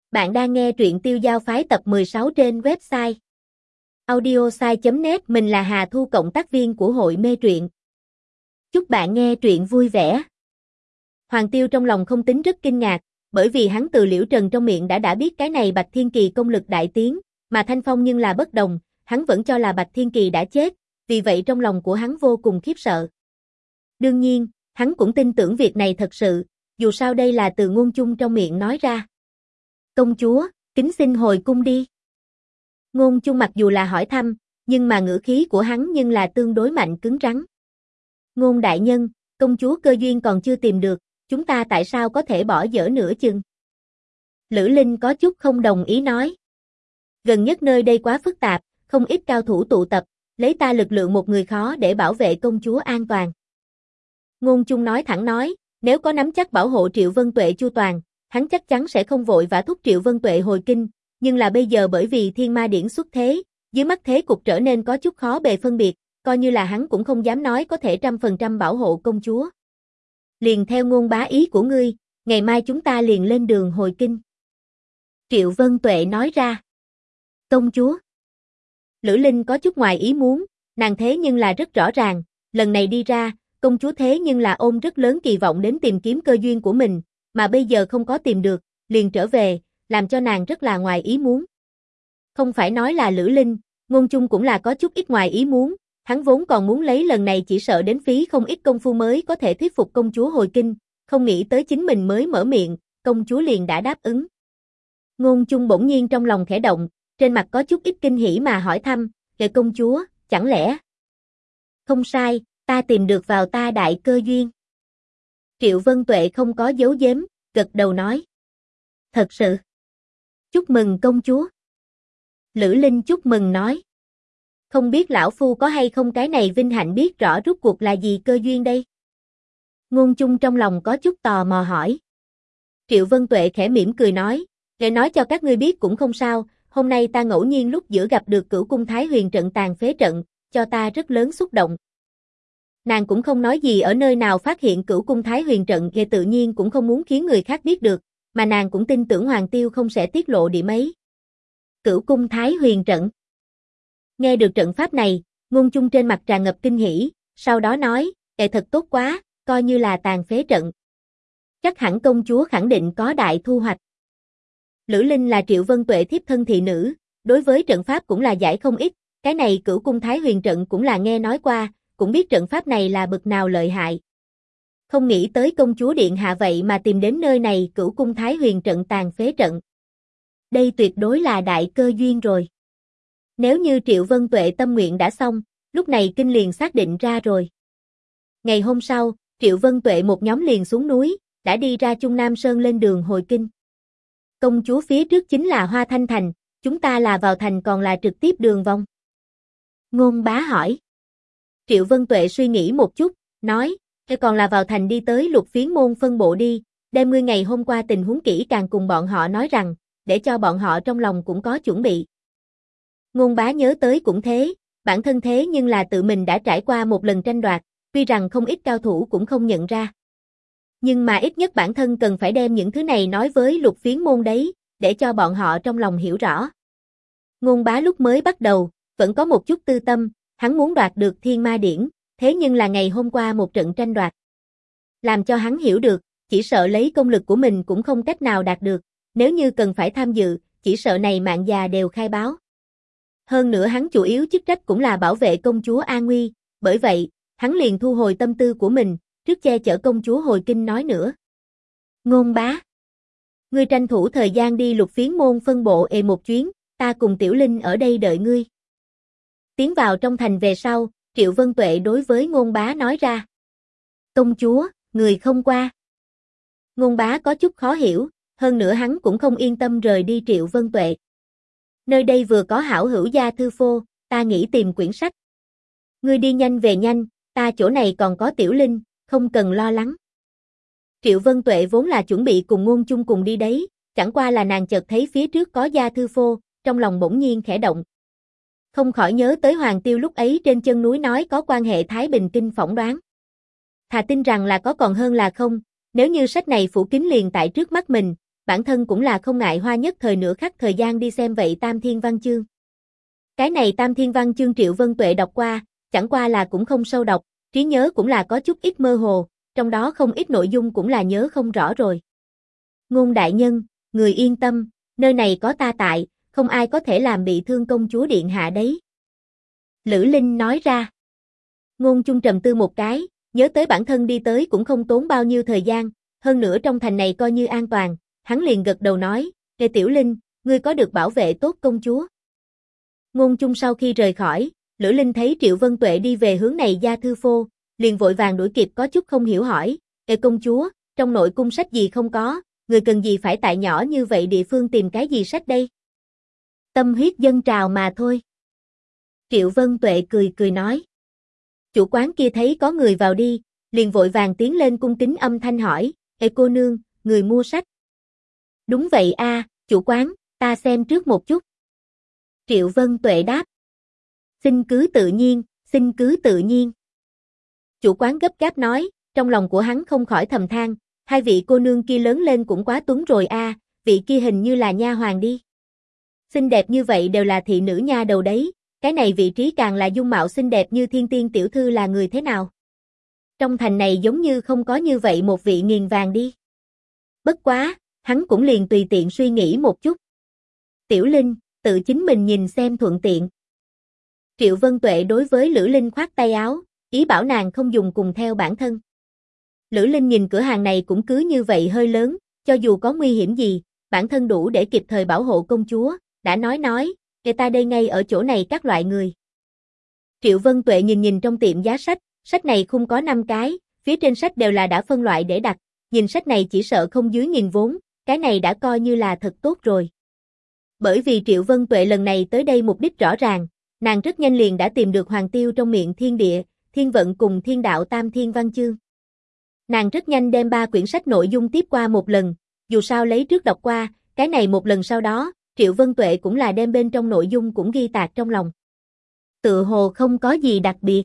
Bạn đang nghe truyện Tiêu Giao Phái tập 16 trên website audiosai.net. Mình là Hà Thu, cộng tác viên của hội mê truyện. Chúc bạn nghe truyện vui vẻ. Hoàng Tiêu trong lòng không tính rất kinh ngạc, bởi vì hắn từ Liễu Trần trong miệng đã biết cái này Bạch Thiên Kỳ công lực đại tiến, mà Thanh Phong nhưng là bất đồng, hắn vẫn cho là Bạch Thiên Kỳ đã chết, vì vậy trong lòng của hắn vô cùng khiếp sợ. Đương nhiên, hắn cũng tin tưởng việc này thật sự, dù sao đây là từ Ngôn Chung trong miệng nói ra. Công chúa, kính xin hồi cung đi. Ngôn Chung mặc dù là hỏi thăm, nhưng mà ngữ khí của hắn nhưng là tương đối mạnh cứng rắn. Ngôn đại nhân, công chúa Cơ Duyên còn chưa tìm được, chúng ta tại sao có thể bỏ dở nửa chừng? Lữ Linh có chút không đồng ý nói. Gần nhất nơi đây quá phức tạp, không ít cao thủ tụ tập, lấy ta lực lượng một người khó để bảo vệ công chúa an toàn. Ngôn Chung nói thẳng nói, nếu có nắm chắc bảo hộ Triệu Vân Tuệ chu toàn, hắn chắc chắn sẽ không vội vã thúc Triệu Vân Tuệ hồi kinh, nhưng là bây giờ bởi vì Thiên Ma Điển xuất thế, dưới mắt thế cục trở nên có chút khó bề phân biệt, coi như là hắn cũng không dám nói có thể 100% bảo hộ công chúa. Liền theo Ngôn bá ý của ngươi, ngày mai chúng ta liền lên đường hồi kinh. Triệu Vân Tuệ nói ra. Công chúa. Lữ Linh có chút ngoài ý muốn, nàng thế nhưng là rất rõ ràng, lần này đi ra, công chúa thế nhưng là ôm rất lớn kỳ vọng đến tìm kiếm cơ duyên của mình, mà bây giờ không có tìm được, liền trở về, làm cho nàng rất là ngoài ý muốn. Không phải nói là Lữ Linh, Ngôn Chung cũng là có chút ít ngoài ý muốn, hắn vốn còn muốn lấy lần này chỉ sợ đến phí không ít công phu mới có thể thuyết phục công chúa hồi kinh, không nghĩ tới chính mình mới mở miệng, công chúa liền đã đáp ứng. Ngôn Chung bỗng nhiên trong lòng khẽ động, trên mặt có chút ít kinh hỉ mà hỏi thăm, công chúa, chẳng lẽ? Không sai, ta tìm được vào ta đại cơ duyên. Triệu Vân Tuệ không có giấu giếm, gật đầu nói. Thật sự. Chúc mừng công chúa. Lữ Linh chúc mừng nói. Không biết lão phu có hay không cái này vinh hạnh biết rõ rốt cuộc là gì cơ duyên đây? Ngôn Chung trong lòng có chút tò mò hỏi. Triệu Vân Tuệ khẽ mỉm cười nói, để nói cho các ngươi biết cũng không sao, hôm nay ta ngẫu nhiên lúc giữa gặp được Cửu Cung Thái Huyền trận tàn phế trận, cho ta rất lớn xúc động. Nàng cũng không nói gì ở nơi nào phát hiện Cửu Cung Thái Huyền trận, về tự nhiên cũng không muốn khiến người khác biết được, mà nàng cũng tin tưởng Hoàng Tiêu không sẽ tiết lộ điểm ấy. Cửu Cung Thái Huyền trận. Nghe được trận pháp này, Ngôn Chung trên mặt tràn ngập kinh hỉ, sau đó nói, thật tốt quá, coi như là tàn phế trận. Chắc hẳn công chúa khẳng định có đại thu hoạch. Lữ Linh là Triệu Vân Tuệ thiếp thân thị nữ, đối với trận pháp cũng là giải không ít, cái này Cửu Cung Thái Huyền trận cũng là nghe nói qua, cũng biết trận pháp này là bực nào lợi hại. Không nghĩ tới công chúa điện hạ vậy mà tìm đến nơi này Cửu Cung Thái Huyền trận tàn phế trận. Đây tuyệt đối là đại cơ duyên rồi. Nếu như Triệu Vân Tuệ tâm nguyện đã xong, lúc này kinh liền xác định ra rồi. Ngày hôm sau, Triệu Vân Tuệ một nhóm liền xuống núi, đã đi ra Trung Nam Sơn lên đường hồi kinh. Công chúa phía trước chính là Hoa Thanh Thành, chúng ta là vào thành còn là trực tiếp đường vòng? Ngôn bá hỏi. Triệu Vân Tuệ suy nghĩ một chút, nói, còn là vào thành đi tới Lục Phiến môn phân bộ đi, đem ngươi ngày hôm qua tình huống kỹ càng cùng bọn họ nói rằng, để cho bọn họ trong lòng cũng có chuẩn bị. Ngôn bá nhớ tới cũng thế, bản thân thế nhưng là tự mình đã trải qua một lần tranh đoạt, tuy rằng không ít cao thủ cũng không nhận ra. Nhưng mà ít nhất bản thân cần phải đem những thứ này nói với Lục Phiến môn đấy, để cho bọn họ trong lòng hiểu rõ. Ngôn bá lúc mới bắt đầu, vẫn có một chút tư tâm, hắn muốn đoạt được Thiên Ma Điển, thế nhưng là ngày hôm qua một trận tranh đoạt. Làm cho hắn hiểu được, chỉ sợ lấy công lực của mình cũng không cách nào đạt được, nếu như cần phải tham dự, chỉ sợ này mạng già đều khai báo. Hơn nữa hắn chủ yếu chức trách cũng là bảo vệ công chúa an nguy, bởi vậy, hắn liền thu hồi tâm tư của mình, trước che chở công chúa hồi kinh nói nữa. Ngôn bá. Ngươi tranh thủ thời gian đi Lục Phiến môn phân bộ một chuyến, ta cùng Tiểu Linh ở đây đợi ngươi. Tiến vào trong thành về sau, Triệu Vân Tuệ đối với Ngôn bá nói ra. Công chúa, người không qua. Ngôn bá có chút khó hiểu, hơn nữa hắn cũng không yên tâm rời đi Triệu Vân Tuệ. Nơi đây vừa có hảo hữu gia thư phô, ta nghĩ tìm quyển sách. Ngươi đi nhanh về nhanh, ta chỗ này còn có Tiểu Linh, không cần lo lắng. Triệu Vân Tuệ vốn là chuẩn bị cùng Ngôn Chung cùng đi đấy, chẳng qua là nàng chợt thấy phía trước có gia thư phô, trong lòng bỗng nhiên khẽ động. Không khỏi nhớ tới Hoàng Tiêu lúc ấy trên chân núi nói có quan hệ Thái Bình Kinh phỏng đoán. Thà tin rằng là có còn hơn là không, nếu như sách này phủ kín liền tại trước mắt mình, bản thân cũng là không ngại hoa nhất thời nửa khắc thời gian đi xem vậy Tam Thiên Văn Chương. Cái này Tam Thiên Văn Chương Triệu Vân Tuệ đọc qua, chẳng qua là cũng không sâu đọc, trí nhớ cũng là có chút ít mơ hồ, trong đó không ít nội dung cũng là nhớ không rõ rồi. Ngôn đại nhân, người yên tâm, nơi này có ta tại, không ai có thể làm bị thương công chúa điện hạ đấy. Lữ Linh nói ra. Ngôn Chung trầm tư một cái, nhớ tới bản thân đi tới cũng không tốn bao nhiêu thời gian, hơn nữa trong thành này coi như an toàn, hắn liền gật đầu nói, Kề Tiểu Linh, ngươi có được bảo vệ tốt công chúa. Ngôn Chung sau khi rời khỏi, Lữ Linh thấy Triệu Vân Tuệ đi về hướng này gia thư phô, liền vội vàng đuổi kịp có chút không hiểu hỏi, Ê công chúa, trong nội cung sách gì không có, người cần gì phải tại nhỏ như vậy địa phương tìm cái gì sách đây? Tâm huyết dâng trào mà thôi. Triệu Vân Tuệ cười cười nói. Chủ quán kia thấy có người vào đi, liền vội vàng tiến lên cung kính âm thanh hỏi, Ê cô nương, người mua sách. Đúng vậy a, chủ quán, ta xem trước một chút. Triệu Vân Tuệ đáp. Xin cứ tự nhiên, xin cứ tự nhiên. Chủ quán gấp gáp nói, trong lòng của hắn không khỏi thầm than, hai vị cô nương kia lớn lên cũng quá tuấn rồi a, vị kia hình như là nha hoàn đi. Xinh đẹp như vậy đều là thị nữ nha đầu đấy, cái này vị trí càng là dung mạo xinh đẹp như thiên tiên tiểu thư là người thế nào? Trong thành này giống như không có như vậy một vị nghiền vàng đi. Bất quá, hắn cũng liền tùy tiện suy nghĩ một chút. Tiểu Linh, tự chính mình nhìn xem thuận tiện. Triệu Vân Tuệ đối với Lữ Linh khoát tay áo, ý bảo nàng không dùng cùng theo bản thân. Lữ Linh nhìn cửa hàng này cũng cứ như vậy hơi lớn, cho dù có nguy hiểm gì, bản thân đủ để kịp thời bảo hộ công chúa, đã nói, người ta đây ngay ở chỗ này các loại người. Triệu Vân Tuệ nhìn trong tiệm giá sách, sách này không có 5 cái, phía trên sách đều là đã phân loại để đặt, nhìn sách này chỉ sợ không dưới 1000 vốn, cái này đã coi như là thật tốt rồi. Bởi vì Triệu Vân Tuệ lần này tới đây mục đích rõ ràng, nàng rất nhanh liền đã tìm được Hoàng Tiêu trong miệng thiên địa, thiên vận cùng thiên đạo Tam Thiên Văn Chương. Nàng rất nhanh đem 3 quyển sách nội dung tiếp qua một lần, dù sao lấy trước đọc qua, cái này một lần sau đó, Triệu Vân Tuệ cũng là đem bên trong nội dung cũng ghi tạc trong lòng. Tựa hồ không có gì đặc biệt.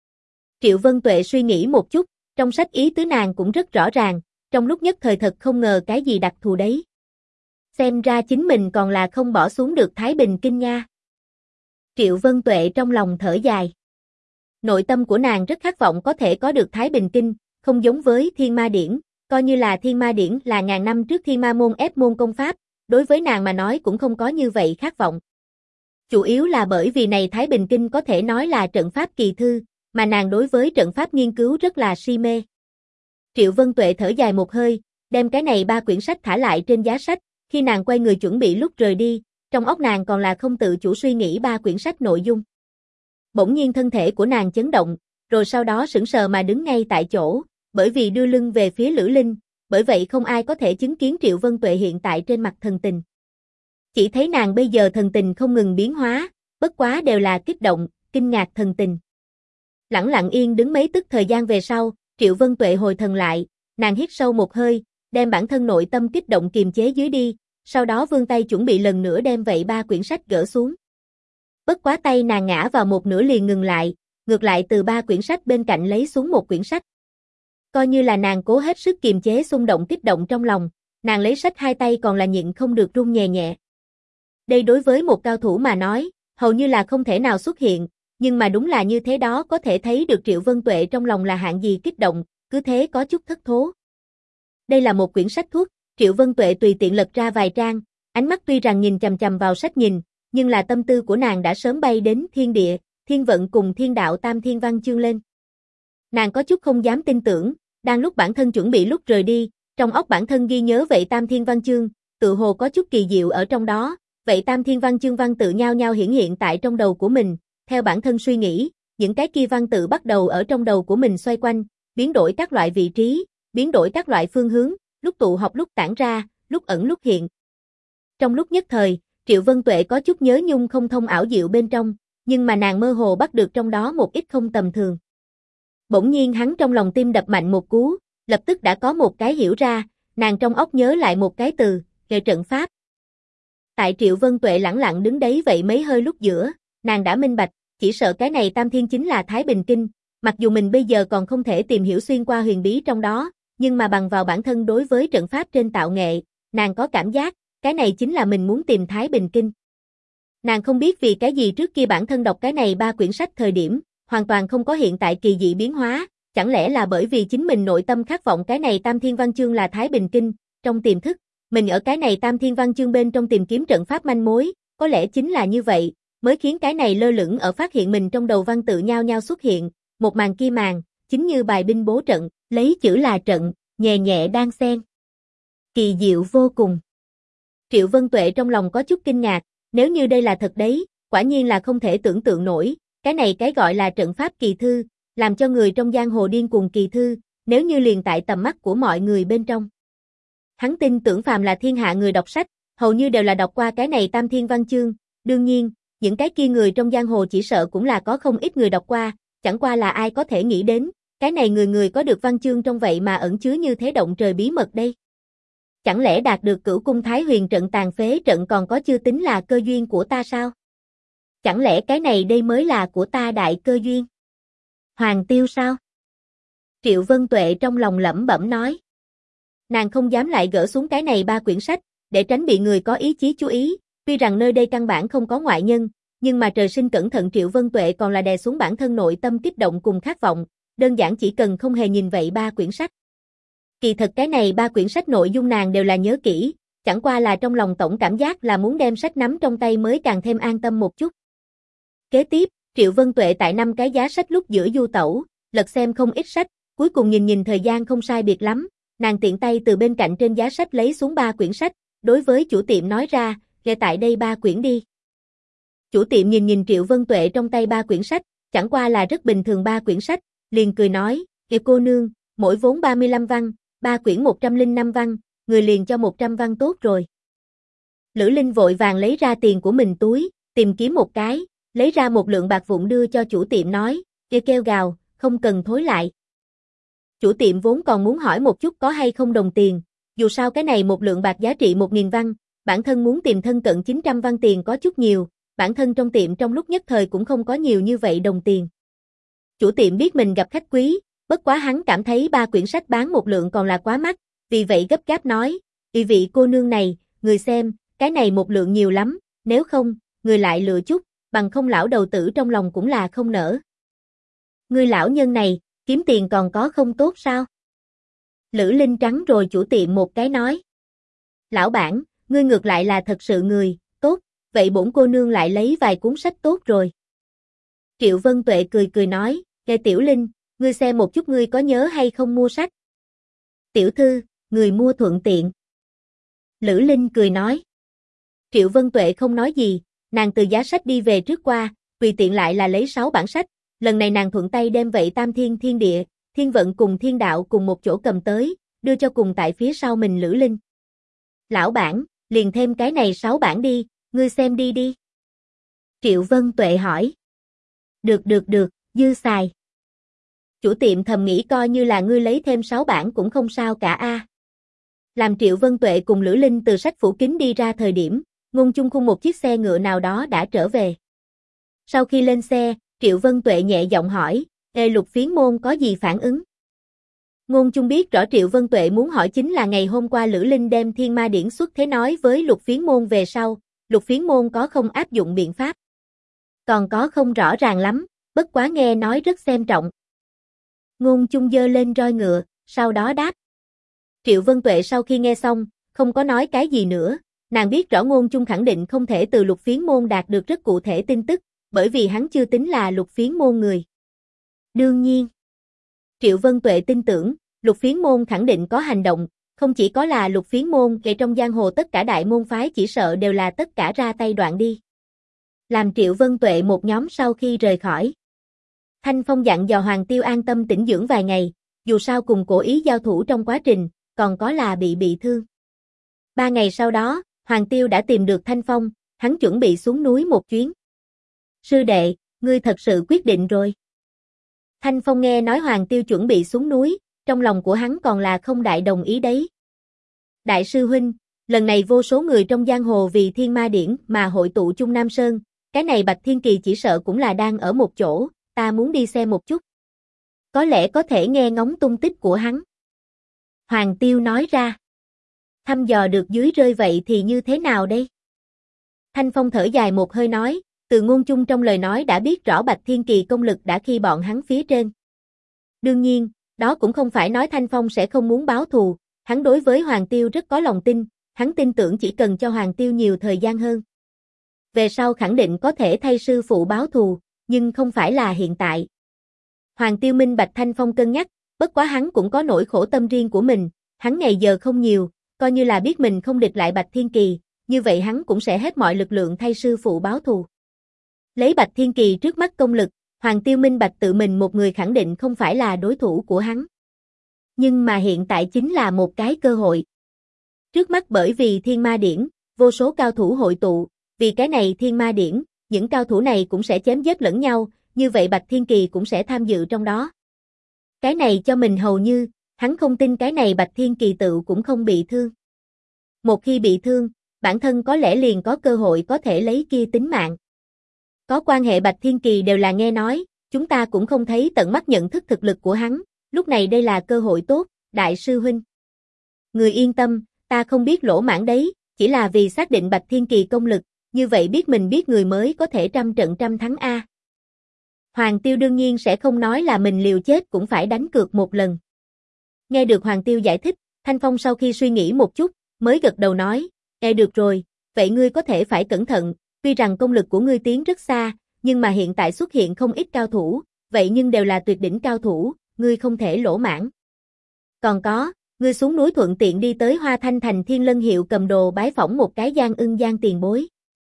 Triệu Vân Tuệ suy nghĩ một chút, trong sách ý tứ nàng cũng rất rõ ràng, trong lúc nhất thời thật không ngờ cái gì đặc thù đấy. Xem ra chính mình còn là không bỏ xuống được Thái Bình Kinh nha. Triệu Vân Tuệ trong lòng thở dài. Nội tâm của nàng rất khát vọng có thể có được Thái Bình Kinh, không giống với Thiên Ma Điển, coi như là Thiên Ma Điển là ngàn năm trước Thiên Ma môn ép môn công pháp, đối với nàng mà nói cũng không có như vậy khát vọng. Chủ yếu là bởi vì này Thái Bình Kinh có thể nói là trận pháp kỳ thư, mà nàng đối với trận pháp nghiên cứu rất là si mê. Triệu Vân Tuệ thở dài một hơi, đem cái này 3 quyển sách thả lại trên giá sách, khi nàng quay người chuẩn bị lúc rời đi, trong óc nàng còn là không tự chủ suy nghĩ 3 quyển sách nội dung. Bỗng nhiên thân thể của nàng chấn động, rồi sau đó sững sờ mà đứng ngay tại chỗ, bởi vì đưa lưng về phía Lữ Linh, bởi vậy không ai có thể chứng kiến Triệu Vân Tuệ hiện tại trên mặt thần tình. Chỉ thấy nàng bây giờ thần tình không ngừng biến hóa, bất quá đều là kích động, kinh ngạc thần tình. Lặng yên đứng mấy tức thời gian về sau, Triệu Vân Tuệ hồi thần lại, nàng hít sâu một hơi, đem bản thân nội tâm kích động kiềm chế dưới đi, sau đó vươn tay chuẩn bị lần nữa đem vậy 3 quyển sách gỡ xuống. Bất quá tay nàng ngã vào một nửa liền ngừng lại, ngược lại từ 3 quyển sách bên cạnh lấy xuống một quyển sách. Coi như là nàng cố hết sức kiềm chế xung động kích động trong lòng, nàng lấy sách hai tay còn là nhịn không được run nhẹ nhẹ. Đây đối với một cao thủ mà nói, hầu như là không thể nào xuất hiện, nhưng mà đúng là như thế đó có thể thấy được Triệu Vân Tuệ trong lòng là hạng gì kích động, cứ thế có chút thất thố. Đây là một quyển sách thuốc, Triệu Vân Tuệ tùy tiện lật ra vài trang, ánh mắt tuy rằng nhìn chằm chằm vào sách nhìn, nhưng là tâm tư của nàng đã sớm bay đến thiên địa, thiên vận cùng thiên đạo Tam Thiên Văn Chương lên. Nàng có chút không dám tin tưởng, đang lúc bản thân chuẩn bị lúc rời đi, trong óc bản thân ghi nhớ vậy Tam Thiên Văn Chương, tự hồ có chút kỳ diệu ở trong đó, vậy Tam Thiên Văn Chương văn tự nhau nhau hiển hiện tại trong đầu của mình, theo bản thân suy nghĩ, những cái kia văn tự bắt đầu ở trong đầu của mình xoay quanh, biến đổi các loại vị trí, biến đổi các loại phương hướng, lúc tụ họp lúc tản ra, lúc ẩn lúc hiện. Trong lúc nhất thời, Triệu Vân Tuệ có chút nhớ nhung không thông ảo diệu bên trong, nhưng mà nàng mơ hồ bắt được trong đó một ít không tầm thường. Bỗng nhiên hắn trong lòng tim đập mạnh một cú, lập tức đã có một cái hiểu ra, nàng trong óc nhớ lại một cái từ, nghệ trận pháp. Tại Triệu Vân Tuệ lẳng lặng đứng đấy vậy mấy hơi lúc giữa, nàng đã minh bạch, chỉ sợ cái này Tam Thiên chính là Thái Bình Kinh, mặc dù mình bây giờ còn không thể tìm hiểu xuyên qua huyền bí trong đó, nhưng mà bằng vào bản thân đối với trận pháp trên tạo nghệ, nàng có cảm giác, cái này chính là mình muốn tìm Thái Bình Kinh. Nàng không biết vì cái gì trước kia bản thân đọc cái này 3 quyển sách thời điểm, hoàn toàn không có hiện tại kỳ dị biến hóa, chẳng lẽ là bởi vì chính mình nội tâm khát vọng cái này Tam Thiên Văn Chương là Thái Bình Kinh, trong tiềm thức, mình ở cái này Tam Thiên Văn Chương bên trong tìm kiếm trận pháp manh mối, có lẽ chính là như vậy, mới khiến cái này lơ lửng ở phát hiện mình trong đầu văn tự nhao nhao xuất hiện, một màn kia màn, chính như bài binh bố trận, lấy chữ là trận, nhẹ nhẹ đan xen. Kỳ diệu vô cùng. Triệu Vân Tuệ trong lòng có chút kinh ngạc, nếu như đây là thật đấy, quả nhiên là không thể tưởng tượng nổi, cái này cái gọi là trận pháp kỳ thư, làm cho người trong giang hồ điên cuồng kỳ thư, nếu như liền tại tầm mắt của mọi người bên trong. Hắn tin tưởng phàm là thiên hạ người đọc sách, hầu như đều là đọc qua cái này Tam Thiên Văn Chương, đương nhiên, những cái kia người trong giang hồ chỉ sợ cũng là có không ít người đọc qua, chẳng qua là ai có thể nghĩ đến, cái này người người có được văn chương trong vậy mà ẩn chứa như thế động trời bí mật đây. Chẳng lẽ đạt được Cửu Cung Thái Huyền trận tàn phế trận còn có chưa tính là cơ duyên của ta sao? Chẳng lẽ cái này đây mới là của ta đại cơ duyên? Hoàng Tiêu sao? Triệu Vân Tuệ trong lòng lẩm bẩm nói. Nàng không dám lại gỡ xuống cái này 3 quyển sách, để tránh bị người có ý chí chú ý, tuy rằng nơi đây căn bản không có ngoại nhân, nhưng mà trời sinh cẩn thận Triệu Vân Tuệ còn là đè xuống bản thân nội tâm kích động cùng khát vọng, đơn giản chỉ cần không hề nhìn vậy 3 quyển sách. Kỳ thật cái này 3 quyển sách nội dung nàng đều là nhớ kỹ, chẳng qua là trong lòng tổng cảm giác là muốn đem sách nắm trong tay mới càng thêm an tâm một chút. Kế tiếp, Triệu Vân Tuệ tại 5 cái giá sách lúc giữa du tẩu, lật xem không ít sách, cuối cùng nhìn thời gian không sai biệt lắm, nàng tiện tay từ bên cạnh trên giá sách lấy xuống 3 quyển sách, đối với chủ tiệm nói ra, "Ghe tại đây 3 quyển đi." Chủ tiệm nhìn Triệu Vân Tuệ trong tay 3 quyển sách, chẳng qua là rất bình thường 3 quyển sách, liền cười nói, "Kìa cô nương, mỗi vốn 35 văn, 3 quyển 105 văn, người liền cho 100 văn tốt rồi." Lữ Linh vội vàng lấy ra tiền của mình túi, tìm kiếm một cái, lấy ra một lượng bạc vụn đưa cho chủ tiệm nói, "Kìa kêu gào, không cần thối lại." Chủ tiệm vốn còn muốn hỏi một chút có hay không đồng tiền, dù sao cái này một lượng bạc giá trị 1.000 văn, bản thân muốn tìm thân cận 900 văn tiền có chút nhiều, bản thân trong tiệm trong lúc nhất thời cũng không có nhiều như vậy đồng tiền. Chủ tiệm biết mình gặp khách quý, bất quá hắn cảm thấy 3 quyển sách bán một lượng còn là quá mắc, vì vậy gấp gáp nói, "Ý vị cô nương này, người xem, cái này một lượng nhiều lắm, nếu không, người lại lựa chút, bằng không lão đầu tử trong lòng cũng là không nỡ." "Ngươi lão nhân này, kiếm tiền còn có không tốt sao?" Lữ Linh trắng rồi chủ tiệm một cái nói. "Lão bản, ngươi ngược lại là thật sự người, tốt, vậy bổn cô nương lại lấy vài cuốn sách tốt rồi." Triệu Vân Tuệ cười cười nói, "Kìa Tiểu Linh, ngươi xem một chút ngươi có nhớ hay không mua sách?" "Tiểu thư, người mua thuận tiện." Lữ Linh cười nói. Triệu Vân Tuệ không nói gì, nàng từ giá sách đi về trước qua, tùy tiện lại là lấy 6 bản sách, lần này nàng thuận tay đem vậy Tam Thiên Thiên Địa, Thiên Vận cùng Thiên Đạo cùng một chỗ cầm tới, đưa cho cùng tại phía sau mình Lữ Linh. "Lão bản, liền thêm cái này 6 bản đi, ngươi xem đi đi." Triệu Vân Tuệ hỏi. Được, dư xài." Chủ tiệm thầm nghĩ coi như là ngươi lấy thêm 6 bản cũng không sao cả a. Làm Triệu Vân Tuệ cùng Lữ Linh từ sách phủ kính đi ra thời điểm, Ngôn Chung khung một chiếc xe ngựa nào đó đã trở về. Sau khi lên xe, Triệu Vân Tuệ nhẹ giọng hỏi, "Ê Lục Phiến Môn có gì phản ứng?" Ngôn Chung biết rõ Triệu Vân Tuệ muốn hỏi chính là ngày hôm qua Lữ Linh đem Thiên Ma Điển xuất thế nói với Lục Phiến Môn về sau, Lục Phiến Môn có không áp dụng biện pháp. Còn có không rõ ràng lắm, bất quá nghe nói rất xem trọng. Ngôn Chung giơ lên roi ngựa, sau đó đáp. Triệu Vân Tuệ sau khi nghe xong, không có nói cái gì nữa, nàng biết rõ Ngôn Chung khẳng định không thể từ Lục Phiến Môn đạt được rất cụ thể tin tức, bởi vì hắn chưa tính là Lục Phiến Môn người. Đương nhiên, Triệu Vân Tuệ tin tưởng, Lục Phiến Môn khẳng định có hành động, không chỉ có là Lục Phiến Môn, kể trong giang hồ tất cả đại môn phái chỉ sợ đều là tất cả ra tay đoạn đi. Làm Triệu Vân Tuệ một nhóm sau khi rời khỏi. Thanh Phong dặn dò Hoàng Tiêu an tâm tĩnh dưỡng vài ngày, dù sao cùng Cổ Ý giao thủ trong quá trình, còn có là bị thương. 3 ngày sau đó, Hoàng Tiêu đã tìm được Thanh Phong, hắn chuẩn bị xuống núi một chuyến. "Sư đệ, ngươi thật sự quyết định rồi?" Thanh Phong nghe nói Hoàng Tiêu chuẩn bị xuống núi, trong lòng của hắn còn là không đại đồng ý đấy. "Đại sư huynh, lần này vô số người trong giang hồ vì Thiên Ma Điển mà hội tụ chung Nam Sơn, cái này Bạch Thiên Kỳ chỉ sợ cũng là đang ở một chỗ, ta muốn đi xem một chút. Có lẽ có thể nghe ngóng tung tích của hắn." Hoàng Tiêu nói ra. Thăm dò được dưới rơi vậy thì như thế nào đây? Thanh Phong thở dài một hơi nói, từ ngôn chung trong lời nói đã biết rõ Bạch Thiên Kỳ công lực đã khi bọn hắn phía trên. Đương nhiên, đó cũng không phải nói Thanh Phong sẽ không muốn báo thù, hắn đối với Hoàng Tiêu rất có lòng tin, hắn tin tưởng chỉ cần cho Hoàng Tiêu nhiều thời gian hơn. Về sau khẳng định có thể thay sư phụ báo thù, nhưng không phải là hiện tại. Hoàng Tiêu minh bạch Thanh Phong cân nhắc, bất quá hắn cũng có nỗi khổ tâm riêng của mình, hắn ngày giờ không nhiều, coi như là biết mình không địch lại Bạch Thiên Kỳ, như vậy hắn cũng sẽ hết mọi lực lượng thay sư phụ báo thù. Lấy Bạch Thiên Kỳ trước mắt công lực, Hoàng Tiêu minh bạch tự mình một người khẳng định không phải là đối thủ của hắn. Nhưng mà hiện tại chính là một cái cơ hội. Trước mắt bởi vì Thiên Ma Điển, vô số cao thủ hội tụ, vì cái này Thiên Ma Điển, những cao thủ này cũng sẽ chém giết lẫn nhau, như vậy Bạch Thiên Kỳ cũng sẽ tham dự trong đó. Cái này cho mình hầu như, hắn không tin cái này Bạch Thiên Kỳ tự cũng không bị thương. Một khi bị thương, bản thân có lẽ liền có cơ hội có thể lấy kia tính mạng. Có quan hệ Bạch Thiên Kỳ đều là nghe nói, chúng ta cũng không thấy tận mắt nhận thức thực lực của hắn, lúc này đây là cơ hội tốt, đại sư huynh. Người yên tâm, ta không biết lỗ mãng đấy, chỉ là vì xác định Bạch Thiên Kỳ công lực, như vậy biết mình biết người mới có thể trăm trận trăm thắng A. Hoàng Tiêu đương nhiên sẽ không nói là mình liều chết cũng phải đánh cược một lần. Nghe được Hoàng Tiêu giải thích, Thanh Phong sau khi suy nghĩ một chút, mới gật đầu nói, được rồi, vậy ngươi có thể phải cẩn thận, tuy rằng công lực của ngươi tiến rất xa, nhưng mà hiện tại xuất hiện không ít cao thủ, vậy nhưng đều là tuyệt đỉnh cao thủ, ngươi không thể lỗ mãng. Còn có, ngươi xuống núi thuận tiện đi tới Hoa Thanh thành Thiên Lân hiệu cầm đồ bái phỏng một cái Giang Ưng Giang tiền bối.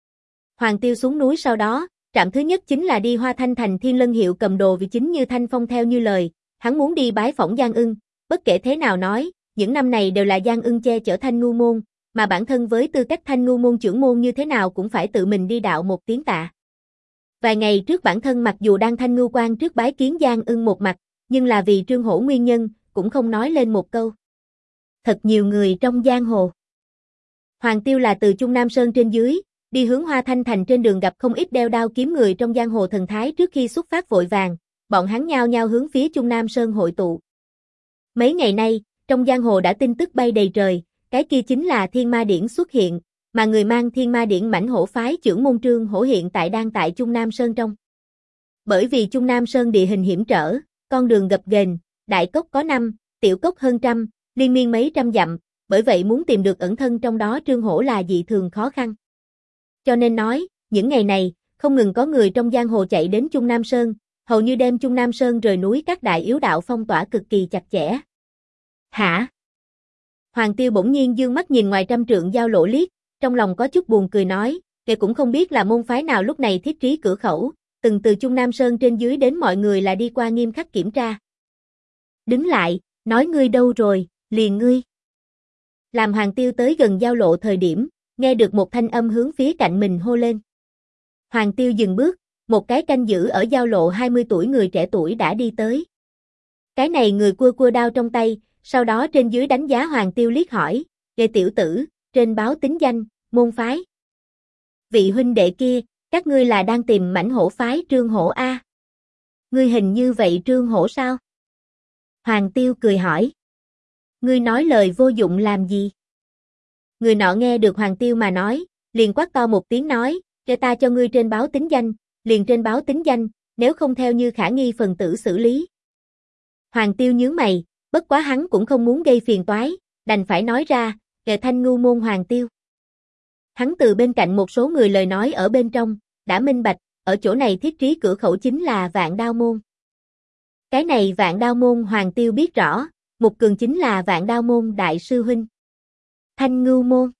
Hoàng Tiêu xuống núi sau đó, trạm thứ nhất chính là đi Hoa Thanh thành Thiên Lân hiệu cầm đồ vì chính như Thanh Phong theo như lời, hắn muốn đi bái phỏng Giang Ưng, bất kể thế nào nói, những năm này đều là Giang Ưng che chở Thanh Ngưu môn, mà bản thân với tư cách Thanh Ngưu môn trưởng môn như thế nào cũng phải tự mình đi đạo một tiếng tạ. Vài ngày trước bản thân mặc dù đang Thanh Ngưu quan trước bái kiến Giang Ưng một mặt, nhưng là vì Trương Hổ nguyên nhân, cũng không nói lên một câu. Thật nhiều người trong giang hồ. Hoàng Tiêu là từ Trung Nam Sơn trên dưới, đi hướng Hoa Thanh thành trên đường gặp không ít đeo đao kiếm người trong giang hồ thần thái trước khi xuất phát vội vàng, bọn hắn nhao nhao hướng phía Trung Nam Sơn hội tụ. Mấy ngày nay, trong giang hồ đã tin tức bay đầy trời, cái kia chính là Thiên Ma Điển xuất hiện, mà người mang Thiên Ma Điển mãnh hổ phái trưởng môn Trương Hổ hiện tại đang tại Trung Nam Sơn trong. Bởi vì Trung Nam Sơn địa hình hiểm trở, con đường gập ghềnh, đại cốc có 5, tiểu cốc hơn trăm, liên miên mấy trăm dặm, bởi vậy muốn tìm được ẩn thân trong đó Trương Hổ là dị thường khó khăn. Cho nên nói, những ngày này, không ngừng có người trong giang hồ chạy đến Trung Nam Sơn, hầu như đem Trung Nam Sơn rời núi các đại yếu đạo phong tỏa cực kỳ chặt chẽ. Hả? Hoàng Tiêu bỗng nhiên dương mắt nhìn ngoài trăm trượng giao lộ liếc, trong lòng có chút buồn cười nói, kẻ cũng không biết là môn phái nào lúc này thiết trí cửa khẩu, từng từ Trung Nam Sơn trên dưới đến mọi người là đi qua nghiêm khắc kiểm tra. Đứng lại, nói ngươi đâu rồi, liền ngươi. Làm Hoàng Tiêu tới gần giao lộ thời điểm, nghe được một thanh âm hướng phía cạnh mình hô lên. Hoàng Tiêu dừng bước, một cái canh giữ ở giao lộ 20 tuổi người trẻ tuổi đã đi tới. Cái này người cua đao trong tay, sau đó trên dưới đánh giá Hoàng Tiêu liếc hỏi, "Lê tiểu tử, trên báo tính danh, môn phái. Vị huynh đệ kia, các ngươi là đang tìm mãnh hổ phái Trương Hổ a?" "Ngươi hình như vậy Trương Hổ sao?" Hoàng Tiêu cười hỏi. "Ngươi nói lời vô dụng làm gì?" Người nọ nghe được Hoàng Tiêu mà nói, liền quát to một tiếng nói, "Cho ta cho ngươi trên báo tính danh, liền trên báo tính danh, nếu không theo như khả nghi phần tử xử lý." Hoàng Tiêu nhướng mày, bất quá hắn cũng không muốn gây phiền toái, đành phải nói ra, Thanh Ngưu môn Hoàng Tiêu. Hắn từ bên cạnh một số người lời nói ở bên trong, đã minh bạch, ở chỗ này thiết trí cửa khẩu chính là Vạn Đao môn. Cái này Vạn Đao môn Hoàng Tiêu biết rõ, Mục Cường chính là Vạn Đao môn đại sư huynh. Thanh Ngưu môn.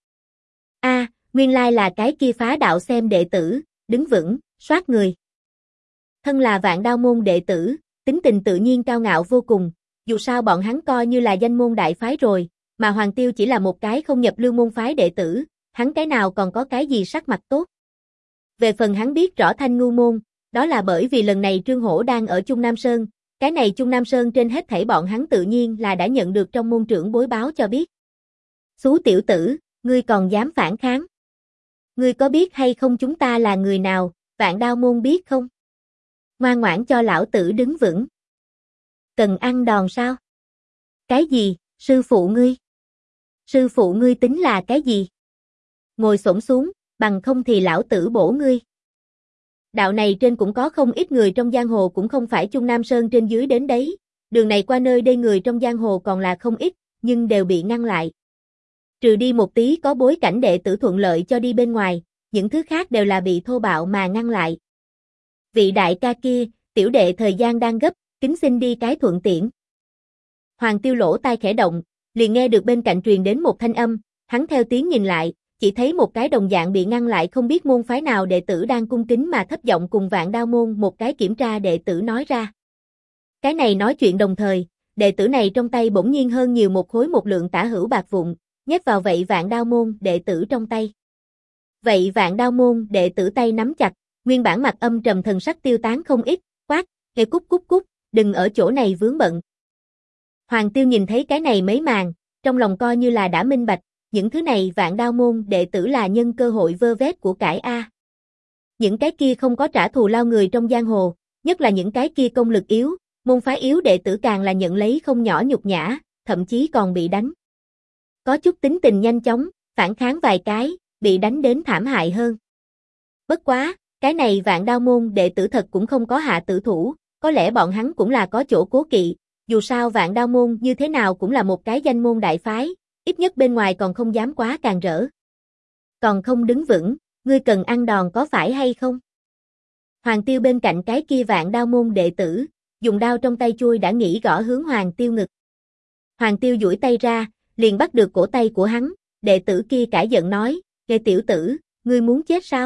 Nguyên lai là cái kia phá đạo xem đệ tử, đứng vững, soát người. Thân là Vạn Đao môn đệ tử, tính tình tự nhiên cao ngạo vô cùng, dù sao bọn hắn coi như là danh môn đại phái rồi, mà Hoàng Tiêu chỉ là một cái không nhập lưu môn phái đệ tử, hắn cái nào còn có cái gì sắc mặt tốt. Về phần hắn biết rõ Thanh Ngưu môn, đó là bởi vì lần này Trương Hổ đang ở Trung Nam Sơn, cái này Trung Nam Sơn trên hết thảy bọn hắn tự nhiên là đã nhận được trong môn trưởng bối báo cho biết. "Xú tiểu tử, ngươi còn dám phản kháng? Ngươi có biết hay không chúng ta là người nào, Vạn Đao môn biết không? Ngoan ngoãn cho lão tử đứng vững." "Cần ăn đòn sao?" "Cái gì, sư phụ ngươi?" Sư phụ ngươi tính là cái gì? Ngồi xổm xuống, bằng không thì lão tử bổ ngươi. Đạo này trên cũng có không ít người trong giang hồ cũng không phải Chung Nam Sơn trên dưới đến đấy, đường này qua nơi đây người trong giang hồ còn là không ít, nhưng đều bị ngăn lại. Trừ đi một tí có bối cảnh đệ tử thuận lợi cho đi bên ngoài, những thứ khác đều là bị thô bạo mà ngăn lại. Vị đại ca kia, tiểu đệ thời gian đang gấp, kính xin đi cái thuận tiễn. Hoàng Tiêu lỗ tai khẽ động, liền nghe được bên cạnh truyền đến một thanh âm, hắn theo tiếng nhìn lại, chỉ thấy một cái đồng dạng bị ngăn lại không biết môn phái nào đệ tử đang cung kính mà thấp giọng cùng Vạn Đao môn một cái kiểm tra đệ tử nói ra. Cái này nói chuyện đồng thời, đệ tử này trong tay bỗng nhiên hơn nhiều một khối một lượng tả hữu bạc vụn, nhét vào vậy Vạn Đao môn đệ tử trong tay. Vậy Vạn Đao môn đệ tử tay nắm chặt, nguyên bản mặt âm trầm thần sắc tiêu tán không ít, quát, "Nghe cút cút cút, đừng ở chỗ này vướng bận." Hoàng Tiêu nhìn thấy cái này mấy màn, trong lòng coi như là đã minh bạch, những thứ này Vạn Đao môn đệ tử là nhân cơ hội vơ vét của cải a. Những cái kia không có trả thù lao người trong giang hồ, nhất là những cái kia công lực yếu, môn phái yếu đệ tử càng là nhận lấy không nhỏ nhục nhã, thậm chí còn bị đánh. Có chút tính tình nhanh chóng, phản kháng vài cái, bị đánh đến thảm hại hơn. Bất quá, cái này Vạn Đao môn đệ tử thật cũng không có hạ tử thủ, có lẽ bọn hắn cũng là có chỗ cố kỵ, dù sao Vạn Đao môn như thế nào cũng là một cái danh môn đại phái, ít nhất bên ngoài còn không dám quá càn rỡ. Còn không đứng vững, ngươi cần ăn đòn có phải hay không? Hoàng Tiêu bên cạnh cái kia Vạn Đao môn đệ tử, dùng đao trong tay chui đã nghĩ gõ hướng Hoàng Tiêu ngực. Hoàng Tiêu duỗi tay ra, liền bắt được cổ tay của hắn, đệ tử kia cãi giận nói, "Nghe tiểu tử, ngươi muốn chết sao?"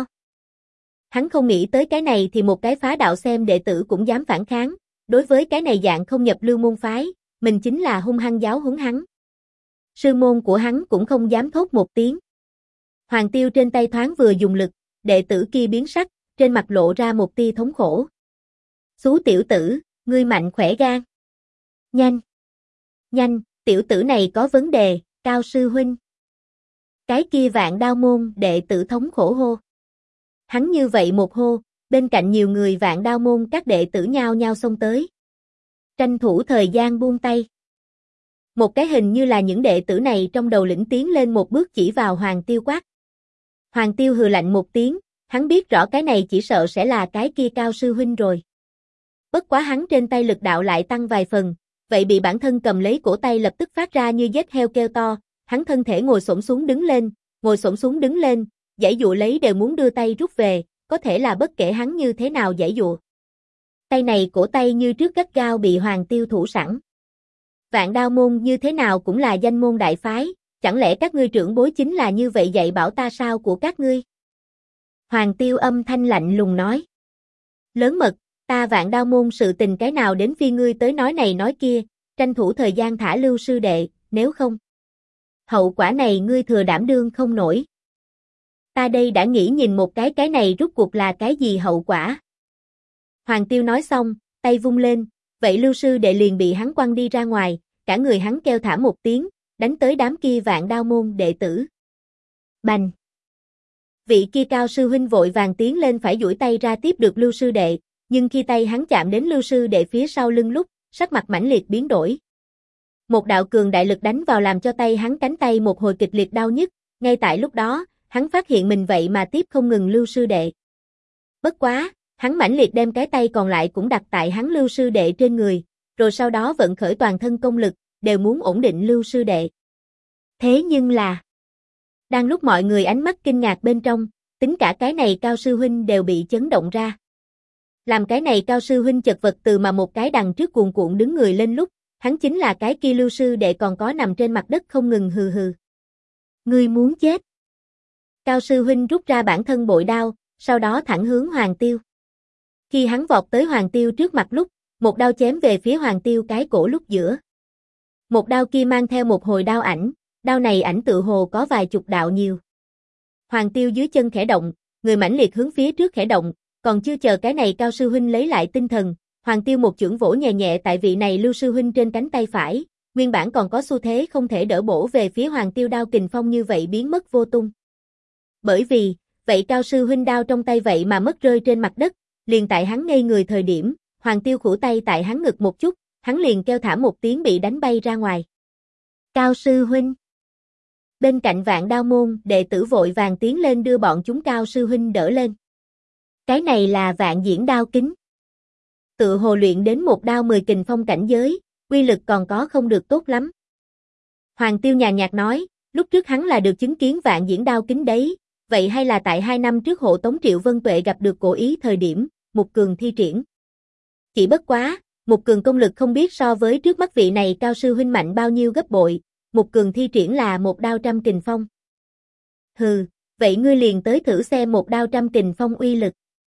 Hắn không nghĩ tới cái này thì một cái phá đạo xem đệ tử cũng dám phản kháng, đối với cái này dạng không nhập lưu môn phái, mình chính là hung hăng giáo huấn hắn. Sư môn của hắn cũng không dám thốt một tiếng. Hoàng Tiêu trên tay thoáng vừa dùng lực, đệ tử kia biến sắc, trên mặt lộ ra một tia thống khổ. "Xú tiểu tử, ngươi mạnh khỏe gan. Nhanh, nhanh, tiểu tử này có vấn đề, Cao sư huynh." Cái kia Vạn Đao môn đệ tử thống khổ hô. Hắn như vậy một hô, bên cạnh nhiều người Vạn Đao môn các đệ tử nhao nhao xông tới. Tranh thủ thời gian buông tay. Một cái hình như là những đệ tử này trong đầu lĩnh tiến lên một bước chỉ vào Hoàng Tiêu quát. Hoàng Tiêu hừ lạnh một tiếng, hắn biết rõ cái này chỉ sợ sẽ là cái kia Cao sư huynh rồi. Bất quá hắn trên tay lực đạo lại tăng vài phần, vậy bị bản thân cầm lấy cổ tay lập tức phát ra như giết heo kêu to, hắn thân thể ngồi xổm xuống đứng lên, giãy dụa lấy đều muốn đưa tay rút về, có thể là bất kể hắn như thế nào giãy dụa. Tay này cổ tay như trước gắt gao bị Hoàng Tiêu thủ sẵn. Vạn Đao môn như thế nào cũng là danh môn đại phái, chẳng lẽ các ngươi trưởng bối chính là như vậy dạy bảo ta sao của các ngươi? Hoàng Tiêu âm thanh lạnh lùng nói. Lớn mật, ta Vạn Đao môn sự tình cái nào đến phi ngươi tới nói này nói kia, tranh thủ thời gian thả lưu sư đệ, nếu không. Hậu quả này ngươi thừa đảm đương không nổi. Ta đây đã nghĩ nhìn một cái này rút cuộc là cái gì hậu quả. Hoàng Tiêu nói xong, tay vung lên, vậy lưu sư đệ liền bị hắn quăng đi ra ngoài, cả người hắn kêu thảm một tiếng, đánh tới đám kia Vạn Đao môn đệ tử. Bành! Vị kia Cao sư huynh vội vàng tiến lên phải duỗi tay ra tiếp được lưu sư đệ, nhưng khi tay hắn chạm đến lưu sư đệ phía sau lưng lúc, sắc mặt mãnh liệt biến đổi. Một đạo cường đại lực đánh vào làm cho tay hắn cánh tay một hồi kịch liệt đau nhức, ngay tại lúc đó, hắn phát hiện mình vậy mà tiếp không ngừng lưu sư đệ. Bất quá, hắn mãnh liệt đem cái tay còn lại cũng đặt tại hắn lưu sư đệ trên người, rồi sau đó vận khởi toàn thân công lực, đều muốn ổn định lưu sư đệ. Thế nhưng là, đang lúc mọi người ánh mắt kinh ngạc bên trong, tính cả cái này Cao sư huynh đều bị chấn động ra. Làm cái này Cao sư huynh chật vật từ mà một cái đằng trước cuồn cuộn đứng người lên lúc, hắn chính là cái kia lưu sư đệ còn có nằm trên mặt đất không ngừng hừ hừ. Ngươi muốn chết. Cao sư huynh rút ra bản thân bội đao, sau đó thẳng hướng Hoàng Tiêu. Khi hắn vọt tới Hoàng Tiêu trước mặt lúc, một đao chém về phía Hoàng Tiêu cái cổ lúc giữa. Một đao kia mang theo một hồi đao ảnh, đao này ảnh tự hồ có vài chục đạo nhiều. Hoàng Tiêu dưới chân khẽ động, người mãnh liệt hướng phía trước khẽ động, còn chưa chờ cái này Cao sư huynh lấy lại tinh thần, Hoàng Tiêu một chưởng vỗ nhẹ nhẹ tại vị này Lưu sư huynh trên cánh tay phải, nguyên bản còn có xu thế không thể đỡ bổ về phía Hoàng Tiêu đao kình phong như vậy biến mất vô tung. Bởi vì, vậy Cao sư huynh đao trong tay vậy mà mất rơi trên mặt đất, liền tại hắn ngây người thời điểm, Hoàng Tiêu khủa tay tại hắn ngực một chút, hắn liền kêu thảm một tiếng bị đánh bay ra ngoài. Cao sư huynh. Bên cạnh Vạn Đao môn, đệ tử vội vàng tiến lên đưa bọn chúng Cao sư huynh đỡ lên. Cái này là Vạn Diễn Đao kính. Tự hồ luyện đến một đao 10 kình phong cảnh giới, uy lực còn có không được tốt lắm. Hoàng Tiêu nhàn nhạt nói, lúc trước hắn là được chứng kiến Vạn Diễn Đao kính đấy, vậy hay là tại 2 năm trước hộ tống Triệu Vân Tuệ gặp được Cổ Ý thời điểm, Mục Cường thi triển. Chỉ bất quá, Mục Cường công lực không biết so với trước mắt vị này Cao sư huynh mạnh bao nhiêu gấp bội, Mục Cường thi triển là một đao trăm kình phong. Hừ, vậy ngươi liền tới thử xem một đao trăm kình phong uy lực.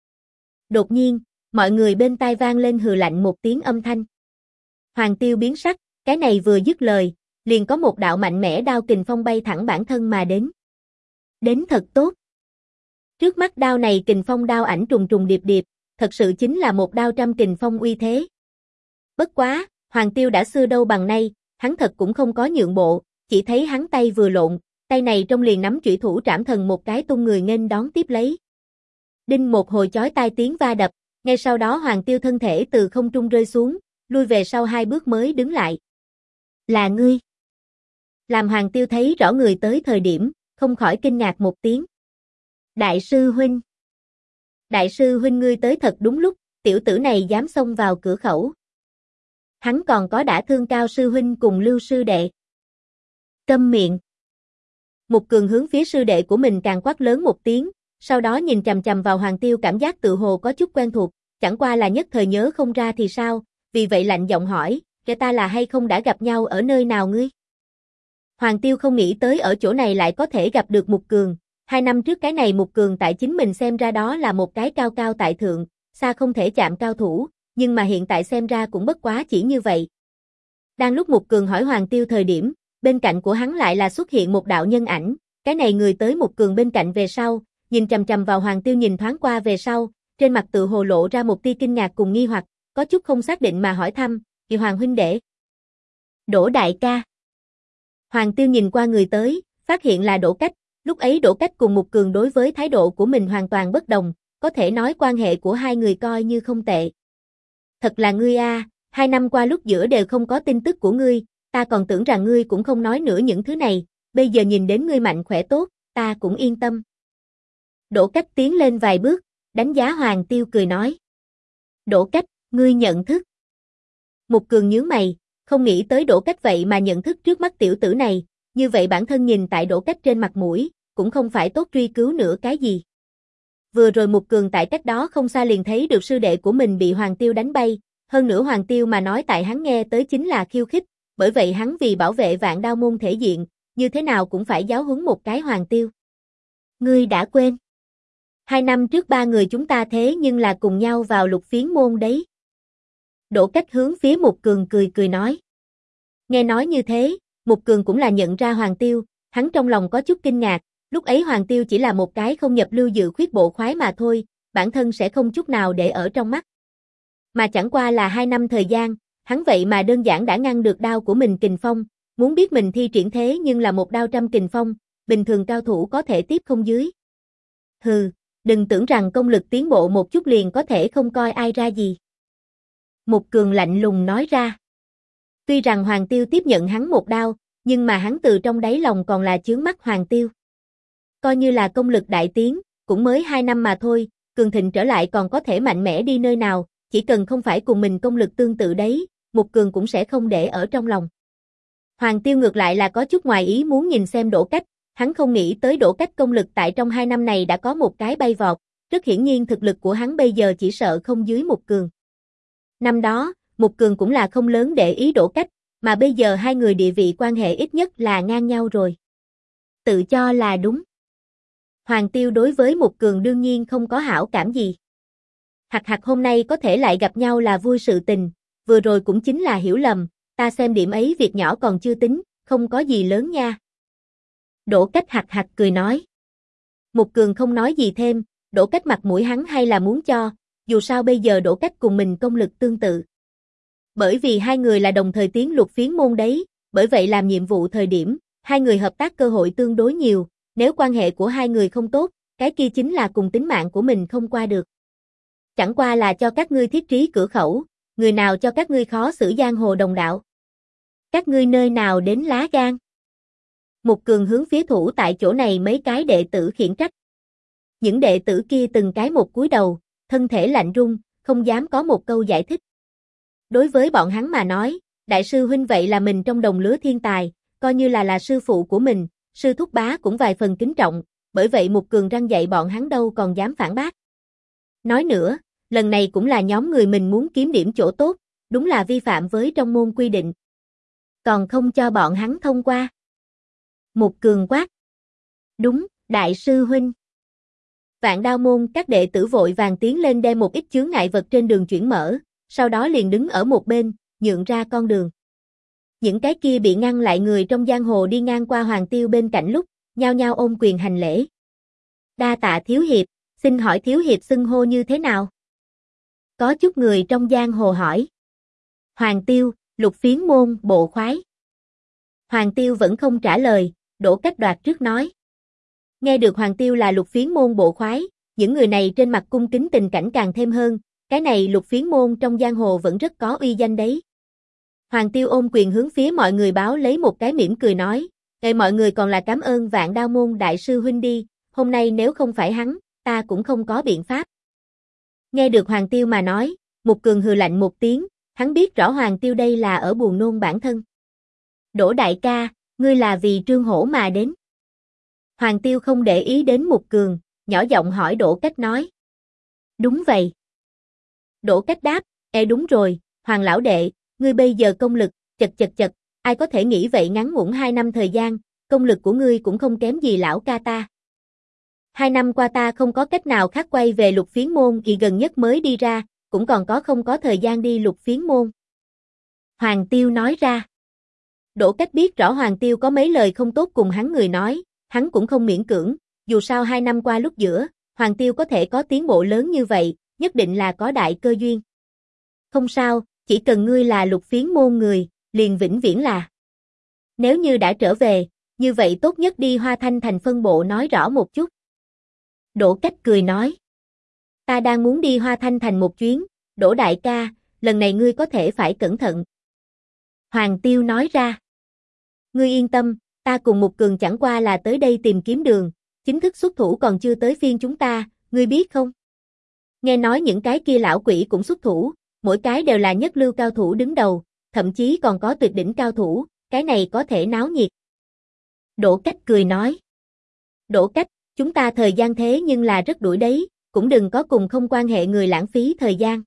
Đột nhiên, mọi người bên tai vang lên hừ lạnh một tiếng âm thanh. Hoàng Tiêu biến sắc, cái này vừa dứt lời, liền có một đạo mạnh mẽ đao kình phong bay thẳng bản thân mà đến. Đến thật tốt. Trước mắt đao này kình phong đao ảnh trùng trùng điệp điệp, thật sự chính là một đao trăm kình phong uy thế. Bất quá, Hoàng Tiêu đã xưa đâu bằng nay, hắn thật cũng không có nhượng bộ, chỉ thấy hắn tay vừa lộn, tay này trong liền nắm chủy thủ trảm thần một cái tung người nghênh đón tiếp lấy. Đinh một hồi chói tai tiếng va đập, ngay sau đó Hoàng Tiêu thân thể từ không trung rơi xuống, lui về sau 2 bước mới đứng lại. Là ngươi. Làm Hoàng Tiêu thấy rõ người tới thời điểm, không khỏi kinh ngạc một tiếng. Đại sư huynh. Đại sư huynh ngươi tới thật đúng lúc, tiểu tử này dám xông vào cửa khẩu. Hắn còn có đã thương Cao sư huynh cùng Lưu sư đệ. Câm miệng. Mục Cường hướng phía sư đệ của mình càng quát lớn một tiếng, sau đó nhìn chằm chằm vào Hoàng Tiêu cảm giác tự hồ có chút quen thuộc, chẳng qua là nhất thời nhớ không ra thì sao, vì vậy lạnh giọng hỏi, kẻ ta là hay không đã gặp nhau ở nơi nào ngươi? Hoàng Tiêu không nghĩ tới ở chỗ này lại có thể gặp được Mục Cường, 2 năm trước cái này Mục Cường tại chính mình xem ra đó là một cái cao cao tại thượng, xa không thể chạm cao thủ, nhưng mà hiện tại xem ra cũng bất quá chỉ như vậy. Đang lúc Mục Cường hỏi Hoàng Tiêu thời điểm, bên cạnh của hắn lại là xuất hiện một đạo nhân ảnh, cái này người tới Mục Cường bên cạnh về sau, nhìn chằm chằm vào Hoàng Tiêu nhìn thoáng qua về sau, trên mặt tự hồ lộ ra một tia kinh ngạc cùng nghi hoặc, có chút không xác định mà hỏi thăm, "Kỳ Hoàng huynh đệ?" "Đỗ đại ca." Hoàng Tiêu nhìn qua người tới, phát hiện là Đỗ Cách, lúc ấy Đỗ Cách cùng Mục Cường đối với thái độ của mình hoàn toàn bất đồng, có thể nói quan hệ của hai người coi như không tệ. "Thật là ngươi a, 2 năm qua lúc giữa đều không có tin tức của ngươi, ta còn tưởng rằng ngươi cũng không nói nữa những thứ này, bây giờ nhìn đến ngươi mạnh khỏe tốt, ta cũng yên tâm." Đỗ Cách tiến lên vài bước, đánh giá Hoàng Tiêu cười nói. "Đỗ Cách, ngươi nhận thức." Mục Cường nhướng mày, không nghĩ tới Đỗ Cách vậy mà nhận thức trước mắt tiểu tử này, như vậy bản thân nhìn tại Đỗ Cách trên mặt mũi, cũng không phải tốt truy cứu nữa cái gì. Vừa rồi Mục Cường tại cách đó không xa liền thấy được sư đệ của mình bị Hoàng Tiêu đánh bay, hơn nữa Hoàng Tiêu mà nói tại hắn nghe tới chính là khiêu khích, bởi vậy hắn vì bảo vệ Vạn Đao môn thể diện, như thế nào cũng phải giáo huấn một cái Hoàng Tiêu. "Ngươi đã quên. 2 năm trước 3 người chúng ta thế nhưng là cùng nhau vào Lục Phiến môn đấy." Đỗ Cách hướng phía Mục Cường cười cười nói. Nghe nói như thế, Mục Cường cũng là nhận ra Hoàng Tiêu, hắn trong lòng có chút kinh ngạc, lúc ấy Hoàng Tiêu chỉ là một cái không nhập lưu dự khuyết bộ khoái mà thôi, bản thân sẽ không chút nào để ở trong mắt. Mà chẳng qua là 2 năm thời gian, hắn vậy mà đơn giản đã ngăn được đao của mình kình phong, muốn biết mình thi triển thế nhưng là một đao trăm kình phong, bình thường cao thủ có thể tiếp không dưới. Hừ, đừng tưởng rằng công lực tiến bộ một chút liền có thể không coi ai ra gì. Mục Cường lạnh lùng nói ra. Tuy rằng Hoàng Tiêu tiếp nhận hắn một đao, nhưng mà hắn từ trong đáy lòng còn là chướng mắt Hoàng Tiêu. Coi như là công lực đại tiến, cũng mới 2 năm mà thôi, cường thịnh trở lại còn có thể mạnh mẽ đi nơi nào, chỉ cần không phải cùng mình công lực tương tự đấy, Mục Cường cũng sẽ không để ở trong lòng. Hoàng Tiêu ngược lại là có chút ngoài ý muốn nhìn xem Đỗ Cách, hắn không nghĩ tới Đỗ Cách công lực tại trong 2 năm này đã có một cái bay vọt, rất hiển nhiên thực lực của hắn bây giờ chỉ sợ không dưới Mục Cường. Năm đó, Mục Cường cũng là không lớn để ý Đỗ Cách, mà bây giờ hai người địa vị quan hệ ít nhất là ngang nhau rồi. Tự cho là đúng. Hoàng Tiêu đối với Mục Cường đương nhiên không có hảo cảm gì. Hặc hặc hôm nay có thể lại gặp nhau là vui sự tình, vừa rồi cũng chính là hiểu lầm, ta xem điểm ấy việc nhỏ còn chưa tính, không có gì lớn nha. Đỗ Cách hặc hặc cười nói. Mục Cường không nói gì thêm, Đỗ Cách mặt mũi hắn hay là muốn cho, dù sao bây giờ Đỗ Cách cùng mình công lực tương tự. Bởi vì hai người là đồng thời tiến Lục Phiến môn đấy, bởi vậy làm nhiệm vụ thời điểm, hai người hợp tác cơ hội tương đối nhiều, nếu quan hệ của hai người không tốt, cái kia chính là cùng tính mạng của mình không qua được. Chẳng qua là cho các ngươi thiết trí cửa khẩu, người nào cho các ngươi khó xử giang hồ đồng đạo. Các ngươi nơi nào đến lá gan? Mục Cường hướng phía thủ tại chỗ này mấy cái đệ tử khiển trách. Những đệ tử kia từng cái một cúi đầu, thân thể lạnh run, không dám có một câu giải thích. Đối với bọn hắn mà nói, đại sư huynh vậy là mình trong đồng lứa thiên tài, coi như là sư phụ của mình, sư thúc bá cũng vài phần kính trọng, bởi vậy Mục Cường răn dạy bọn hắn đâu còn dám phản bác. Nói nữa, lần này cũng là nhóm người mình muốn kiếm điểm chỗ tốt, đúng là vi phạm với trong môn quy định. Còn không cho bọn hắn thông qua. Mục Cường quát. Đúng, đại sư huynh. Vạn Đao môn các đệ tử vội vàng tiến lên đem một ít chướng ngại vật trên đường chuyển mở, sau đó liền đứng ở một bên, nhượng ra con đường. Những cái kia bị ngăn lại người trong giang hồ đi ngang qua Hoàng Tiêu bên cạnh lúc, nhao nhao ôm quyền hành lễ. Đa tạ thiếu hiệp, xin hỏi thiếu hiệp xưng hô như thế nào? Có chút người trong giang hồ hỏi. Hoàng Tiêu, Lục Phiến môn, bộ khoái. Hoàng Tiêu vẫn không trả lời, Đỗ Cách đoạt trước nói. Nghe được Hoàng Tiêu là Lục Phiến môn bộ khoái, những người này trên mặt cung kính tình cảnh càng thêm hơn, cái này Lục Phiến môn trong giang hồ vẫn rất có uy danh đấy. Hoàng Tiêu ôm quyền hướng phía mọi người báo lấy một cái mỉm cười nói, mọi người còn là cảm ơn Vạn Đao môn đại sư huynh đi, hôm nay nếu không phải hắn, ta cũng không có biện pháp. Nghe được Hoàng Tiêu mà nói, Mục Cường hừ lạnh một tiếng, hắn biết rõ Hoàng Tiêu đây là ở buồn nôn bản thân. Đỗ đại ca, ngươi là vì Trương Hổ mà đến. Hoàng Tiêu không để ý đến Mục Cường, nhỏ giọng hỏi Đỗ Cách nói. Đúng vậy. Đỗ Cách đáp, đúng rồi, Hoàng lão đệ, ngươi bây giờ công lực, chật, ai có thể nghĩ vậy ngắn ngủn 2 năm thời gian, công lực của ngươi cũng không kém gì lão ca ta. 2 năm qua ta không có cách nào khác quay về Lục Phiến môn thì gần nhất mới đi ra, cũng còn không có thời gian đi Lục Phiến môn. Hoàng Tiêu nói ra. Đỗ Cách biết rõ Hoàng Tiêu có mấy lời không tốt cùng hắn người nói, hắn cũng không miễn cưỡng, dù sao 2 năm qua lúc giữa, Hoàng Tiêu có thể có tiến bộ lớn như vậy, nhất định là có đại cơ duyên. Không sao, chỉ cần ngươi là Lục Phiến môn người, liền vĩnh viễn là. Nếu như đã trở về, như vậy tốt nhất đi Hoa Thanh thành phân bộ nói rõ một chút. Đỗ Cách cười nói. Ta đang muốn đi Hoa Thanh thành một chuyến, Đỗ đại ca, lần này ngươi có thể phải cẩn thận. Hoàng Tiêu nói ra. Ngươi yên tâm, ta cùng Mục Cường chẳng qua là tới đây tìm kiếm đường, chính thức xuất thủ còn chưa tới phiên chúng ta, ngươi biết không? Nghe nói những cái kia lão quỷ cũng xuất thủ, mỗi cái đều là nhất lưu cao thủ đứng đầu, thậm chí còn có tuyệt đỉnh cao thủ, cái này có thể náo nhiệt. Đỗ Cách cười nói. Đỗ Cách, chúng ta thời gian thế nhưng là rất đuổi đấy, cũng đừng có cùng không quan hệ người lãng phí thời gian.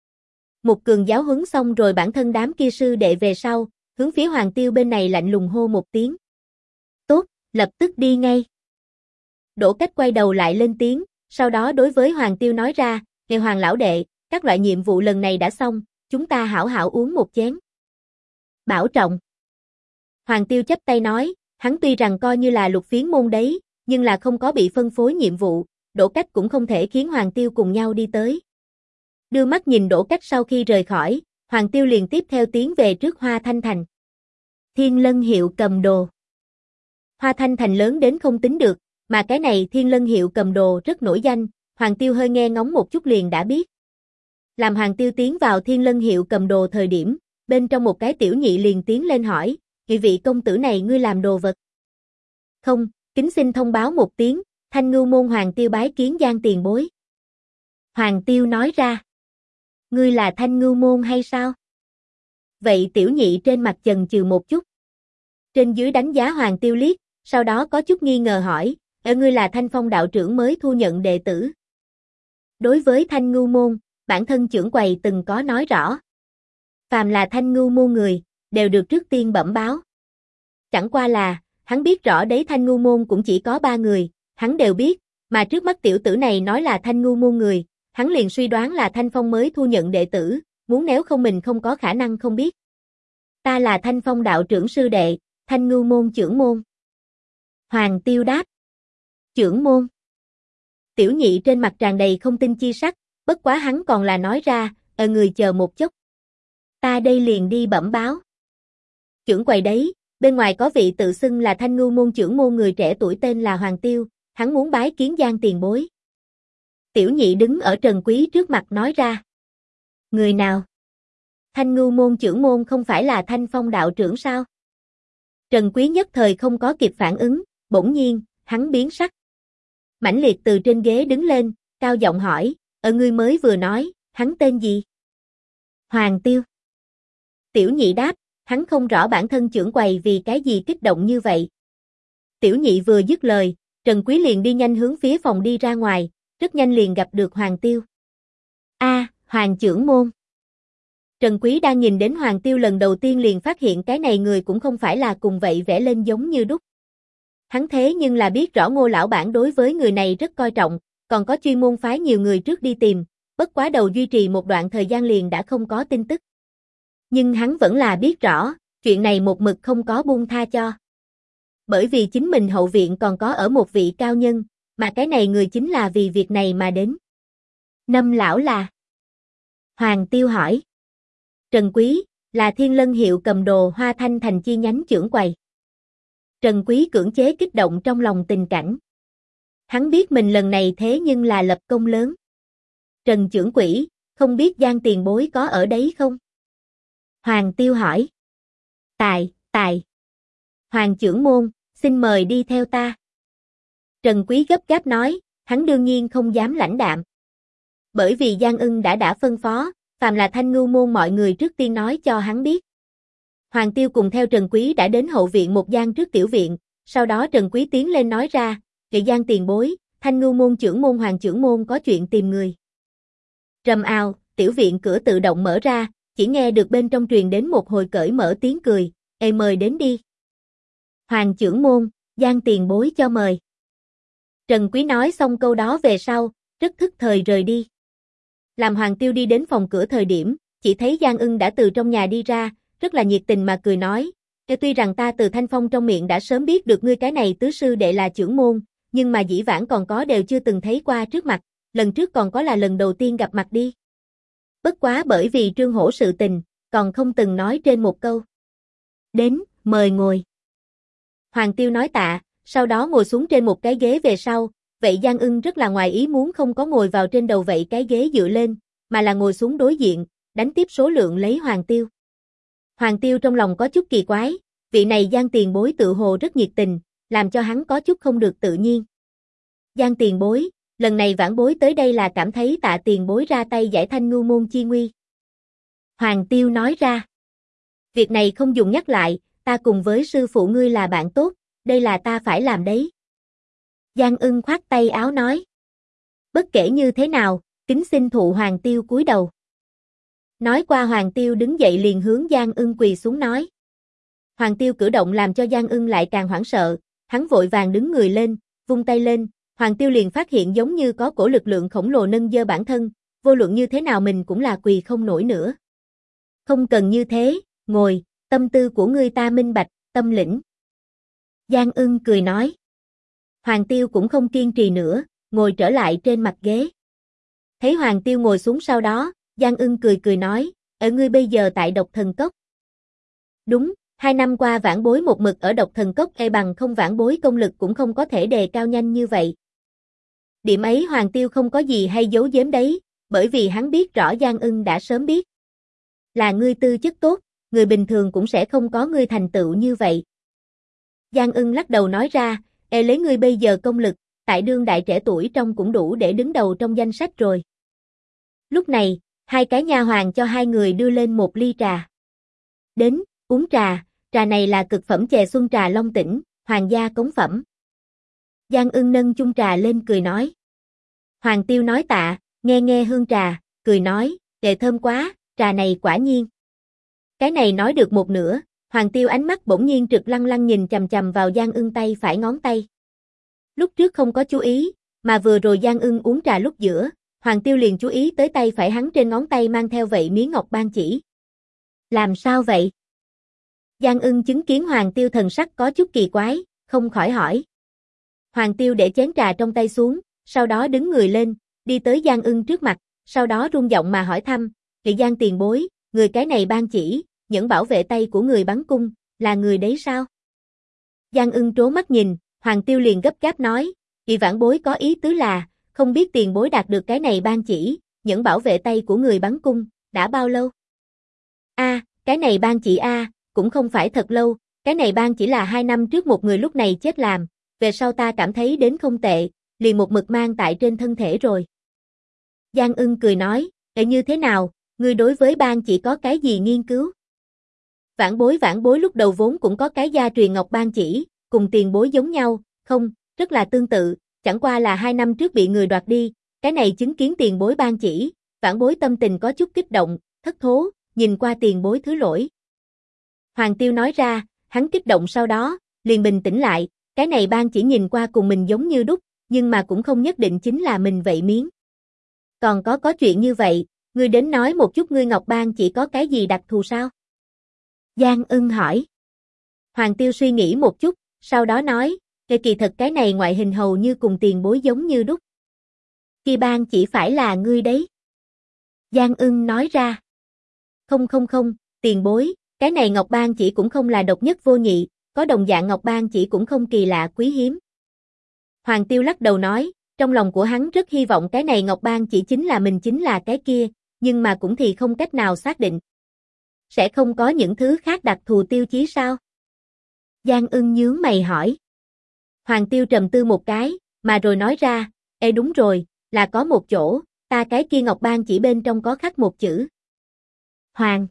Mục Cường giáo huấn xong rồi bản thân đám kia sư đệ về sau, hướng phía Hoàng Tiêu bên này lạnh lùng hô một tiếng. Tốt, lập tức đi ngay. Đỗ Cách quay đầu lại lên tiếng, sau đó đối với Hoàng Tiêu nói ra, nghe Hoàng lão đệ, các loại nhiệm vụ lần này đã xong, chúng ta hảo hảo uống một chén. Bảo trọng. Hoàng Tiêu chắp tay nói, hắn tuy rằng coi như là Lục Phiến môn đấy, nhưng là không có bị phân phối nhiệm vụ, Đỗ Cách cũng không thể khiến Hoàng Tiêu cùng nhau đi tới. Đưa mắt nhìn Đỗ Cách sau khi rời khỏi, Hoàng Tiêu liền tiếp theo tiến về trước Hoa Thanh thành. Thiên Lân hiệu cầm đồ. Hoa Thanh thành lớn đến không tính được, mà cái này Thiên Lân hiệu cầm đồ rất nổi danh, Hoàng Tiêu hơi nghe ngóng một chút liền đã biết. Làm Hoàng Tiêu tiến vào Thiên Lân hiệu cầm đồ thời điểm, bên trong một cái tiểu nhị liền tiến lên hỏi, vị công tử này ngươi làm đồ vật? Không, kính xin thông báo một tiếng, Thanh Ngưu môn Hoàng Tiêu bái kiến Giang tiền bối. Hoàng Tiêu nói ra. Ngươi là Thanh Ngưu môn hay sao? Vậy tiểu nhị trên mặt chần chừ một chút. Trên dưới đánh giá Hoàng Tiêu liếc, sau đó có chút nghi ngờ hỏi, ngươi là Thanh Phong đạo trưởng mới thu nhận đệ tử. Đối với Thanh Ngưu môn, bản thân trưởng quầy từng có nói rõ. Phàm là Thanh Ngưu môn người, đều được trước tiên bẩm báo. Chẳng qua là, hắn biết rõ đấy Thanh Ngưu môn cũng chỉ có 3 người, hắn đều biết, mà trước mắt tiểu tử này nói là Thanh Ngưu môn người, hắn liền suy đoán là Thanh Phong mới thu nhận đệ tử, muốn nếu không mình không có khả năng không biết. Ta là Thanh Phong đạo trưởng sư đệ, Thanh Ngưu môn trưởng môn. Hoàng Tiêu đáp. Trưởng môn. Tiểu nhị trên mặt tràn đầy không tin chi sắc, bất quá hắn còn là nói ra, người chờ một chút. Ta đây liền đi bẩm báo. Trưởng quầy đấy, bên ngoài có vị tự xưng là Thanh Ngưu môn trưởng môn người trẻ tuổi tên là Hoàng Tiêu, hắn muốn bái kiến Giang tiền bối. Tiểu nhị đứng ở Trần Quý trước mặt nói ra. Người nào? Thanh Ngưu môn trưởng môn không phải là Thanh Phong đạo trưởng sao? Trần Quý nhất thời không có kịp phản ứng, bỗng nhiên, hắn biến sắc. Mãnh liệt từ trên ghế đứng lên, cao giọng hỏi, ngươi mới vừa nói, hắn tên gì? Hoàng Tiêu. Tiểu nhị đáp, hắn không rõ bản thân trưởng quầy vì cái gì kích động như vậy. Tiểu nhị vừa dứt lời, Trần Quý liền đi nhanh hướng phía phòng đi ra ngoài, rất nhanh liền gặp được Hoàng Tiêu. Hoàng trưởng môn. Trần Quý đang nhìn đến Hoàng Tiêu lần đầu tiên liền phát hiện cái này người cũng không phải là cùng vậy vẽ lên giống như đúc. Hắn thế nhưng là biết rõ Ngô lão bản đối với người này rất coi trọng, còn có chuyên môn phái nhiều người trước đi tìm, bất quá đầu duy trì một đoạn thời gian liền đã không có tin tức. Nhưng hắn vẫn là biết rõ, chuyện này một mực không có buông tha cho. Bởi vì chính mình hậu viện còn có ở một vị cao nhân, mà cái này người chính là vì việc này mà đến. Năm lão là? Hoàng Tiêu hỏi. Trần Quý, là Thiên Lân hiệu cầm đồ Hoa Thanh thành chi nhánh trưởng quầy. Trần Quý cưỡng chế kích động trong lòng tình cảnh. Hắn biết mình lần này thế nhưng là lập công lớn. Trần trưởng quỹ, không biết Giang tiền bối có ở đấy không? Hoàng Tiêu hỏi. Tài. Hoàng trưởng môn, xin mời đi theo ta. Trần Quý gấp gáp nói, hắn đương nhiên không dám lãnh đạm. Bởi vì Giang Ưng đã phân phó, phàm là Thanh Ngưu môn mọi người trước tiên nói cho hắn biết. Hoàng Tiêu cùng theo Trần Quý đã đến hậu viện một gian trước tiểu viện, sau đó Trần Quý tiến lên nói ra, "Kỵ Giang tiền bối, Thanh Ngưu môn trưởng môn Hoàng trưởng môn có chuyện tìm người." Rầm ào, tiểu viện cửa tự động mở ra, chỉ nghe được bên trong truyền đến một hồi cởi mở tiếng cười, "Ê mời đến đi." Hoàng trưởng môn, Giang tiền bối cho mời. Trần Quý nói xong câu đó về sau, rất thức thời rời đi. Làm Hoàng Tiêu đi đến phòng cửa thời điểm, chỉ thấy Giang Ưng đã từ trong nhà đi ra, rất là nhiệt tình mà cười nói, tuy rằng ta từ Thanh Phong trong miệng đã sớm biết được ngươi cái này tứ sư đệ là trưởng môn, nhưng mà dĩ vãng còn có đều chưa từng thấy qua trước mặt, lần trước còn có là lần đầu tiên gặp mặt đi. Bất quá bởi vì Trương Hổ sự tình, còn không từng nói trên một câu. Đến, mời ngồi. Hoàng Tiêu nói tạ, sau đó ngồi xuống trên một cái ghế về sau, vậy Giang Ưng rất là ngoài ý muốn không có ngồi vào trên đầu vậy cái ghế dựa lên, mà là ngồi xuống đối diện, đánh tiếp số lượng lấy Hoàng Tiêu. Hoàng Tiêu trong lòng có chút kỳ quái, vị này Giang tiền bối tự hồ rất nhiệt tình, làm cho hắn có chút không được tự nhiên. Giang tiền bối, lần này vãn bối tới đây là cảm thấy tạ tiền bối ra tay giải Thanh Ngưu môn chi nguy. Hoàng Tiêu nói ra, việc này không dùng nhắc lại, ta cùng với sư phụ ngươi là bạn tốt, đây là ta phải làm đấy. Giang Ưng khoát tay áo nói. Bất kể như thế nào, kính xin thụ Hoàng Tiêu cúi đầu. Nói qua Hoàng Tiêu đứng dậy liền hướng Giang Ưng quỳ xuống nói. Hoàng Tiêu cử động làm cho Giang Ưng lại càng hoảng sợ, hắn vội vàng đứng người lên, vung tay lên, Hoàng Tiêu liền phát hiện giống như có cổ lực lượng khổng lồ nâng dơ bản thân, vô luận như thế nào mình cũng là quỳ không nổi nữa. Không cần như thế, ngồi, tâm tư của ngươi ta minh bạch, tâm lĩnh. Giang Ưng cười nói. Hoàng Tiêu cũng không kiên trì nữa, ngồi trở lại trên mặt ghế. Thấy Hoàng Tiêu ngồi xuống sau đó, Giang Ưng cười cười nói, ở ngươi bây giờ tại Độc Thần Cốc. Đúng, 2 năm qua vãn bối một mực ở Độc Thần Cốc bằng không vãn bối công lực cũng không có thể đề cao nhanh như vậy. Điểm ấy Hoàng Tiêu không có gì hay giấu giếm đấy, bởi vì hắn biết rõ Giang Ưng đã sớm biết. Là ngươi tư chất tốt, người bình thường cũng sẽ không có ngươi thành tựu như vậy. Giang Ưng lắc đầu nói ra, lấy ngươi bây giờ công lực, tại đương đại trẻ tuổi trong cũng đủ để đứng đầu trong danh sách rồi. Lúc này, 2 cái nha hoàn cho 2 người đưa lên một ly trà. Đến, uống trà, trà này là cực phẩm chè xuân trà Long Tỉnh, hoàng gia cống phẩm. Giang Ưng nâng chung trà lên cười nói. Hoàng Tiêu nói tạ, nghe hương trà, cười nói, thơm quá, trà này quả nhiên. Cái này nói được một nửa, Hoàng Tiêu ánh mắt bỗng nhiên trực lăng lăng nhìn chằm chằm vào Giang Ưng tay phải ngón tay. Lúc trước không có chú ý, mà vừa rồi Giang Ưng uống trà lúc giữa, Hoàng Tiêu liền chú ý tới tay phải hắn trên ngón tay mang theo vậy miếng ngọc ban chỉ. Làm sao vậy? Giang Ưng chứng kiến Hoàng Tiêu thần sắc có chút kỳ quái, không khỏi hỏi. Hoàng Tiêu để chén trà trong tay xuống, sau đó đứng người lên, đi tới Giang Ưng trước mặt, sau đó rung giọng mà hỏi thăm, "Kỵ Giang tiền bối, người cái này ban chỉ, những bảo vệ tay của người bắn cung, là người đấy sao?" Giang Ưng trố mắt nhìn, Hoàng Tiêu liền gấp gáp nói, "Kỵ vãn bối có ý tứ là, không biết tiền bối đạt được cái này ban chỉ, những bảo vệ tay của người bắn cung, đã bao lâu?" Cái này ban chỉ cũng không phải thật lâu, cái này ban chỉ là 2 năm trước một người lúc này chết làm, về sau ta cảm thấy đến không tệ, liền một mực mang tại trên thân thể rồi. Giang Ưng cười nói, như thế nào, ngươi đối với ban chỉ có cái gì nghiên cứu? Vãn bối lúc đầu vốn cũng có cái gia truyền ngọc ban chỉ, cùng tiền bối giống nhau, không, rất là tương tự, chẳng qua là 2 năm trước bị người đoạt đi, cái này chứng kiến tiền bối ban chỉ, vãn bối tâm tình có chút kích động, thất thố, nhìn qua tiền bối thứ lỗi. Hoàng Tiêu nói ra, hắn kích động sau đó, liền bình tĩnh lại, cái này ban chỉ nhìn qua cùng mình giống như đúc, nhưng mà cũng không nhất định chính là mình vậy miếng. Còn có chuyện như vậy, ngươi đến nói một chút ngươi ngọc ban chỉ có cái gì đặc thù sao? Giang Ưng hỏi. Hoàng Tiêu suy nghĩ một chút, sau đó nói, kỳ thật cái này ngoại hình hầu như cùng tiền bối giống như đúc. Kỳ ban chỉ phải là ngươi đấy. Giang Ưng nói ra. Không, tiền bối, cái này ngọc ban chỉ cũng không là độc nhất vô nhị, có đồng dạng ngọc ban chỉ cũng không kỳ lạ quý hiếm. Hoàng Tiêu lắc đầu nói, trong lòng của hắn rất hy vọng cái này ngọc ban chỉ chính là mình chính là cái kia, nhưng mà cũng thì không cách nào xác định. Sẽ không có những thứ khác đặc thù tiêu chí sao? Giang Ưng nhướng mày hỏi. Hoàng Tiêu trầm tư một cái, mà rồi nói ra, đúng rồi, là có một chỗ, ta cái kia ngọc ban chỉ bên trong có khắc một chữ. Hoàng.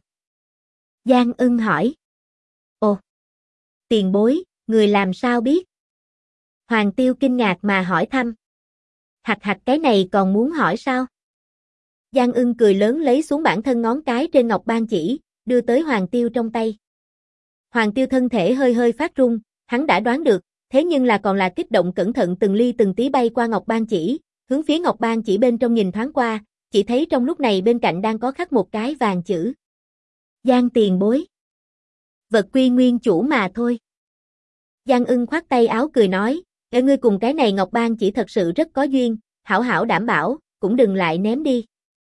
Giang Ưng hỏi. Ồ. Tiền bối, người làm sao biết? Hoàng Tiêu kinh ngạc mà hỏi thăm. Hạch cái này còn muốn hỏi sao? Giang Ưng cười lớn lấy xuống bản thân ngón cái trên ngọc ban chỉ, đưa tới Hoàng Tiêu trong tay. Hoàng Tiêu thân thể hơi phát run, hắn đã đoán được, thế nhưng là còn là kích động cẩn thận từng ly từng tí bay qua ngọc ban chỉ, hướng phía ngọc ban chỉ bên trong nhìn thoáng qua, chỉ thấy trong lúc này bên cạnh đang có khắc một cái vàng chữ. Giang tiền bối. Vật quy nguyên chủ mà thôi. Giang Ưng khoát tay áo cười nói, ngươi cùng cái này ngọc ban chỉ thật sự rất có duyên, hảo đảm bảo, cũng đừng lại ném đi.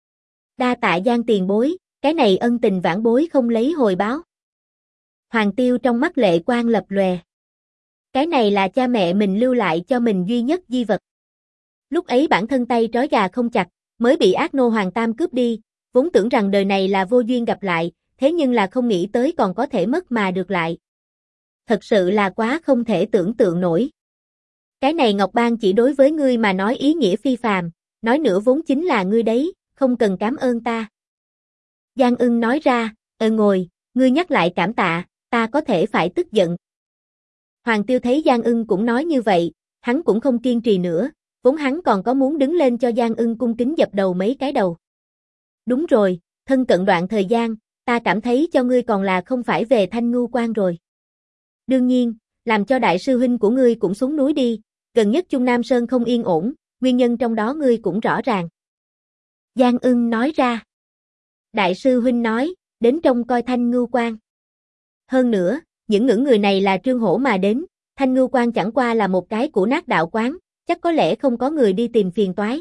Đa tạ Giang tiền bối, cái này ân tình vãn bối không lấy hồi báo. Hoàng Tiêu trong mắt lệ quang lập lòe. Cái này là cha mẹ mình lưu lại cho mình duy nhất di vật. Lúc ấy bản thân tay trói gà không chặt, mới bị ác nô Hoàng Tam cướp đi, vốn tưởng rằng đời này là vô duyên gặp lại, thế nhưng là không nghĩ tới còn có thể mất mà được lại. Thật sự là quá không thể tưởng tượng nổi. Cái này ngọc ban chỉ đối với ngươi mà nói ý nghĩa phi phàm, nói nữa vốn chính là ngươi đấy, không cần cảm ơn ta. Giang Ưng nói ra, ngồi, ngươi nhắc lại cảm tạ, ta có thể phải tức giận. Hoàng Tiêu thấy Giang Ưng cũng nói như vậy, hắn cũng không kiên trì nữa, vốn hắn còn có muốn đứng lên cho Giang Ưng cung kính dập đầu mấy cái đầu. Đúng rồi, thân cận đoạn thời gian, ta cảm thấy cho ngươi còn là không phải về Thanh Ngưu Quan rồi. Đương nhiên, làm cho đại sư huynh của ngươi cũng xuống núi đi, gần nhất Trung Nam Sơn không yên ổn, nguyên nhân trong đó ngươi cũng rõ ràng. Giang Ưng nói ra. Đại sư huynh nói, đến trông coi Thanh Ngưu Quan. Hơn nữa, những người này là Trương Hổ mà đến, Thanh Ngưu Quan chẳng qua là một cái cũ nát đạo quán, chắc có lẽ không có người đi tìm phiền toái.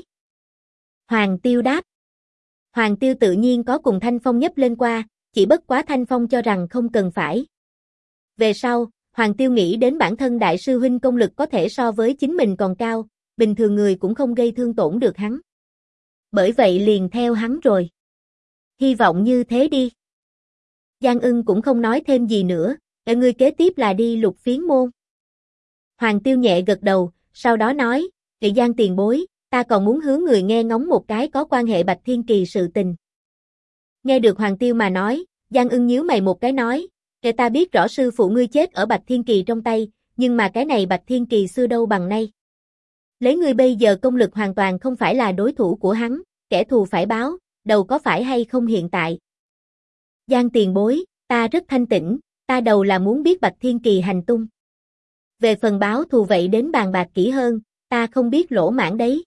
Hoàng Tiêu đáp. Hoàng Tiêu tự nhiên có cùng Thanh Phong nhấp lên qua, chỉ bất quá Thanh Phong cho rằng không cần phải. Về sau, Hoàng Tiêu nghĩ đến bản thân đại sư huynh công lực có thể so với chính mình còn cao, bình thường người cũng không gây thương tổn được hắn. Bởi vậy liền theo hắn rồi. Hy vọng như thế đi. Giang Ưng cũng không nói thêm gì nữa, ngươi kế tiếp là đi Lục Phiến môn. Hoàng Tiêu nhẹ gật đầu, sau đó nói, Giang tiền bối, ta còn muốn hướng người nghe ngóng một cái có quan hệ Bạch Thiên Kỳ sự tình. Nghe được Hoàng Tiêu mà nói, Giang Ưng nhíu mày một cái nói, ta biết rõ sư phụ ngươi chết ở Bạch Thiên Kỳ trong tay, nhưng mà cái này Bạch Thiên Kỳ xưa đâu bằng nay. Lấy ngươi bây giờ công lực hoàn toàn không phải là đối thủ của hắn, kẻ thù phải báo, đầu có phải hay không hiện tại. Giang tiền bối, ta rất thanh tĩnh, ta đầu là muốn biết Bạch Thiên Kỳ hành tung. Về phần báo thù vậy đến bàn bạc kỹ hơn, ta không biết lỗ mãn đấy.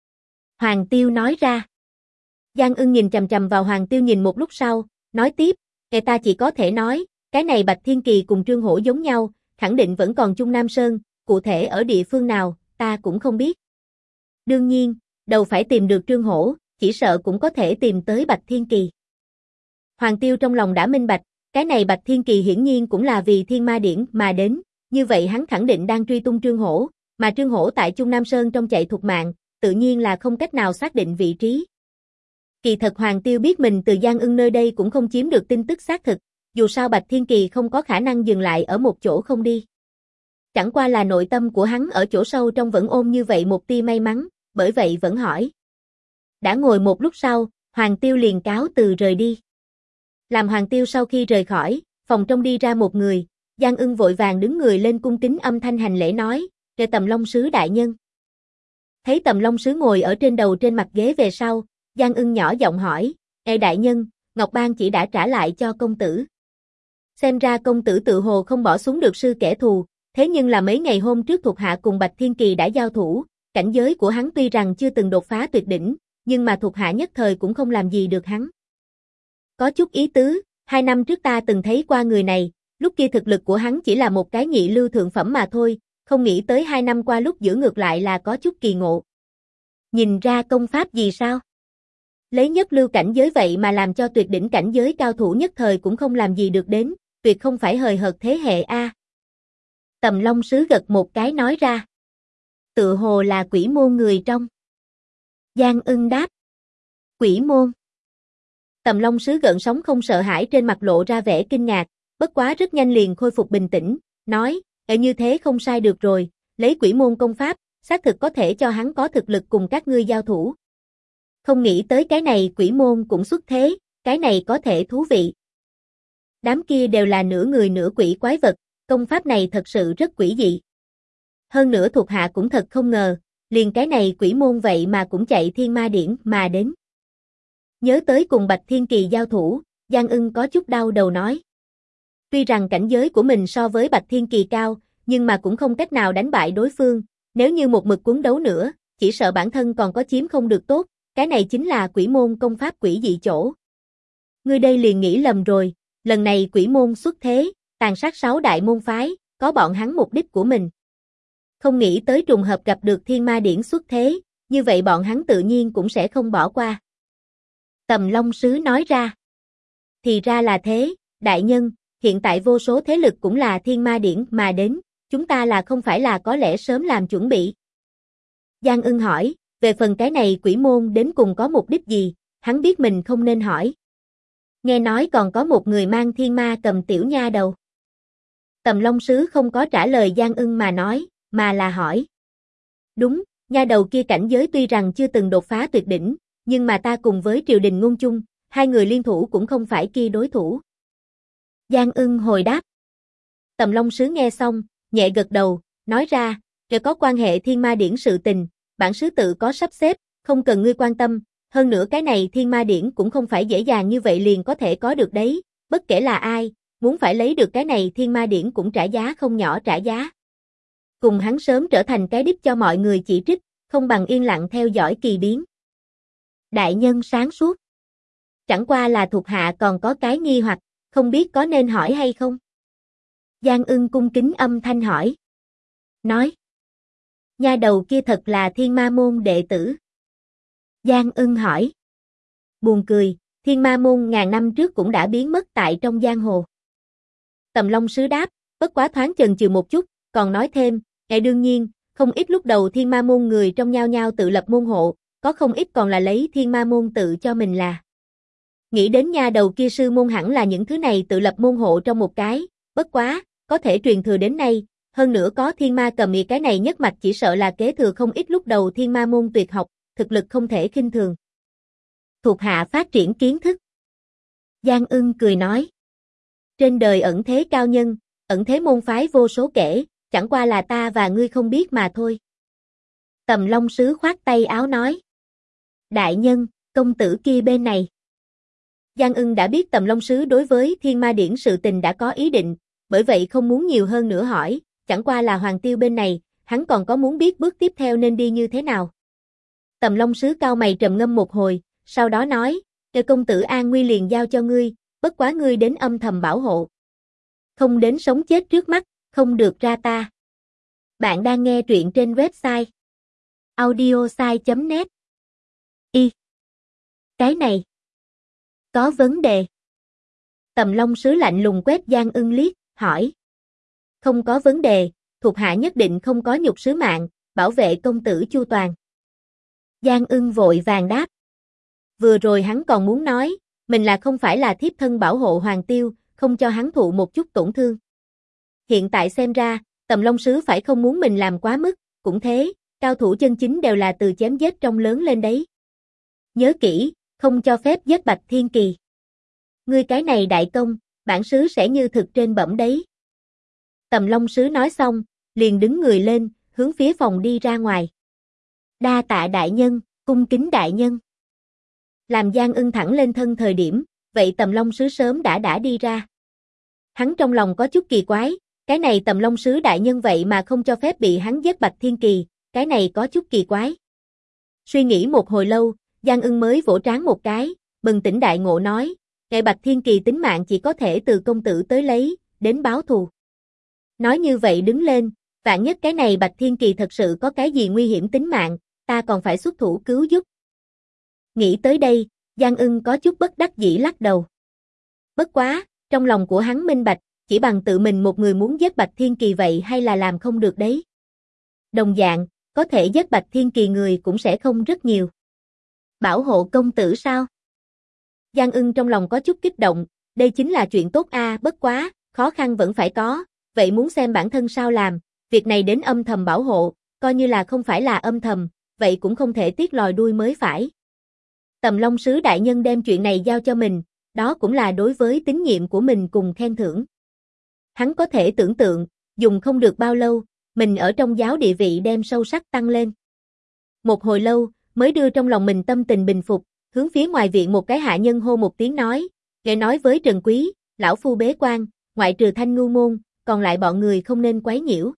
Hoàng Tiêu nói ra. Giang Ưng nhìn chằm chằm vào Hoàng Tiêu nhìn một lúc sau, nói tiếp, ta chỉ có thể nói, cái này Bạch Thiên Kỳ cùng Trương Hổ giống nhau, khẳng định vẫn còn Trung Nam Sơn, cụ thể ở địa phương nào, ta cũng không biết. Đương nhiên, đầu phải tìm được Trương Hổ, chỉ sợ cũng có thể tìm tới Bạch Thiên Kỳ. Hoàng Tiêu trong lòng đã minh bạch, cái này Bạch Thiên Kỳ hiển nhiên cũng là vì Thiên Ma Điển mà đến, như vậy hắn khẳng định đang truy tung Trương Hổ, mà Trương Hổ tại Trung Nam Sơn trong chạy thục mạng, tự nhiên là không cách nào xác định vị trí. Kỳ thật Hoàng Tiêu biết mình từ Giang Ưng nơi đây cũng không chiếm được tin tức xác thực, dù sao Bạch Thiên Kỳ không có khả năng dừng lại ở một chỗ không đi. Chẳng qua là nội tâm của hắn ở chỗ sâu trong vẫn ôm như vậy một tia may mắn, bởi vậy vẫn hỏi. Đã ngồi một lúc sau, Hoàng Tiêu liền cáo từ rời đi. Làm Hoàng Tiêu sau khi rời khỏi, phòng trong đi ra một người, Giang Ưng vội vàng đứng người lên cung kính âm thanh hành lễ nói, "Về Tầm Long sứ đại nhân." Thấy Tầm Long sứ ngồi ở trên đầu trên mặt ghế về sau, Giang Ưng nhỏ giọng hỏi, "Ê đại nhân, Ngọc Bang chỉ đã trả lại cho công tử." Xem ra công tử tự hồ không bỏ xuống được sư kẻ thù, thế nhưng là mấy ngày hôm trước thuộc hạ cùng Bạch Thiên Kỳ đã giao thủ, cảnh giới của hắn tuy rằng chưa từng đột phá tuyệt đỉnh, nhưng mà thuộc hạ nhất thời cũng không làm gì được hắn. Có chút ý tứ, 2 năm trước ta từng thấy qua người này, lúc kia thực lực của hắn chỉ là một cái nhị lưu thượng phẩm mà thôi, không nghĩ tới 2 năm qua lúc giữ ngược lại là có chút kỳ ngộ. Nhìn ra công pháp gì sao? Lấy nhất lưu cảnh giới vậy mà làm cho tuyệt đỉnh cảnh giới cao thủ nhất thời cũng không làm gì được đến, tuyệt không phải hời hợt thế hệ a. Tầm Long sứ gật một cái nói ra. Tự hồ là quỷ môn người trong. Giang Ưng đáp. Quỷ môn. Tầm Long sứ gợn sóng không sợ hãi trên mặt lộ ra vẻ kinh ngạc, bất quá rất nhanh liền khôi phục bình tĩnh, nói, như thế không sai được rồi, lấy quỷ môn công pháp, xác thực có thể cho hắn có thực lực cùng các ngươi giao thủ. Không nghĩ tới cái này quỷ môn cũng xuất thế, cái này có thể thú vị. Đám kia đều là nửa người nửa quỷ quái vật, công pháp này thật sự rất quỷ dị. Hơn nữa thuộc hạ cũng thật không ngờ, liền cái này quỷ môn vậy mà cũng chạy Thiên Ma Điển mà đến. Nhớ tới cùng Bạch Thiên Kỳ giao thủ, Giang Ưng có chút đau đầu nói. Tuy rằng cảnh giới của mình so với Bạch Thiên Kỳ cao, nhưng mà cũng không cách nào đánh bại đối phương, nếu như một mực cuốn đấu nữa, chỉ sợ bản thân còn có chiếm không được tốt, cái này chính là quỷ môn công pháp quỷ dị chỗ. Ngươi đây liền nghĩ lầm rồi, lần này quỷ môn xuất thế, tàn sát 6 đại môn phái, có bọn hắn mục đích của mình. Không nghĩ tới trùng hợp gặp được Thiên Ma Điển xuất thế, như vậy bọn hắn tự nhiên cũng sẽ không bỏ qua. Tầm Long sứ nói ra. Thì ra là thế, đại nhân, hiện tại vô số thế lực cũng là Thiên Ma Điển mà đến, chúng ta là không phải là có lẽ sớm làm chuẩn bị. Giang Ưng hỏi, về phần cái này quỷ môn đến cùng có mục đích gì, hắn biết mình không nên hỏi. Nghe nói còn có một người mang thiên ma cầm tiểu nha đầu. Tầm Long sứ không có trả lời Giang Ưng mà nói, mà là hỏi. Đúng, nha đầu kia cảnh giới tuy rằng chưa từng đột phá tuyệt đỉnh, nhưng mà ta cùng với triều đình ngôn chung, 2 người liên thủ cũng không phải kia đối thủ. Giang Ưng hồi đáp. Tầm Long sứ nghe xong, nhẹ gật đầu, nói ra, nếu có quan hệ Thiên Ma Điển sự tình, bản sứ tự có sắp xếp, không cần ngươi quan tâm, hơn nữa cái này Thiên Ma Điển cũng không phải dễ dàng như vậy liền có thể có được đấy, bất kể là ai, muốn phải lấy được cái này Thiên Ma Điển cũng trả giá không nhỏ trả giá. Cùng hắn sớm trở thành cái đích cho mọi người chỉ trích, không bằng yên lặng theo dõi kỳ biến. Đại nhân sáng suốt. Chẳng qua là thuộc hạ còn có cái nghi hoặc, không biết có nên hỏi hay không? Giang Ưng cung kính âm thanh hỏi. Nói. Nha đầu kia thật là Thiên Ma môn đệ tử. Giang Ưng hỏi. Buồn cười, Thiên Ma môn ngàn năm trước cũng đã biến mất tại trong giang hồ. Tầm Long sứ đáp, bất quá thoáng chần chừ một chút, còn nói thêm, đương nhiên, không ít lúc đầu Thiên Ma môn người trong nhao nhao tự lập môn hộ, có không ít còn là lấy Thiên Ma môn tự cho mình là. Nghĩ đến nha đầu kia sư môn hẳn là những thứ này tự lập môn hộ trong một cái, bất quá, có thể truyền thừa đến nay, hơn nữa có Thiên Ma cầm y cái này nhất mạch chỉ sợ là kế thừa không ít lúc đầu Thiên Ma môn tuyệt học, thực lực không thể khinh thường. Thuộc hạ phát triển kiến thức. Giang Ưng cười nói. Trên đời ẩn thế cao nhân, ẩn thế môn phái vô số kể, chẳng qua là ta và ngươi không biết mà thôi. Tầm Long sứ khoát tay áo nói. Đại nhân, công tử kia bên này. Giang Ưng đã biết Tầm Long sứ đối với Thiên Ma Điển sự tình đã có ý định, bởi vậy không muốn nhiều hơn nữa hỏi, chẳng qua là Hoàng Tiêu bên này, hắn còn có muốn biết bước tiếp theo nên đi như thế nào. Tầm Long sứ cao mày trầm ngâm một hồi, sau đó nói, "Để công tử an nguy liền giao cho ngươi, bất quá ngươi đến âm thầm bảo hộ. Không đến sống chết trước mắt, không được ra ta." Bạn đang nghe truyện trên website audiosai.net. Cái này có vấn đề. Tầm Long sứ lạnh lùng quét Giang Ưng liếc, hỏi. Không có vấn đề, thuộc hạ nhất định không có nhục sứ mạng, bảo vệ công tử chu toàn. Giang Ưng vội vàng đáp. Vừa rồi hắn còn muốn nói, mình là không phải là thiếp thân bảo hộ Hoàng Tiêu, không cho hắn thụ một chút tổn thương. Hiện tại xem ra, Tầm Long Sứ phải không muốn mình làm quá mức, cũng thế, cao thủ chân chính đều là từ chém giết trong lớn lên đấy. Nhớ kỹ, không cho phép giết Bạch Thiên Kỳ. Ngươi cái này đại công, bản sứ sẽ như thực trên bẩm đấy. Tầm Long Sứ nói xong, liền đứng người lên, hướng phía phòng đi ra ngoài. Đa tạ đại nhân, cung kính đại nhân. Làm Giang Ưng thẳng lên thân thời điểm, vậy Tầm Long Sứ sớm đã đi ra. Hắn trong lòng có chút kỳ quái, cái này Tầm Long Sứ đại nhân vậy mà không cho phép bị hắn giết Bạch Thiên Kỳ, cái này có chút kỳ quái. Suy nghĩ một hồi lâu, Giang Ưng mới vỗ trán một cái, bừng tỉnh đại ngộ nói, ngày Bạch Thiên Kỳ tính mạng chỉ có thể từ công tử tới lấy, đến báo thù. Nói như vậy đứng lên, vạn nhất cái này Bạch Thiên Kỳ thật sự có cái gì nguy hiểm tính mạng, ta còn phải xuất thủ cứu giúp. Nghĩ tới đây, Giang Ưng có chút bất đắc dĩ lắc đầu. Bất quá, trong lòng của hắn minh bạch, chỉ bằng tự mình một người muốn giết Bạch Thiên Kỳ vậy hay là làm không được đấy. Đồng dạng, có thể giết Bạch Thiên Kỳ người cũng sẽ không rất nhiều. Bảo hộ công tử sao? Giang Ưng trong lòng có chút kích động, đây chính là chuyện tốt a, bất quá, khó khăn vẫn phải có, vậy muốn xem bản thân sao làm, việc này đến âm thầm bảo hộ, coi như là không phải là âm thầm, vậy cũng không thể tiếc lòi đuôi mới phải. Tầm Long Sứ đại nhân đem chuyện này giao cho mình, đó cũng là đối với tín nhiệm của mình cùng khen thưởng. Hắn có thể tưởng tượng, dùng không được bao lâu, mình ở trong giáo địa vị đem sâu sắc tăng lên. Một hồi lâu, mới đưa trong lòng mình tâm tình bình phục, hướng phía ngoài viện một cái hạ nhân hô một tiếng nói, nghe nói với Trần Quý, lão phu bế quan, ngoại trừ Thanh Ngưu môn, còn lại bọn người không nên quấy nhiễu.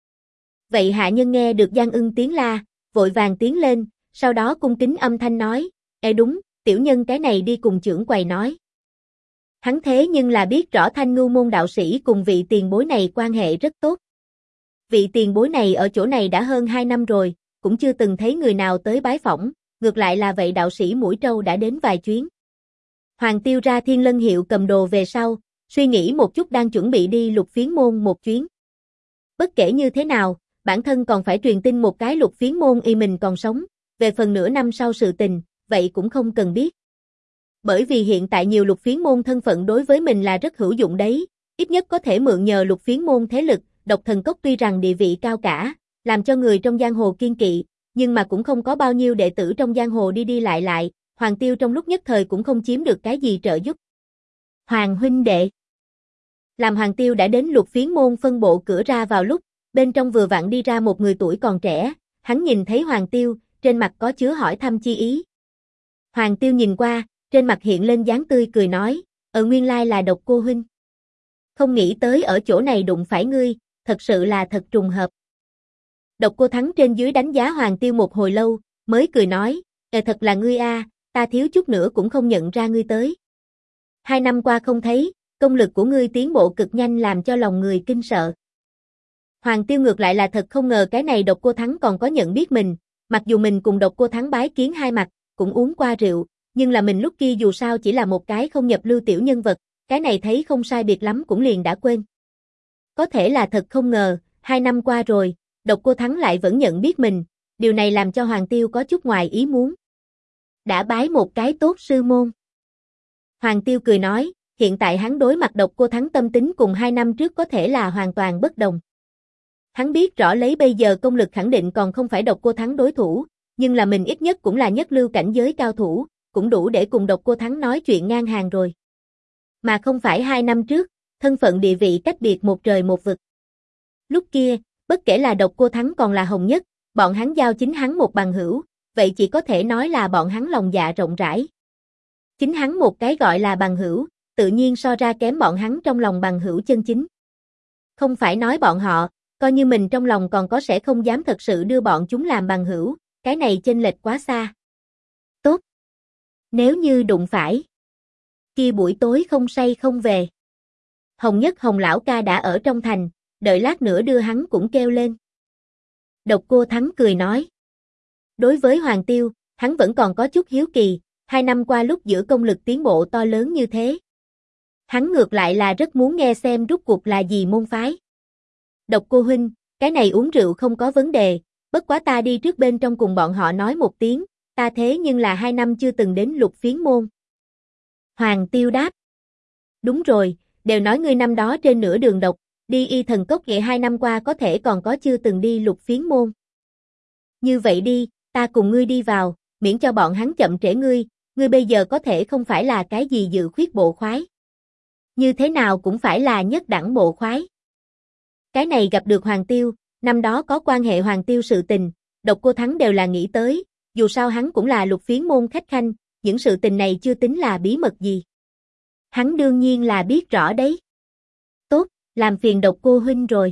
Vậy hạ nhân nghe được Giang Ưng tiếng la, vội vàng tiến lên, sau đó cung kính âm thanh nói, đúng, tiểu nhân cái này đi cùng trưởng quầy nói. Hắn thế nhưng là biết rõ Thanh Ngưu môn đạo sĩ cùng vị tiền bối này quan hệ rất tốt. Vị tiền bối này ở chỗ này đã hơn 2 năm rồi, cũng chưa từng thấy người nào tới bái phỏng, ngược lại là vậy đạo sĩ Mũi Trâu đã đến vài chuyến. Hoàng Tiêu ra Thiên Lân hiệu cầm đồ về sau, suy nghĩ một chút đang chuẩn bị đi Lục Phiến môn một chuyến. Bất kể như thế nào, bản thân còn phải truyền tin một cái Lục Phiến môn y mình còn sống, về phần nửa năm sau sự tình, vậy cũng không cần biết. Bởi vì hiện tại nhiều Lục Phiến môn thân phận đối với mình là rất hữu dụng đấy, ít nhất có thể mượn nhờ Lục Phiến môn thế lực, Độc Thần Cốc tuy rằng địa vị cao cả, làm cho người trong giang hồ kiên kỵ, nhưng mà cũng không có bao nhiêu đệ tử trong giang hồ đi lại, Hoàng Tiêu trong lúc nhất thời cũng không chiếm được cái gì trợ giúp. Hoàng huynh đệ. Làm Hoàng Tiêu đã đến Lục Phiến môn phân bộ cửa ra vào lúc, bên trong vừa vặn đi ra một người tuổi còn trẻ, hắn nhìn thấy Hoàng Tiêu, trên mặt có chứa hỏi thăm chi ý. Hoàng Tiêu nhìn qua, trên mặt hiện lên dáng tươi cười nói, nguyên lai là Độc cô huynh. Không nghĩ tới ở chỗ này đụng phải ngươi, thật sự là thật trùng hợp. Độc Cô Thắng trên dưới đánh giá Hoàng Tiêu một hồi lâu, mới cười nói, thật là ngươi a, ta thiếu chút nữa cũng không nhận ra ngươi tới. 2 năm qua không thấy, công lực của ngươi tiến bộ cực nhanh làm cho lòng người kinh sợ. Hoàng Tiêu ngược lại là thật không ngờ cái này Độc Cô Thắng còn có nhận biết mình, mặc dù mình cùng Độc Cô Thắng bái kiến hai mặt, cũng uống qua rượu, nhưng là mình lúc kia dù sao chỉ là một cái không nhập lưu tiểu nhân vật, cái này thấy không sai biệt lắm cũng liền đã quên. Có thể là thật không ngờ, 2 năm qua rồi, Độc Cô Thắng lại vẫn nhận biết mình, điều này làm cho Hoàng Tiêu có chút ngoài ý muốn. Đã bái một cái tốt sư môn. Hoàng Tiêu cười nói, hiện tại hắn đối mặt Độc Cô Thắng tâm tính cùng 2 năm trước có thể là hoàn toàn bất đồng. Hắn biết rõ lấy bây giờ công lực khẳng định còn không phải Độc Cô Thắng đối thủ, nhưng là mình ít nhất cũng là nhất lưu cảnh giới cao thủ, cũng đủ để cùng Độc Cô Thắng nói chuyện ngang hàng rồi. Mà không phải 2 năm trước, thân phận địa vị cách biệt một trời một vực. Lúc kia, bất kể là Độc Cô Thắng còn là Hồng Nhất, bọn hắn giao chính hắn một bằng hữu, vậy chỉ có thể nói là bọn hắn lòng dạ rộng rãi. Chính hắn một cái gọi là bằng hữu, tự nhiên so ra kém bọn hắn trong lòng bằng hữu chân chính. Không phải nói bọn họ, coi như mình trong lòng còn có sẽ không dám thật sự đưa bọn chúng làm bằng hữu, cái này chênh lệch quá xa. Tốt. Nếu như đụng phải, kia buổi tối không say không về. Hồng Nhất Hồng lão ca đã ở trong thành, đợi lát nữa đưa hắn cũng kêu lên. Độc Cô Thắng cười nói. Đối với Hoàng Tiêu, hắn vẫn còn có chút hiếu kỳ, 2 năm qua lúc giữa công lực tiến bộ to lớn như thế. Hắn ngược lại là rất muốn nghe xem rốt cuộc là gì môn phái. Độc Cô huynh, cái này uống rượu không có vấn đề, bất quá ta đi trước bên trong cùng bọn họ nói một tiếng, ta thế nhưng là 2 năm chưa từng đến Lục Phiến môn. Hoàng Tiêu đáp. Đúng rồi, Đều nói ngươi năm đó trên nửa đường độc, đi y thần cốc nghệ 2 năm qua có thể còn có chưa từng đi Lục Phiến môn. Như vậy đi, ta cùng ngươi đi vào, miễn cho bọn hắn chậm trễ ngươi bây giờ có thể không phải là cái gì dự khuyết bộ khoái. Như thế nào cũng phải là nhất đẳng bộ khoái. Cái này gặp được Hoàng Tiêu, năm đó có quan hệ Hoàng Tiêu sự tình, Độc Cô Thắng đều là nghĩ tới, dù sao hắn cũng là Lục Phiến môn khách khanh, những sự tình này chưa tính là bí mật gì. Hắn đương nhiên là biết rõ đấy. Tốt, làm phiền Độc Cô huynh rồi.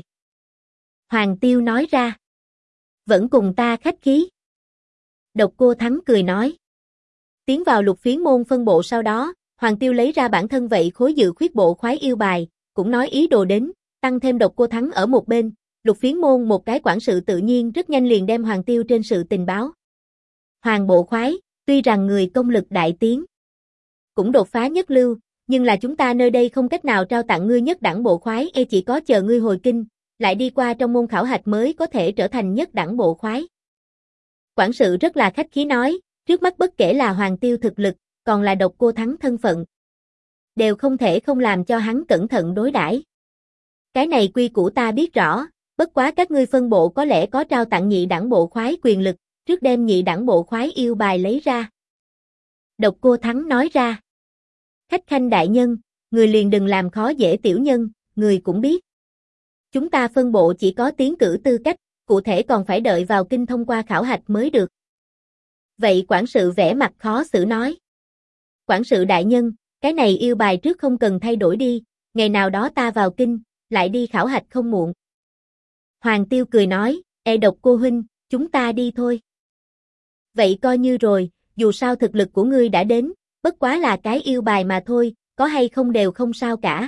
Hoàng Tiêu nói ra. Vẫn cùng ta khách khí. Độc Cô Thắng cười nói. Tiến vào Lục Phiến môn phân bộ sau đó, Hoàng Tiêu lấy ra bản thân vậy khối dự khuyết bộ khoái yêu bài, cũng nói ý đồ đến, tăng thêm Độc Cô Thắng ở một bên, Lục Phiến môn một cái quản sự tự nhiên rất nhanh liền đem Hoàng Tiêu trên sự tình báo. Hoàng bộ khoái, tuy rằng người công lực đại tiến, cũng đột phá nhất lưu, nhưng là chúng ta nơi đây không cách nào trao tặng ngươi nhất đẳng bộ khoái, chỉ có chờ ngươi hồi kinh, lại đi qua trong môn khảo hạch mới có thể trở thành nhất đẳng bộ khoái. Quản sự rất là khách khí nói, trước mắt bất kể là Hoàng Tiêu thực lực, còn là Độc Cô Thắng thân phận, đều không thể không làm cho hắn cẩn thận đối đãi. Cái này quy củ ta biết rõ, bất quá các ngươi phân bộ có lẽ có trao tặng nhị đẳng bộ khoái quyền lực, trước đem nhị đẳng bộ khoái yêu bài lấy ra. Độc Cô Thắng nói ra. Khách khanh đại nhân, người liền đừng làm khó dễ tiểu nhân, người cũng biết. Chúng ta phân bộ chỉ có tiến cử tư cách, cụ thể còn phải đợi vào kinh thông qua khảo hạch mới được. Vậy quản sự vẻ mặt khó xử nói. Quản sự đại nhân, cái này yêu bài trước không cần thay đổi đi, ngày nào đó ta vào kinh, lại đi khảo hạch không muộn. Hoàng Tiêu cười nói, Độc Cô huynh, chúng ta đi thôi. Vậy coi như rồi, dù sao thực lực của ngươi đã đến, bất quá là cái yêu bài mà thôi, có hay không đều không sao cả.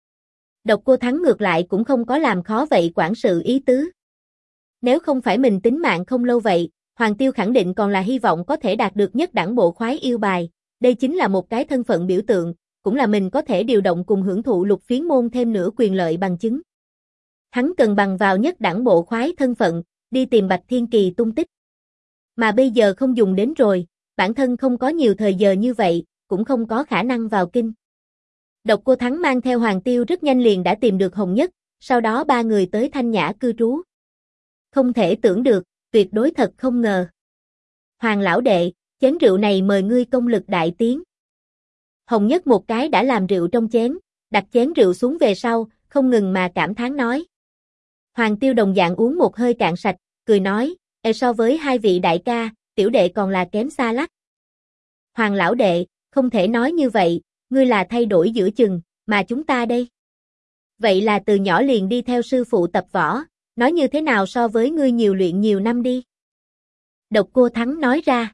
Độc Cô Thắng ngược lại cũng không có làm khó vậy quản sự ý tứ. Nếu không phải mình tính mạng không lâu vậy, Hoàng Tiêu khẳng định còn là hy vọng có thể đạt được nhất đẳng bộ khoái yêu bài, đây chính là một cái thân phận biểu tượng, cũng là mình có thể điều động cùng hưởng thụ Lục Phiến môn thêm nữa quyền lợi bằng chứng. Hắn cần bằng vào nhất đẳng bộ khoái thân phận, đi tìm Bạch Thiên Kỳ tung tích. Mà bây giờ không dùng đến rồi, bản thân không có nhiều thời giờ như vậy, cũng không có khả năng vào kinh. Độc Cô Thắng mang theo Hoàng Tiêu rất nhanh liền đã tìm được Hồng Nhất, sau đó ba người tới Thanh Nhã cư trú. Không thể tưởng được, tuyệt đối thật không ngờ. Hoàng lão đệ, chén rượu này mời ngươi công lực đại tiến. Hồng Nhất một cái đã làm rượu trong chén, đặt chén rượu xuống về sau, không ngừng mà cảm thán nói. Hoàng Tiêu đồng dạng uống một hơi cạn sạch, cười nói, so với hai vị đại ca, tiểu đệ còn là kém xa lắc. Hoàng lão đệ, không thể nói như vậy, ngươi là thay đổi giữa chừng, mà chúng ta đây. Vậy là từ nhỏ liền đi theo sư phụ tập võ, nói như thế nào so với ngươi nhiều luyện nhiều năm đi. Độc Cô Thắng nói ra.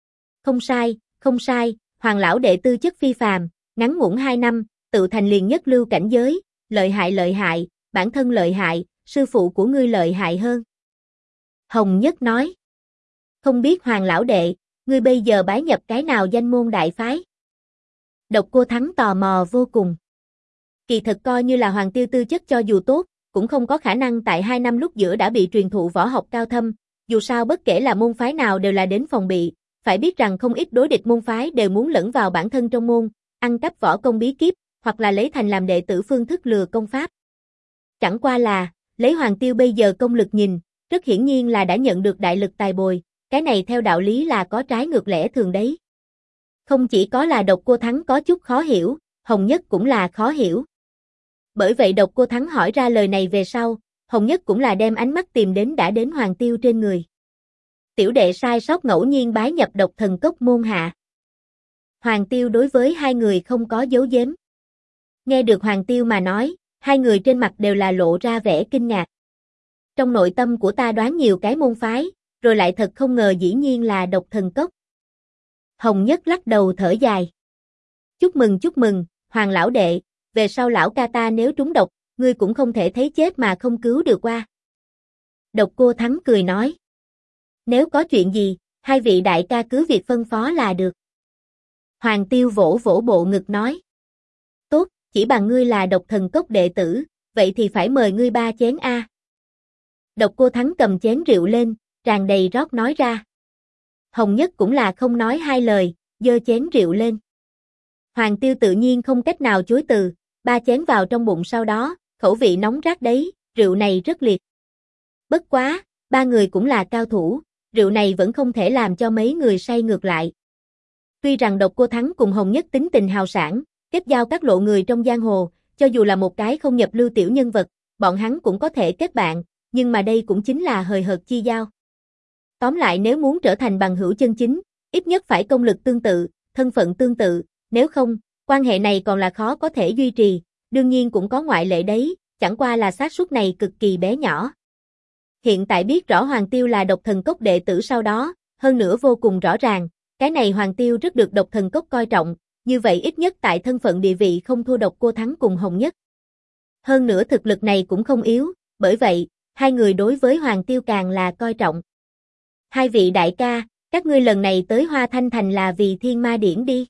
Không sai, Hoàng lão đệ tư chất phi phàm, ngắn ngủn 2 năm, tự thành liền nhất lưu cảnh giới, lợi hại, bản thân lợi hại, sư phụ của ngươi lợi hại hơn. Hồng Nhất nói. Không biết Hoàng lão đệ, ngươi bây giờ bái nhập cái nào danh môn đại phái? Độc Cô Thắng tò mò vô cùng. Kỳ thực coi như là Hoàng Tiêu tư chất cho dù tốt, cũng không có khả năng tại 2 năm lúc giữa đã bị truyền thụ võ học cao thâm, dù sao bất kể là môn phái nào đều là đến phòng bị, phải biết rằng không ít đối địch môn phái đều muốn lẫn vào bản thân trong môn, ăn cắp võ công bí kíp, hoặc là lấy thành làm đệ tử phương thức lừa công pháp. Chẳng qua là, lấy Hoàng Tiêu bây giờ công lực nhìn, rất hiển nhiên là đã nhận được đại lực tài bồi, cái này theo đạo lý là có trái ngược lẽ thường đấy. Không chỉ có là Độc Cô Thắng có chút khó hiểu, Hồng Nhất cũng là khó hiểu. Bởi vậy Độc Cô Thắng hỏi ra lời này về sau, Hồng Nhất cũng là đem ánh mắt tìm đến đã đến Hoàng Tiêu trên người. Tiểu đệ sai sót ngẫu nhiên bái nhập Độc Thần Cốc môn hạ. Hoàng Tiêu đối với hai người không có giấu giếm. Nghe được Hoàng Tiêu mà nói, hai người trên mặt đều là lộ ra vẻ kinh ngạc. Trong nội tâm của ta đoán nhiều cái môn phái, rồi lại thật không ngờ dĩ nhiên là Độc Thần Cốc. Hồng Nhất lắc đầu thở dài. Chúc mừng, Hoàng lão đệ, về sau lão ca ta nếu trúng độc, ngươi cũng không thể thấy chết mà không cứu được qua. Độc Cô Thắng cười nói. Nếu có chuyện gì, hai vị đại ca cứ việc phân phó là được. Hoàng Tiêu vỗ vỗ bộ ngực nói. Tốt, chỉ bằng ngươi là Độc Thần Cốc đệ tử, vậy thì phải mời ngươi 3 chén a. Độc Cô Thắng cầm chén rượu lên, tràn đầy rót nói ra. Hồng Nhất cũng là không nói hai lời, giơ chén rượu lên. Hoàng Tiêu tự nhiên không cách nào chối từ, ba chén vào trong bụng sau đó, khẩu vị nóng rát đấy, rượu này rất liệt. Bất quá, ba người cũng là cao thủ, rượu này vẫn không thể làm cho mấy người say ngược lại. Tuy rằng Độc Cô Thắng cùng Hồng Nhất tính tình hào sảng, kết giao các lộ người trong giang hồ, cho dù là một cái không nhập lưu tiểu nhân vật, bọn hắn cũng có thể kết bạn, nhưng mà đây cũng chính là hời hợt chi giao. Tóm lại nếu muốn trở thành bằng hữu chân chính, ít nhất phải công lực tương tự, thân phận tương tự, nếu không, quan hệ này còn là khó có thể duy trì, đương nhiên cũng có ngoại lệ đấy, chẳng qua là xác suất này cực kỳ bé nhỏ. Hiện tại biết rõ Hoàng Tiêu là Độc Thần Cốc đệ tử sau đó, hơn nữa vô cùng rõ ràng, cái này Hoàng Tiêu rất được Độc Thần Cốc coi trọng, như vậy ít nhất tại thân phận địa vị không thua Độc Cô Thắng cùng Hồng Nhất. Hơn nữa thực lực này cũng không yếu, bởi vậy, hai người đối với Hoàng Tiêu càng là coi trọng. Hai vị đại ca, các ngươi lần này tới Hoa Thanh Thành là vì Thiên Ma Điển đi.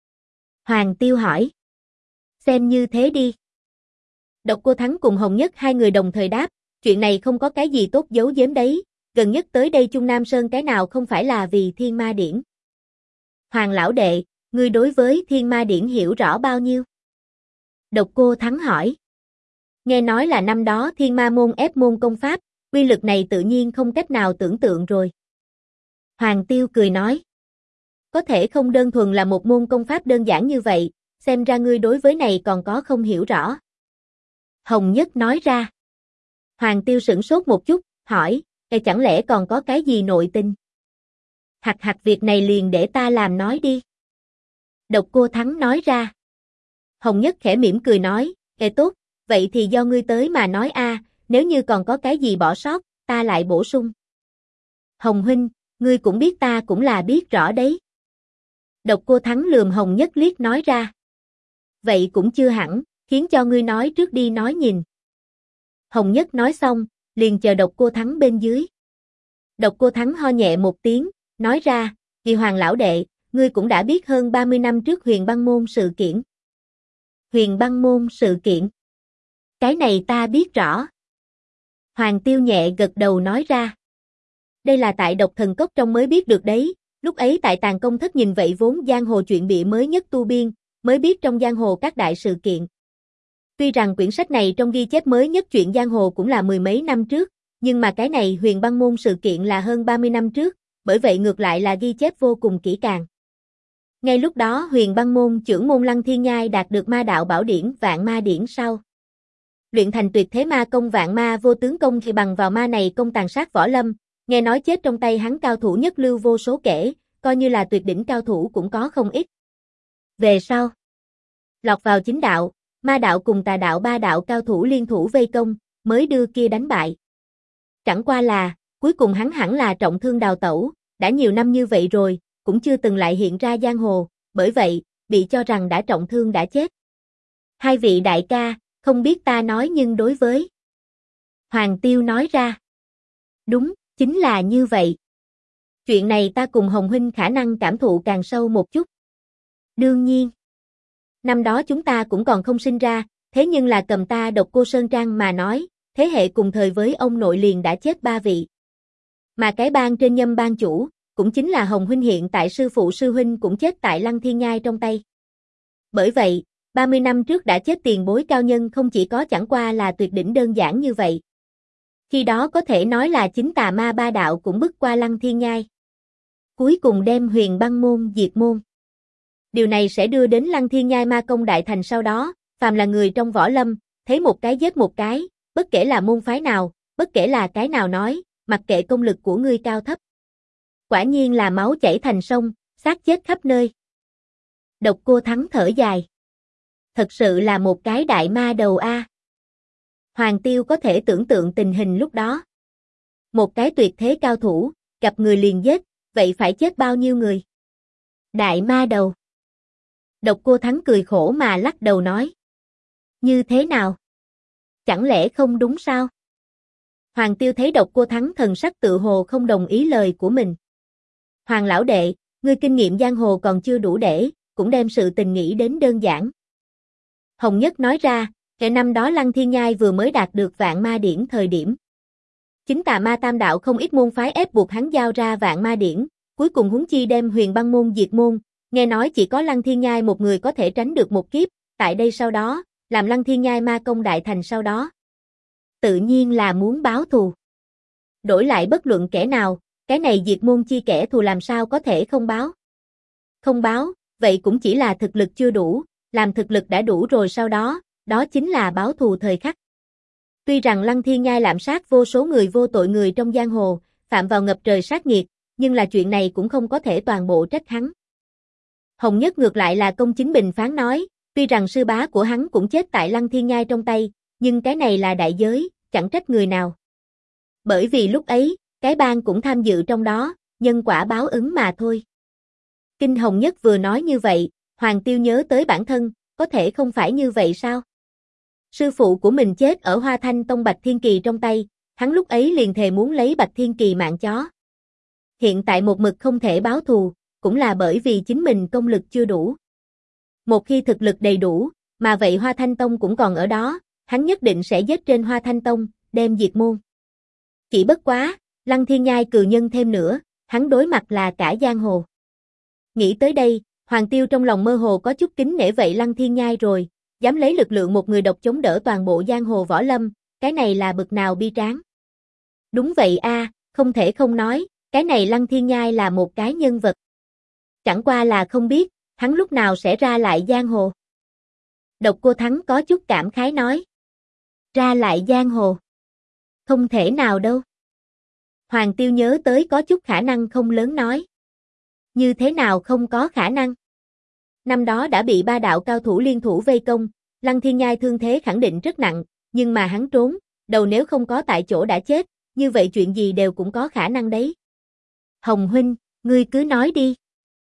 Hoàng Tiêu hỏi. Xem như thế đi. Độc Cô Thắng cùng Hồng Nhất hai người đồng thời đáp, chuyện này không có cái gì tốt giấu giếm đấy, gần nhất tới đây Trung Nam Sơn cái nào không phải là vì Thiên Ma Điển. Hoàng lão đệ, ngươi đối với Thiên Ma Điển hiểu rõ bao nhiêu? Độc Cô Thắng hỏi. Nghe nói là năm đó Thiên Ma môn ép môn công pháp, uy lực này tự nhiên không cách nào tưởng tượng rồi. Hoàng Tiêu cười nói. Có thể không đơn thuần là một môn công pháp đơn giản như vậy, xem ra ngươi đối với này còn có không hiểu rõ. Hồng Nhất nói ra. Hoàng Tiêu sửng sốt một chút, hỏi, chẳng lẽ còn có cái gì nội tình? Hặc việc này liền để ta làm nói đi. Độc Cô Thắng nói ra. Hồng Nhất khẽ mỉm cười nói, tốt, vậy thì do ngươi tới mà nói a, nếu như còn có cái gì bỏ sót, ta lại bổ sung. Hồng huynh, ngươi cũng biết ta cũng là biết rõ đấy. Độc Cô Thắng lườm Hồng Nhất liếc nói ra. Vậy cũng chưa hẳn, khiến cho ngươi nói trước đi nói nhìn. Hồng Nhất nói xong, liền chờ Độc Cô Thắng bên dưới. Độc Cô Thắng ho nhẹ một tiếng, nói ra, Kỳ Hoàng lão đệ, ngươi cũng đã biết hơn 30 năm trước Huyền Băng môn sự kiện. Huyền Băng môn sự kiện. Cái này ta biết rõ. Hoàng Tiêu nhẹ gật đầu nói ra. Đây là tại Độc Thần Cốc trong mới biết được đấy, lúc ấy tại Tàng Công Thất nhìn vậy vốn giang hồ chuyện bịa mới nhất tu biên, mới biết trong giang hồ các đại sự kiện. Tuy rằng quyển sách này trong ghi chép mới nhất chuyện giang hồ cũng là mười mấy năm trước, nhưng mà cái này Huyền Băng môn sự kiện là hơn 30 năm trước, bởi vậy ngược lại là ghi chép vô cùng kỹ càng. Ngay lúc đó Huyền Băng môn trưởng môn Lăng Thiên Nhai đạt được ma đạo bảo điển Vạn Ma Điển sau. Luyện thành tuyệt thế ma công Vạn Ma Vô Tướng Công thì bằng vào ma này công tàn sát võ lâm, nghe nói chết trong tay hắn cao thủ nhất lưu vô số kể, coi như là tuyệt đỉnh cao thủ cũng có không ít. Về sau, lọt vào chính đạo, ma đạo cùng tà đạo ba đạo cao thủ liên thủ vây công, mới đưa kia đánh bại. Chẳng qua là, cuối cùng hắn hẳn là trọng thương đào tẩu, đã nhiều năm như vậy rồi, cũng chưa từng lại hiện ra giang hồ, bởi vậy, bị cho rằng đã trọng thương đã chết. Hai vị đại ca, không biết ta nói nhưng đối với. Hoàng Tiêu nói ra. Đúng, chính là như vậy. Chuyện này ta cùng Hồng huynh khả năng cảm thụ càng sâu một chút. Đương nhiên. Năm đó chúng ta cũng còn không sinh ra, thế nhưng là cầm ta Độc Cô Sơn Trang mà nói, thế hệ cùng thời với ông nội liền đã chết 3 vị. Mà cái bang trên nhâm bang chủ, cũng chính là Hồng huynh hiện tại sư phụ sư huynh cũng chết tại Lăng Thiên Nhai trong tay. Bởi vậy, 30 năm trước đã chết tiền bối cao nhân không chỉ có chẳng qua là tuyệt đỉnh đơn giản như vậy. Khi đó có thể nói là chính tà ma ba đạo cũng bước qua Lăng Thiên Nhai. Cuối cùng đem Huyền Băng môn diệt môn. Điều này sẽ đưa đến Lăng Thiên Nhai ma công đại thành sau đó, phàm là người trong võ lâm, thấy một cái giết một cái, bất kể là môn phái nào, bất kể là cái nào nói, mặc kệ công lực của ngươi cao thấp. Quả nhiên là máu chảy thành sông, xác chết khắp nơi. Độc Cô Thắng thở dài. Thật sự là một cái đại ma đầu a. Hoàng Tiêu có thể tưởng tượng tình hình lúc đó. Một cái tuyệt thế cao thủ, gặp người liền giết, vậy phải chết bao nhiêu người? Đại ma đầu. Độc Cô Thắng cười khổ mà lắc đầu nói. Như thế nào? Chẳng lẽ không đúng sao? Hoàng Tiêu thấy Độc Cô Thắng thần sắc tự hồ không đồng ý lời của mình. Hoàng lão đệ, ngươi kinh nghiệm giang hồ còn chưa đủ để, cũng đem sự tình nghĩ đến đơn giản. Hồng Nhất nói ra, kể năm đó Lăng Thiên Nhai vừa mới đạt được Vạn Ma Điển thời điểm. Chính tà ma tam đạo không ít môn phái ép buộc hắn giao ra Vạn Ma Điển, cuối cùng huống chi đem Huyền Băng môn diệt môn, nghe nói chỉ có Lăng Thiên Nhai một người có thể tránh được một kiếp, tại đây sau đó, làm Lăng Thiên Nhai ma công đại thành sau đó. Tự nhiên là muốn báo thù. Đổi lại bất luận kẻ nào, cái này diệt môn chi kẻ thù làm sao có thể không báo. Không báo, vậy cũng chỉ là thực lực chưa đủ, làm thực lực đã đủ rồi sau đó, đó chính là báo thù thời khắc. Tuy rằng Lăng Thiên Nhai lạm sát vô số người vô tội người trong giang hồ, phạm vào ngập trời sát nghiệt, nhưng là chuyện này cũng không có thể toàn bộ trách hắn. Hồng Nhất ngược lại là công chính bình phán nói, tuy rằng sư bá của hắn cũng chết tại Lăng Thiên Nhai trong tay, nhưng cái này là đại giới, chẳng trách người nào. Bởi vì lúc ấy, cái bang cũng tham dự trong đó, nhân quả báo ứng mà thôi. Kinh Hồng Nhất vừa nói như vậy, Hoàng Tiêu nhớ tới bản thân, có thể không phải như vậy sao? Sư phụ của mình chết ở Hoa Thanh Tông Bạch Thiên Kỳ trong tay, hắn lúc ấy liền thề muốn lấy Bạch Thiên Kỳ mạng chó. Hiện tại một mực không thể báo thù, cũng là bởi vì chính mình công lực chưa đủ. Một khi thực lực đầy đủ, mà vậy Hoa Thanh Tông cũng còn ở đó, hắn nhất định sẽ giết trên Hoa Thanh Tông, đem diệt môn. Chỉ bất quá, Lăng Thiên Nhai cừ nhân thêm nữa, hắn đối mặt là cả giang hồ. Nghĩ tới đây, Hoàng Tiêu trong lòng mơ hồ có chút kính nể vậy Lăng Thiên Nhai rồi, dám lấy lực lượng một người độc chống đỡ toàn bộ giang hồ võ lâm, cái này là bực nào bi tráng. Đúng vậy a, không thể không nói, cái này Lăng Thiên Nhai là một cái nhân vật. Chẳng qua là không biết, hắn lúc nào sẽ ra lại giang hồ. Độc Cô Thắng có chút cảm khái nói. Ra lại giang hồ. Không thể nào đâu. Hoàng Tiêu nhớ tới có chút khả năng không lớn nói. Như thế nào không có khả năng? Năm đó đã bị ba đạo cao thủ liên thủ vây công, Lăng Thiên Nhai thương thế khẳng định rất nặng, nhưng mà hắn trốn, đầu nếu không có tại chỗ đã chết, như vậy chuyện gì đều cũng có khả năng đấy. Hồng huynh, ngươi cứ nói đi.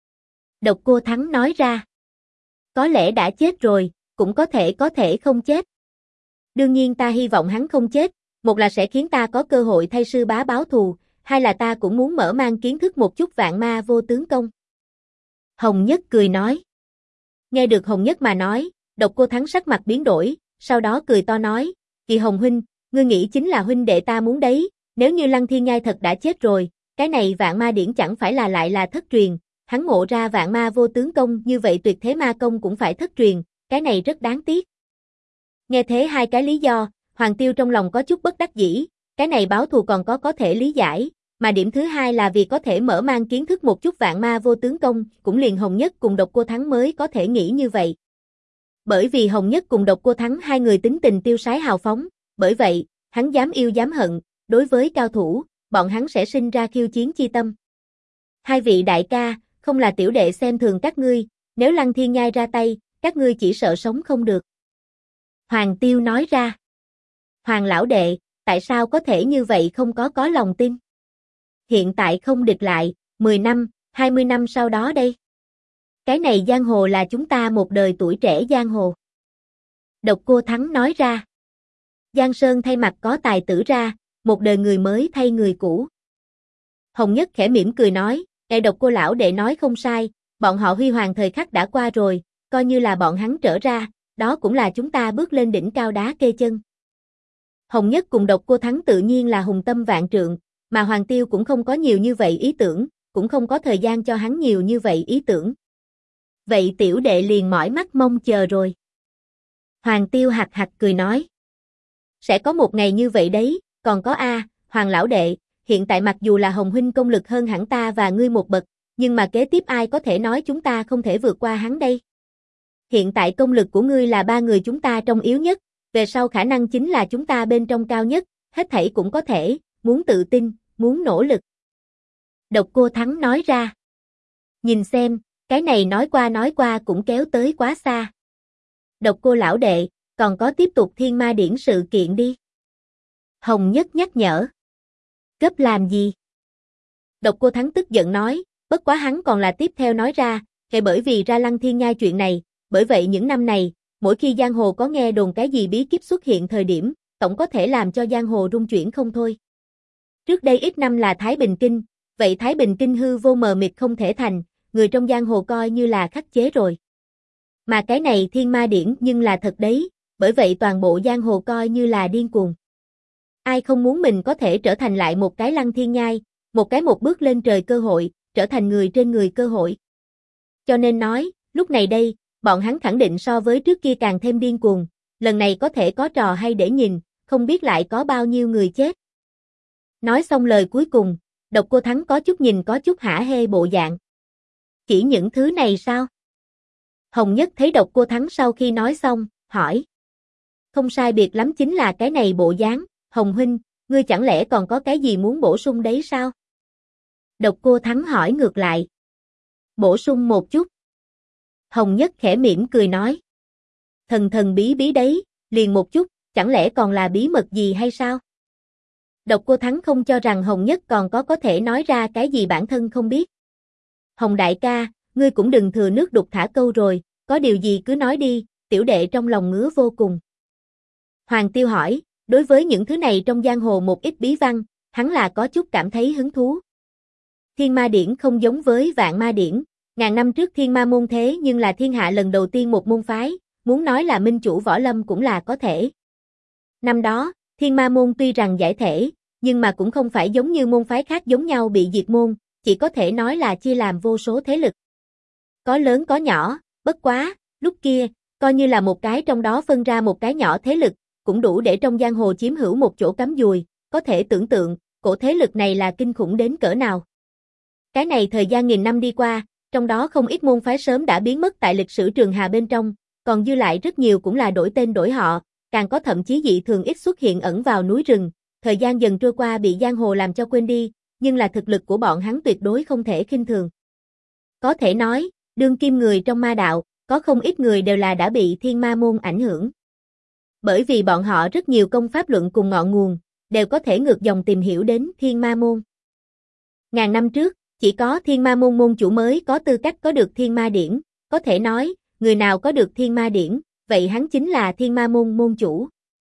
Độc Cô Thắng nói ra. Có lẽ đã chết rồi, cũng có thể không chết. Đương nhiên ta hy vọng hắn không chết, một là sẽ khiến ta có cơ hội thay sư bá báo thù, hai là ta cũng muốn mở mang kiến thức một chút vạn ma vô tướng công. Hồng Nhất cười nói. Nghe được Hồng Nhất mà nói, Độc Cô Thắng sắc mặt biến đổi, sau đó cười to nói, Kỳ Hồng huynh, ngươi nghĩ chính là huynh đệ ta muốn đấy, nếu như Lăng Thiên Nhai thật đã chết rồi, cái này vạn ma điển chẳng phải là lại là thất truyền, hắn ngộ ra vạn ma vô tướng công như vậy tuyệt thế ma công cũng phải thất truyền, cái này rất đáng tiếc. Nghe thế hai cái lý do, Hoàng Tiêu trong lòng có chút bất đắc dĩ, cái này báo thù còn có thể lý giải, mà điểm thứ hai là vì có thể mở mang kiến thức một chút vạn ma vô tướng công, cũng liền Hồng Nhất cùng Độc Cô Thắng mới có thể nghĩ như vậy. Bởi vì Hồng Nhất cùng Độc Cô Thắng hai người tính tình tiêu sái hào phóng, bởi vậy, hắn dám yêu dám hận, đối với cao thủ, bọn hắn sẽ sinh ra khiêu chiến chi tâm. Hai vị đại ca, không là tiểu đệ xem thường các ngươi, nếu Lăng Thiên Nhai ra tay, các ngươi chỉ sợ sống không được. Hoàng Tiêu nói ra. Hoàng lão đệ, tại sao có thể như vậy không có lòng tin? Hiện tại không địch lại, 10 năm, 20 năm sau đó đây. Cái này giang hồ là chúng ta một đời tuổi trẻ giang hồ. Độc Cô Thắng nói ra. Giang Sơn thay mặt có tài tử ra, một đời người mới thay người cũ. Hồng Nhất khẽ mỉm cười nói, ngài Độc Cô lão đệ nói không sai, bọn họ huy hoàng thời khắc đã qua rồi, coi như là bọn hắn trở ra, đó cũng là chúng ta bước lên đỉnh cao đá kê chân. Hồng Nhất cùng Độc Cô Thắng tự nhiên là hùng tâm vạn trượng, mà Hoàng Tiêu cũng không có nhiều như vậy ý tưởng, cũng không có thời gian cho hắn nhiều như vậy ý tưởng. Vậy tiểu đệ liền mỏi mắt mong chờ rồi. Hoàng Tiêu hạc hạc cười nói. Sẽ có một ngày như vậy đấy, còn có Hoàng lão đệ, hiện tại mặc dù là Hồng huynh công lực hơn hẳn ta và ngươi một bậc, nhưng mà kế tiếp ai có thể nói chúng ta không thể vượt qua hắn đây? Hiện tại công lực của ngươi là ba người chúng ta trong yếu nhất, về sau khả năng chính là chúng ta bên trong cao nhất, hết thảy cũng có thể, muốn tự tin, muốn nỗ lực. Độc Cô Thắng nói ra. Nhìn xem, cái này nói qua cũng kéo tới quá xa. Độc Cô lão đệ, còn có tiếp tục Thiên Ma Điển sự kiện đi. Hồng Nhất nhắc nhở. Gấp làm gì? Độc Cô Thắng tức giận nói, bất quá hắn còn là tiếp theo nói ra, kể bởi vì ra Lăng Thiên Nhai chuyện này, bởi vậy những năm này, mỗi khi giang hồ có nghe đồn cái gì bí kíp xuất hiện thời điểm, tổng có thể làm cho giang hồ rung chuyển không thôi. Trước đây ít năm là Thái Bình Kinh, vậy Thái Bình Kinh hư vô mờ mịt không thể thành, người trong giang hồ coi như là khắc chế rồi. Mà cái này Thiên Ma Điển nhưng là thật đấy, bởi vậy toàn bộ giang hồ coi như là điên cuồng. Ai không muốn mình có thể trở thành lại một cái Lăng Thiên Nhai, một bước lên trời cơ hội, trở thành người trên người cơ hội. Cho nên nói, lúc này đây, bọn hắn khẳng định so với trước kia càng thêm điên cuồng, lần này có thể có trò hay để nhìn, không biết lại có bao nhiêu người chết. Nói xong lời cuối cùng, Độc Cô Thắng có chút nhìn có chút hả hê bộ dạng. Chỉ những thứ này sao? Hồng Nhất thấy Độc Cô Thắng sau khi nói xong, hỏi. Không sai biệt lắm chính là cái này bộ dáng, Hồng huynh, ngươi chẳng lẽ còn có cái gì muốn bổ sung đấy sao? Độc Cô Thắng hỏi ngược lại. Bổ sung một chút. Hồng Nhất khẽ mỉm cười nói. Thần thần bí bí đấy, liền một chút, chẳng lẽ còn là bí mật gì hay sao? Độc Cô Thắng không cho rằng Hồng Nhất còn có thể nói ra cái gì bản thân không biết. Hồng đại ca, ngươi cũng đừng thừa nước đục thả câu rồi, có điều gì cứ nói đi, tiểu đệ trong lòng ngứa vô cùng. Hoàng Tiêu hỏi, đối với những thứ này trong giang hồ một ít bí văn, hắn là có chút cảm thấy hứng thú. Thiên Ma Điển không giống với Vạn Ma Điển, ngàn năm trước Thiên Ma môn thế nhưng là thiên hạ lần đầu tiên một môn phái, muốn nói là minh chủ võ lâm cũng là có thể. Năm đó, Thiên Ma môn tuy rằng giải thể, nhưng mà cũng không phải giống như môn phái khác giống nhau bị diệt môn, chỉ có thể nói là chia làm vô số thế lực. Có lớn có nhỏ, bất quá, lúc kia, coi như là một cái trong đó phân ra một cái nhỏ thế lực, cũng đủ để trong giang hồ chiếm hữu một chỗ cắm dùi, có thể tưởng tượng, cổ thế lực này là kinh khủng đến cỡ nào. Cái này thời gian nghìn năm đi qua, trong đó không ít môn phái sớm đã biến mất tại lịch sử trường hà bên trong, còn dư lại rất nhiều cũng là đổi tên đổi họ, càng có thậm chí dị thường ít xuất hiện ẩn vào núi rừng, thời gian dần trôi qua bị giang hồ làm cho quên đi, nhưng là thực lực của bọn hắn tuyệt đối không thể khinh thường. Có thể nói, đương kim người trong ma đạo, có không ít người đều là đã bị Thiên Ma môn ảnh hưởng. Bởi vì bọn họ rất nhiều công pháp luận cùng ngọn nguồn, đều có thể ngược dòng tìm hiểu đến Thiên Ma môn. Ngàn năm trước, chỉ có Thiên Ma môn môn chủ mới có tư cách có được Thiên Ma Điển, có thể nói, người nào có được Thiên Ma Điển, vậy hắn chính là Thiên Ma môn môn chủ.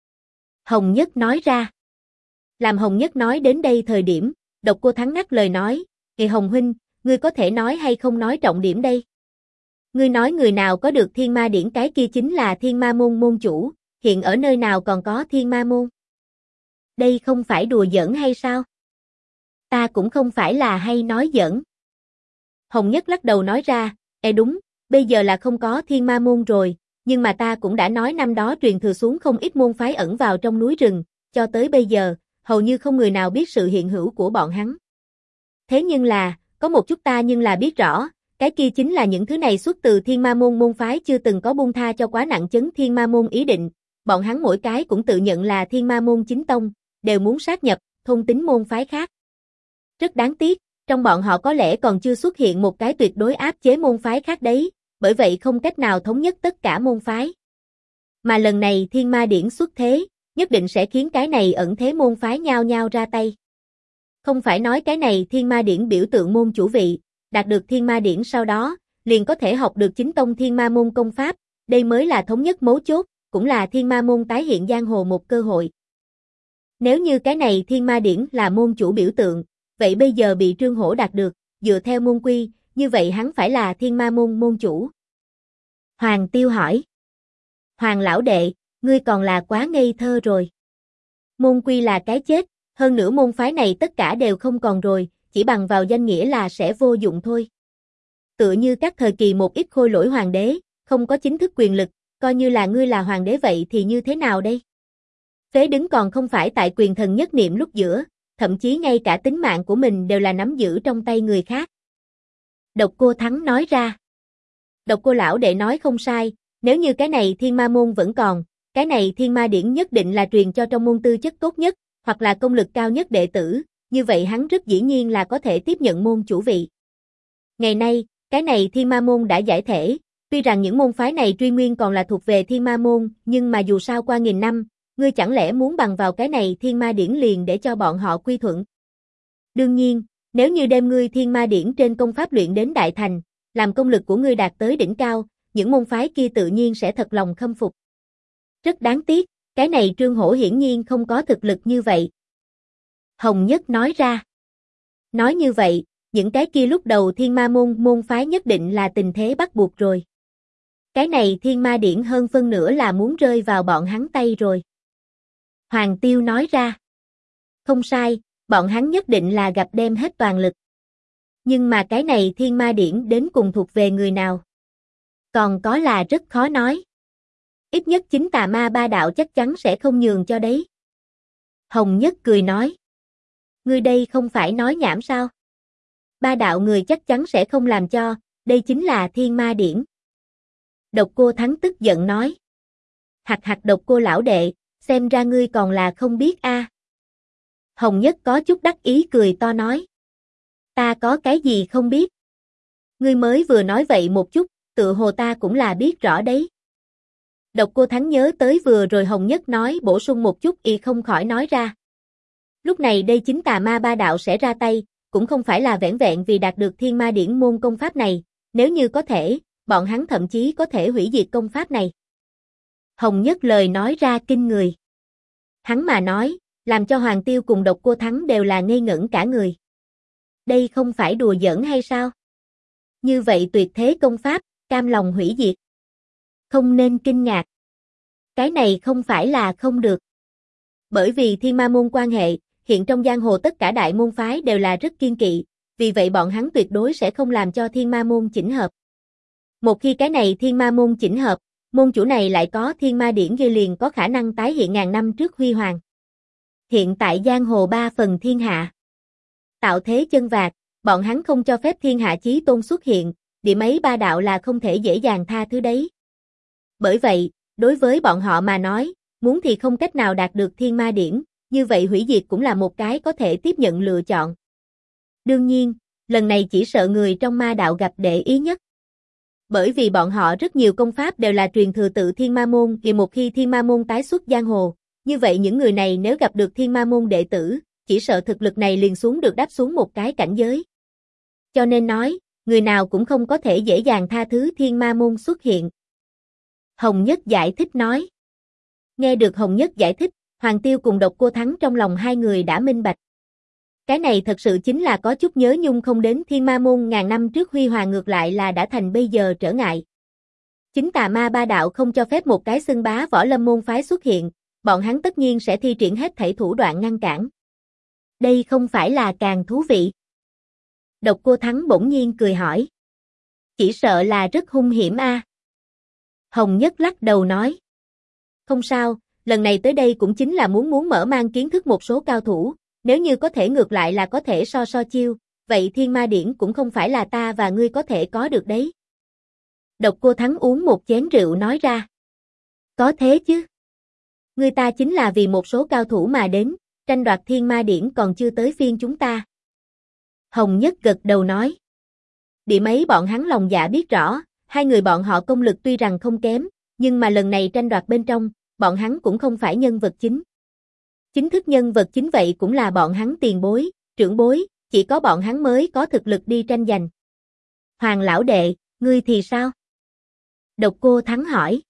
Hồng Nhất nói ra. Làm Hồng Nhất nói đến đây thời điểm, Độc Cô Thắng ngắt lời nói, "Kìa Hồng huynh, ngươi có thể nói hay không nói trọng điểm đây? Ngươi nói người nào có được Thiên Ma Điển cái kia chính là Thiên Ma môn môn chủ, hiện ở nơi nào còn có Thiên Ma môn? Đây không phải đùa giỡn hay sao?" Ta cũng không phải là hay nói giỡn. Hồng Nhất lắc đầu nói ra, đúng, bây giờ là không có Thiên Ma môn rồi, nhưng mà ta cũng đã nói năm đó truyền thừa xuống không ít môn phái ẩn vào trong núi rừng, cho tới bây giờ, hầu như không người nào biết sự hiện hữu của bọn hắn. Thế nhưng là, có một chút ta nhưng là biết rõ, cái kia chính là những thứ này xuất từ Thiên Ma môn môn phái chưa từng có buông tha cho quá nặng chấn Thiên Ma môn ý định, bọn hắn mỗi cái cũng tự nhận là Thiên Ma môn chính tông, đều muốn sát nhập, thôn tính môn phái khác. Rất đáng tiếc, trong bọn họ có lẽ còn chưa xuất hiện một cái tuyệt đối áp chế môn phái khác đấy, bởi vậy không cách nào thống nhất tất cả môn phái. Mà lần này Thiên Ma Điển xuất thế, nhất định sẽ khiến cái này ẩn thế môn phái nhao nhao ra tay. Không phải nói cái này Thiên Ma Điển biểu tượng môn chủ vị, đạt được Thiên Ma Điển sau đó, liền có thể học được chính tông Thiên Ma môn công pháp, đây mới là thống nhất mấu chốt, cũng là Thiên Ma môn tái hiện giang hồ một cơ hội. Nếu như cái này Thiên Ma Điển là môn chủ biểu tượng, vậy bây giờ bị Trương Hổ đạt được, dựa theo môn quy, như vậy hắn phải là Thiên Ma môn môn chủ. Hoàng Tiêu hỏi. Hoàng lão đệ, ngươi còn là quá ngây thơ rồi. Môn quy là cái chết, hơn nữa môn phái này tất cả đều không còn rồi, chỉ bằng vào danh nghĩa là sẽ vô dụng thôi. Tựa như các thời kỳ một ít khôi lỗi hoàng đế, không có chính thức quyền lực, coi như là ngươi là hoàng đế vậy thì như thế nào đây? Phế đứng còn không phải tại quyền thần nhất niệm lúc giữa, thậm chí ngay cả tính mạng của mình đều là nắm giữ trong tay người khác. Độc Cô Thắng nói ra. Độc Cô lão đệ nói không sai, nếu như cái này Thiên Ma môn vẫn còn, cái này Thiên Ma Điển nhất định là truyền cho trong môn tư chất tốt nhất, hoặc là công lực cao nhất đệ tử, như vậy hắn rất dĩ nhiên là có thể tiếp nhận môn chủ vị. Ngày nay, cái này Thiên Ma môn đã giải thể, tuy rằng những môn phái này truy nguyên còn là thuộc về Thiên Ma môn, nhưng mà dù sao qua nghìn năm, ngươi chẳng lẽ muốn bằng vào cái này Thiên Ma Điển liền để cho bọn họ quy thuận? Đương nhiên, nếu như đem ngươi Thiên Ma Điển trên công pháp luyện đến đại thành, làm công lực của ngươi đạt tới đỉnh cao, những môn phái kia tự nhiên sẽ thật lòng khâm phục. Rất đáng tiếc, cái này Trương Hổ hiển nhiên không có thực lực như vậy. Hồng Nhất nói ra. Nói như vậy, những cái kia lúc đầu Thiên Ma môn môn phái nhất định là tình thế bắt buộc rồi. Cái này Thiên Ma Điển hơn phân nửa là muốn rơi vào bọn hắn tay rồi. Hoàng Tiêu nói ra. Không sai, bọn hắn nhất định là gặp đem hết toàn lực. Nhưng mà cái này Thiên Ma Điển đến cùng thuộc về người nào? Còn có là rất khó nói. Ít nhất chính tà ma ba đạo chắc chắn sẽ không nhường cho đấy. Hồng Nhất cười nói. Ngươi đây không phải nói nhảm sao? Ba đạo người chắc chắn sẽ không làm cho, đây chính là thiên ma điển. Độc Cô Thắng tức giận nói. Hặc hặc Độc Cô lão đệ, xem ra ngươi còn là không biết a. Hồng Nhất có chút đắc ý cười to nói. Ta có cái gì không biết? Ngươi mới vừa nói vậy một chút, tự hồ ta cũng là biết rõ đấy. Độc Cô Thắng nhớ tới vừa rồi Hồng Nhất nói bổ sung một chút y không khỏi nói ra. Lúc này đây chính tà ma ba đạo sẽ ra tay, cũng không phải là vẻn vẹn vì đạt được thiên ma điển môn công pháp này, nếu như có thể, bọn hắn thậm chí có thể hủy diệt công pháp này. Hồng Nhất lời nói ra kinh người. Hắn mà nói, làm cho Hoàng Tiêu cùng Độc Cô Thắng đều là ngây ngẩn cả người. Đây không phải đùa giỡn hay sao? Như vậy tuyệt thế công pháp, cam lòng hủy diệt. Không nên kinh ngạc. Cái này không phải là không được. Bởi vì thiên ma môn quan hệ, hiện trong giang hồ tất cả đại môn phái đều là rất kiên kỵ, vì vậy bọn hắn tuyệt đối sẽ không làm cho thiên ma môn chỉnh hợp. Một khi cái này thiên ma môn chỉnh hợp, môn chủ này lại có thiên ma điển ghi liền có khả năng tái hiện ngàn năm trước huy hoàng. Hiện tại giang hồ ba phần thiên hạ. Tạo thế chân vạc, bọn hắn không cho phép thiên hạ chí tôn xuất hiện, điểm ấy ba đạo là không thể dễ dàng tha thứ đấy. Bởi vậy, đối với bọn họ mà nói, muốn thì không cách nào đạt được thiên ma điển, như vậy hủy diệt cũng là một cái có thể tiếp nhận lựa chọn. Đương nhiên, lần này chỉ sợ người trong ma đạo gặp để ý nhất. Bởi vì bọn họ rất nhiều công pháp đều là truyền thừa tự thiên ma môn, thì một khi thiên ma môn tái xuất giang hồ, như vậy những người này nếu gặp được thiên ma môn đệ tử, chỉ sợ thực lực này liền xuống được đáp xuống một cái cảnh giới. Cho nên nói, người nào cũng không có thể dễ dàng tha thứ thiên ma môn xuất hiện. Hồng Nhất giải thích nói. Nghe được Hồng Nhất giải thích, Hoàng Tiêu cùng Độc Cô Thắng trong lòng hai người đã minh bạch. Cái này thật sự chính là có chút nhớ nhung không đến thiên ma môn ngàn năm trước huy hoàng ngược lại là đã thành bây giờ trở ngại. Chính tà ma ba đạo không cho phép một cái xưng bá võ lâm môn phái xuất hiện, bọn hắn tất nhiên sẽ thi triển hết thảy thủ đoạn ngăn cản. Đây không phải là càng thú vị. Độc Cô Thắng bỗng nhiên cười hỏi. Chỉ sợ là rất hung hiểm a. Hồng Nhất lắc đầu nói. Không sao, lần này tới đây cũng chính là muốn mở mang kiến thức một số cao thủ, nếu như có thể ngược lại là có thể so chiêu, vậy thiên ma điển cũng không phải là ta và ngươi có thể có được đấy. Độc Cô Thắng uống một chén rượu nói ra. Có thế chứ. Người ta chính là vì một số cao thủ mà đến, tranh đoạt thiên ma điển còn chưa tới phiên chúng ta. Hồng Nhất gật đầu nói. Điểm ấy bọn hắn lòng dạ biết rõ, hai người bọn họ công lực tuy rằng không kém, nhưng mà lần này tranh đoạt bên trong, bọn hắn cũng không phải nhân vật chính. Chính thức nhân vật chính vậy cũng là bọn hắn tiền bối, trưởng bối, chỉ có bọn hắn mới có thực lực đi tranh giành. Hoàng lão đệ, ngươi thì sao? Độc Cô Thắng hỏi.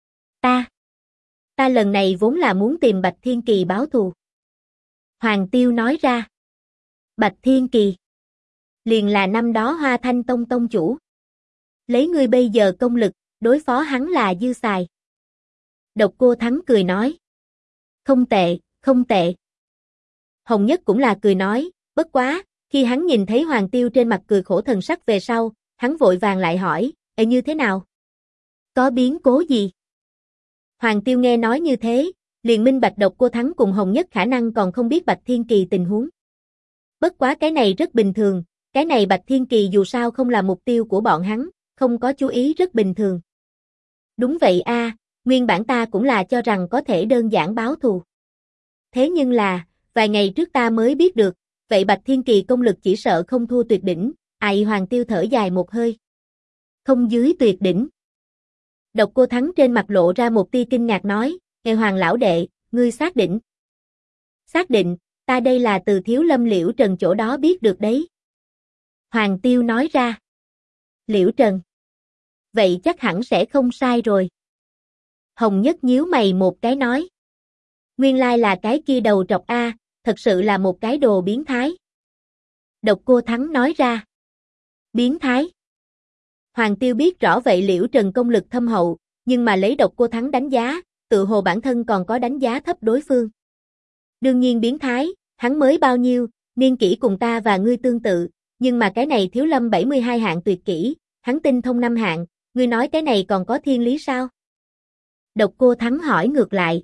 Ta lần này vốn là muốn tìm Bạch Thiên Kỳ báo thù. Hoàng Tiêu nói ra. Bạch Thiên Kỳ. Liền là năm đó Hoa Thanh Tông tông chủ. Lấy ngươi bây giờ công lực, đối phó hắn là dư xài. Độc Cô Thắng cười nói. Không tệ, không tệ. Hồng Nhất cũng là cười nói, bất quá, khi hắn nhìn thấy Hoàng Tiêu trên mặt cười khổ thần sắc về sau, hắn vội vàng lại hỏi, như thế nào? Có biến cố gì? Hoàng Tiêu nghe nói như thế, liền minh bạch Độc Cô Thắng cùng Hồng Nhất khả năng còn không biết Bạch Thiên Kỳ tình huống. Bất quá cái này rất bình thường, cái này Bạch Thiên Kỳ dù sao không là mục tiêu của bọn hắn, không có chú ý rất bình thường. Đúng vậy a, nguyên bản ta cũng là cho rằng có thể đơn giản báo thù. Thế nhưng là, vài ngày trước ta mới biết được, vậy Bạch Thiên Kỳ công lực chỉ sợ không thua tuyệt đỉnh, Hoàng Tiêu thở dài một hơi. Không dưới tuyệt đỉnh. Độc Cô Thắng trên mặt lộ ra một tia kinh ngạc nói, Hoàng lão đệ, ngươi xác định. Xác định, ta đây là từ Thiếu Lâm Liễu Trần chỗ đó biết được đấy. Hoàng Tiêu nói ra. Liễu Trần. Vậy chắc hẳn sẽ không sai rồi. Hồng Nhất nhíu mày một cái nói. Nguyên lai là cái kia đầu trọc a, thật sự là một cái đồ biến thái. Độc Cô Thắng nói ra. Biến thái. Hoàng Tiêu biết rõ vậy Liễu Trần công lực thâm hậu, nhưng mà lấy Độc Cô Thắng đánh giá, tự hồ bản thân còn có đánh giá thấp đối phương. Đương nhiên biến thái, hắn mới bao nhiêu, niên kỷ cùng ta và ngươi tương tự, nhưng mà cái này Thiếu Lâm 72 hạng tuyệt kỹ, hắn tinh thông 5 hạng, ngươi nói cái này còn có thiên lý sao? Độc Cô Thắng hỏi ngược lại.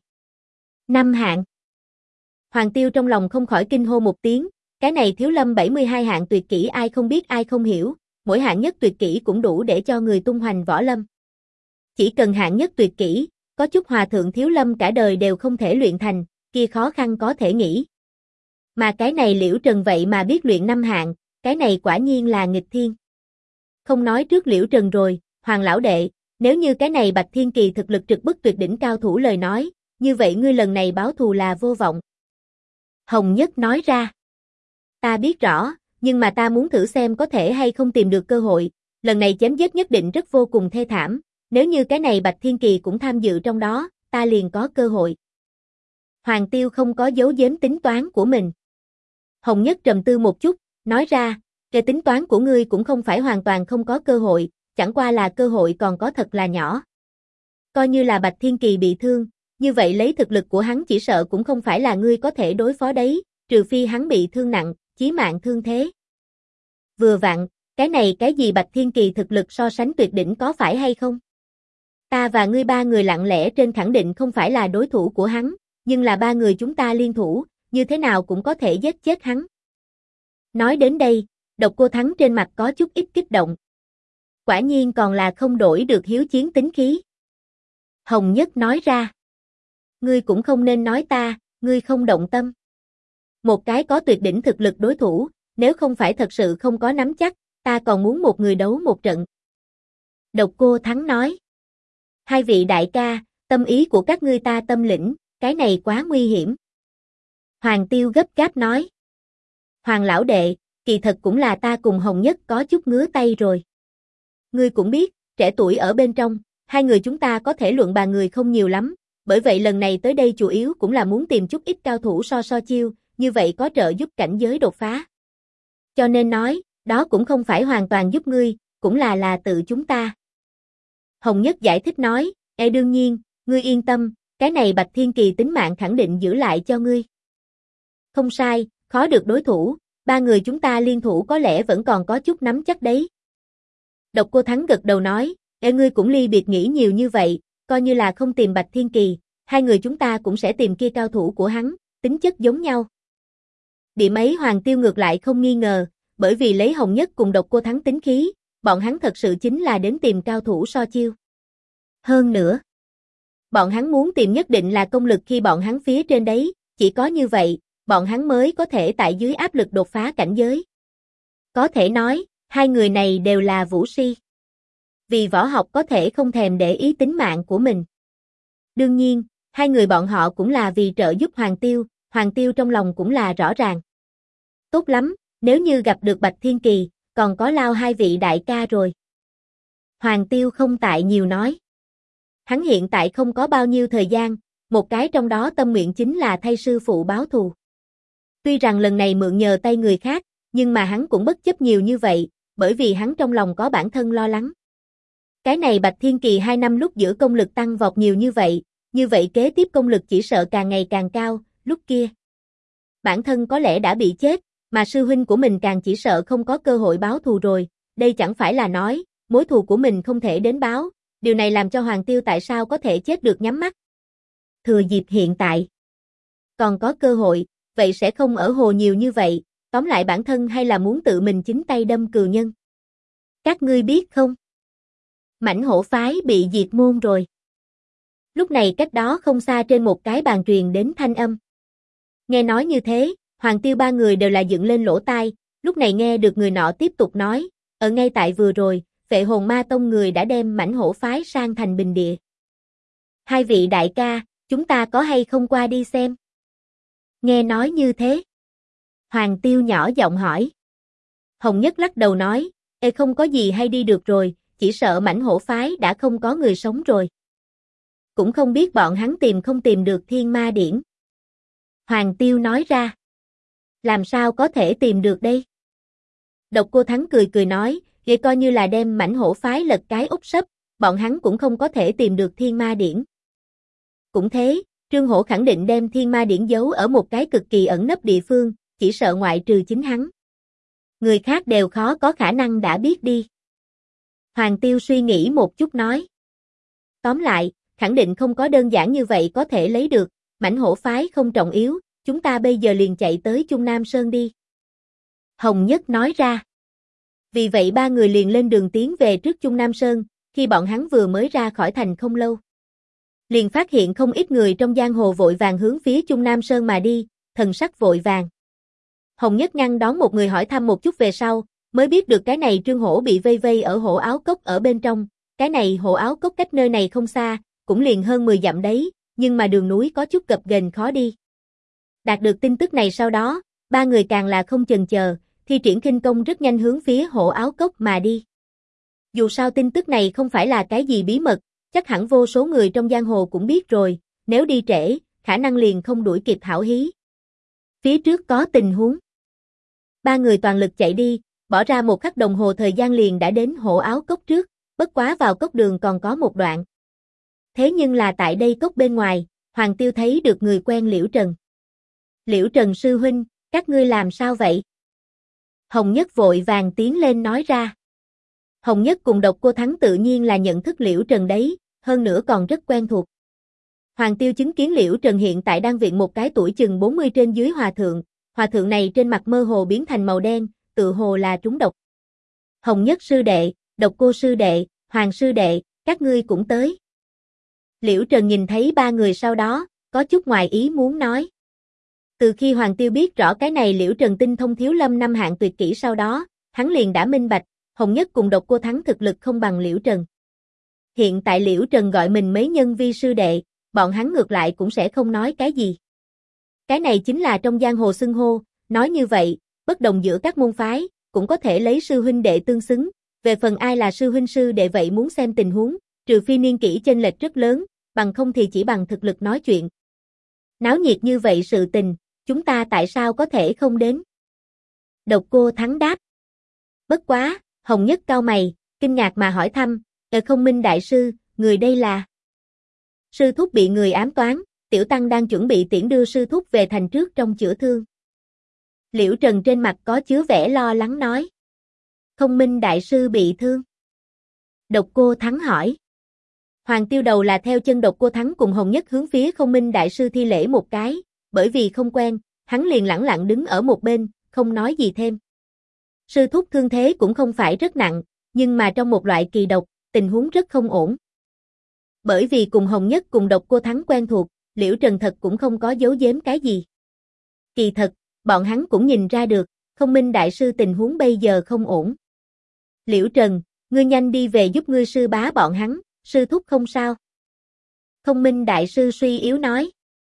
5 hạng. Hoàng Tiêu trong lòng không khỏi kinh hô một tiếng, cái này Thiếu Lâm 72 hạng tuyệt kỹ ai không biết ai không hiểu, mỗi hạng nhất tuyệt kỹ cũng đủ để cho người tung hoành võ lâm. Chỉ cần hạng nhất tuyệt kỹ, có chút hòa thượng Thiếu Lâm cả đời đều không thể luyện thành, kia khó khăn có thể nghĩ. Mà cái này Liễu Trần vậy mà biết luyện 5 hạng, cái này quả nhiên là nghịch thiên. Không nói trước Liễu Trần rồi, Hoàng lão đệ, nếu như cái này Bạch Thiên Kỳ thực lực trực bức tuyệt đỉnh cao thủ lời nói, như vậy ngươi lần này báo thù là vô vọng. Hồng Nhất nói ra. Ta biết rõ, nhưng mà ta muốn thử xem có thể hay không tìm được cơ hội, lần này chém giết nhất định rất vô cùng thê thảm, nếu như cái này Bạch Thiên Kỳ cũng tham dự trong đó, ta liền có cơ hội. Hoàng Tiêu không có giấu giếm tính toán của mình. Hồng Nhất trầm tư một chút, nói ra, cái tính toán của ngươi cũng không phải hoàn toàn không có cơ hội, chẳng qua là cơ hội còn có thật là nhỏ. Coi như là Bạch Thiên Kỳ bị thương, như vậy lấy thực lực của hắn chỉ sợ cũng không phải là ngươi có thể đối phó đấy, trừ phi hắn bị thương nặng, chí mạng thương thế. Vừa vặn, cái này cái gì Bạch Thiên Kỳ thực lực so sánh tuyệt đỉnh có phải hay không? Ta và ngươi 3 người lặng lẽ trên khẳng định không phải là đối thủ của hắn, nhưng là 3 người chúng ta liên thủ, như thế nào cũng có thể giết chết hắn. Nói đến đây, Độc Cô Thắng trên mặt có chút ít kích động. Quả nhiên còn là không đổi được hiếu chiến tính khí. Hồng Nhất nói ra. Ngươi cũng không nên nói ta, ngươi không động tâm. Một cái có tuyệt đỉnh thực lực đối thủ, nếu không phải thật sự không có nắm chắc, ta còn muốn một người đấu một trận. Độc Cô Thắng nói. 2 vị đại ca, tâm ý của các ngươi ta tâm lĩnh, cái này quá nguy hiểm. Hoàng Tiêu gấp gáp nói. Hoàng lão đệ, kỳ thật cũng là ta cùng Hồng Nhất có chút ngứa tay rồi. Ngươi cũng biết, trẻ tuổi ở bên trong, 2 người chúng ta có thể luận bàn người không nhiều lắm, bởi vậy lần này tới đây chủ yếu cũng là muốn tìm chút ít cao thủ so chiêu, như vậy có trợ giúp cảnh giới đột phá. Cho nên nói, đó cũng không phải hoàn toàn giúp ngươi, cũng là tự chúng ta. Hồng Nhất giải thích nói, đương nhiên, ngươi yên tâm, cái này Bạch Thiên Kỳ tính mạng khẳng định giữ lại cho ngươi. Không sai, khó được đối thủ, 3 người chúng ta liên thủ có lẽ vẫn còn có chút nắm chắc đấy. Độc Cô Thắng gật đầu nói, ngươi cũng ly biệt nghĩ nhiều như vậy, coi như là không tìm Bạch Thiên Kỳ, 2 người chúng ta cũng sẽ tìm kia cao thủ của hắn, tính chất giống nhau. Điểm ấy Hoàng Tiêu ngược lại không nghi ngờ, bởi vì lấy Hồng Nhất cùng Độc Cô Thắng tính khí, bọn hắn thật sự chính là đến tìm cao thủ so chiêu. Hơn nữa, bọn hắn muốn tìm nhất định là công lực khi bọn hắn phía trên đấy, chỉ có như vậy, bọn hắn mới có thể tại dưới áp lực đột phá cảnh giới. Có thể nói, 2 người này đều là vũ si. Vì võ học có thể không thèm để ý tính mạng của mình. Đương nhiên, 2 người bọn họ cũng là vì trợ giúp Hoàng Tiêu trong lòng cũng là rõ ràng. Tốt lắm, nếu như gặp được Bạch Thiên Kỳ, còn có lao 2 vị đại ca rồi. Hoàng Tiêu không tại nhiều nói. Hắn hiện tại không có bao nhiêu thời gian, một cái trong đó tâm nguyện chính là thay sư phụ báo thù. Tuy rằng lần này mượn nhờ tay người khác, nhưng mà hắn cũng bất chấp nhiều như vậy, bởi vì hắn trong lòng có bản thân lo lắng. Cái này Bạch Thiên Kỳ 2 năm lúc giữa công lực tăng vọt nhiều như vậy kế tiếp công lực chỉ sợ càng ngày càng cao, lúc kia. Bản thân có lẽ đã bị chết, mà sư huynh của mình càng chỉ sợ không có cơ hội báo thù rồi, đây chẳng phải là nói, mối thù của mình không thể đến báo, điều này làm cho Hoàng Tiêu tại sao có thể chết được nhắm mắt. Thừa dịp hiện tại, còn có cơ hội, vậy sẽ không ở hồ nhiều như vậy, tóm lại bản thân hay là muốn tự mình chính tay đâm cừu nhân. Các ngươi biết không? Mãnh Hổ phái bị diệt môn rồi. Lúc này cách đó không xa trên một cái bàn truyền đến thanh âm. Nghe nói như thế, Hoàng Tiêu 3 người đều là dựng lên lỗ tai, lúc này nghe được người nọ tiếp tục nói, ở ngay tại vừa rồi, Phệ Hồn Ma Tông người đã đem Mãnh Hổ phái sang thành bình địa. 2 vị đại ca, chúng ta có hay không qua đi xem? Nghe nói như thế. Hoàng Tiêu nhỏ giọng hỏi. Hồng Nhất lắc đầu nói, không có gì hay đi được rồi, chỉ sợ Mãnh Hổ phái đã không có người sống rồi. Cũng không biết bọn hắn tìm không tìm được Thiên Ma Điển. Hoàng Tiêu nói ra. Làm sao có thể tìm được đây? Độc Cô Thắng cười cười nói, vậy coi như là đem Mãnh Hổ phái lật cái úp sấp, bọn hắn cũng không có thể tìm được Thiên Ma Điển. Cũng thế, Trương Hổ khẳng định đem Thiên Ma Điển giấu ở một cái cực kỳ ẩn nấp địa phương, chỉ sợ ngoại trừ chính hắn. Người khác đều khó có khả năng đã biết đi. Hoàng Tiêu suy nghĩ một chút nói. Tóm lại, khẳng định không có đơn giản như vậy có thể lấy được, mãnh hổ phái không trọng yếu, chúng ta bây giờ liền chạy tới Trung Nam Sơn đi. Hồng Nhất nói ra. Vì vậy ba người liền lên đường tiến về trước Trung Nam Sơn, khi bọn hắn vừa mới ra khỏi thành không lâu. Liền phát hiện không ít người trong giang hồ vội vàng hướng phía Trung Nam Sơn mà đi, thần sắc vội vàng. Hồng Nhất ngăn đón một người hỏi thăm một chút về sau, mới biết được cái này Trương Hổ bị vây vây ở Hổ Áo Cốc ở bên trong, cái này Hổ Áo Cốc cách nơi này không xa, cũng liền hơn 10 dặm đấy, nhưng mà đường núi có chút gập ghềnh khó đi. Đạt được tin tức này sau đó, ba người càng là không chần chờ, thi triển khinh công rất nhanh hướng phía Hổ Áo Cốc mà đi. Dù sao tin tức này không phải là cái gì bí mật, chắc hẳn vô số người trong giang hồ cũng biết rồi, nếu đi trễ, khả năng liền không đuổi kịp hảo hí. Phía trước có tình huống. Ba người toàn lực chạy đi, bỏ ra một khắc đồng hồ thời gian liền đã đến Hổ Áo Cốc trước, bất quá vào cốc đường còn có một đoạn. Thế nhưng là tại đây cốc bên ngoài, Hoàng Tiêu thấy được người quen Liễu Trần. Liễu Trần sư huynh, các ngươi làm sao vậy? Hồng Nhất vội vàng tiến lên nói ra. Hồng Nhất cùng Độc Cô Thắng tự nhiên là nhận thức Liễu Trần đấy, hơn nữa còn rất quen thuộc. Hoàng Tiêu chứng kiến Liễu Trần hiện tại đang viện một cái tuổi chừng 40 trên dưới hòa thượng này trên mặt mơ hồ biến thành màu đen, tự hồ là trúng độc. Hồng Nhất sư đệ, Độc Cô sư đệ, Hoàng sư đệ, các ngươi cũng tới. Liễu Trần nhìn thấy ba người sau đó, có chút ngoài ý muốn nói. Từ khi Hoàng Tiêu biết rõ cái này Liễu Trần tinh thông thiếu lâm năm hạng tuyệt kỹ sau đó, hắn liền đã minh bạch, Hồng Nhất cùng Độc Cô Thắng thực lực không bằng Liễu Trần. Hiện tại Liễu Trần gọi mình mấy nhân vi sư đệ, bọn hắn ngược lại cũng sẽ không nói cái gì. Cái này chính là trong giang hồ xưng hô, nói như vậy, bất đồng giữa các môn phái, cũng có thể lấy sư huynh đệ tương xứng, về phần ai là sư huynh sư đệ vậy muốn xem tình huống, trừ phi niên kỷ chênh lệch rất lớn, bằng không thì chỉ bằng thực lực nói chuyện. Náo nhiệt như vậy sự tình, chúng ta tại sao có thể không đến? Độc Cô Thắng đáp. Bất quá, Hồng Nhất cau mày, kinh ngạc mà hỏi thăm, Không Minh đại sư, người đây là? Sư thúc bị người ám toán, tiểu tăng đang chuẩn bị tiễn đưa sư thúc về thành trước trong chữa thương. Liễu Trần trên mặt có chứa vẻ lo lắng nói. Không Minh đại sư bị thương. Độc Cô Thắng hỏi. Hoàng Tiêu đầu là theo chân Độc Cô Thắng cùng Hồng Nhất hướng phía Không Minh đại sư thi lễ một cái, bởi vì không quen, hắn liền lẳng lặng đứng ở một bên, không nói gì thêm. Sư thúc thương thế cũng không phải rất nặng, nhưng mà trong một loại kỳ độc, tình huống rất không ổn. Bởi vì cùng Hồng Nhất cùng Độc Cô Thắng quen thuộc, Liễu Trần thật cũng không có giấu giếm cái gì. Kỳ thật, bọn hắn cũng nhìn ra được, Không Minh đại sư tình huống bây giờ không ổn. Liễu Trần, ngươi nhanh đi về giúp ngươi sư bá bọn hắn, sư thúc không sao. Không Minh đại sư suy yếu nói.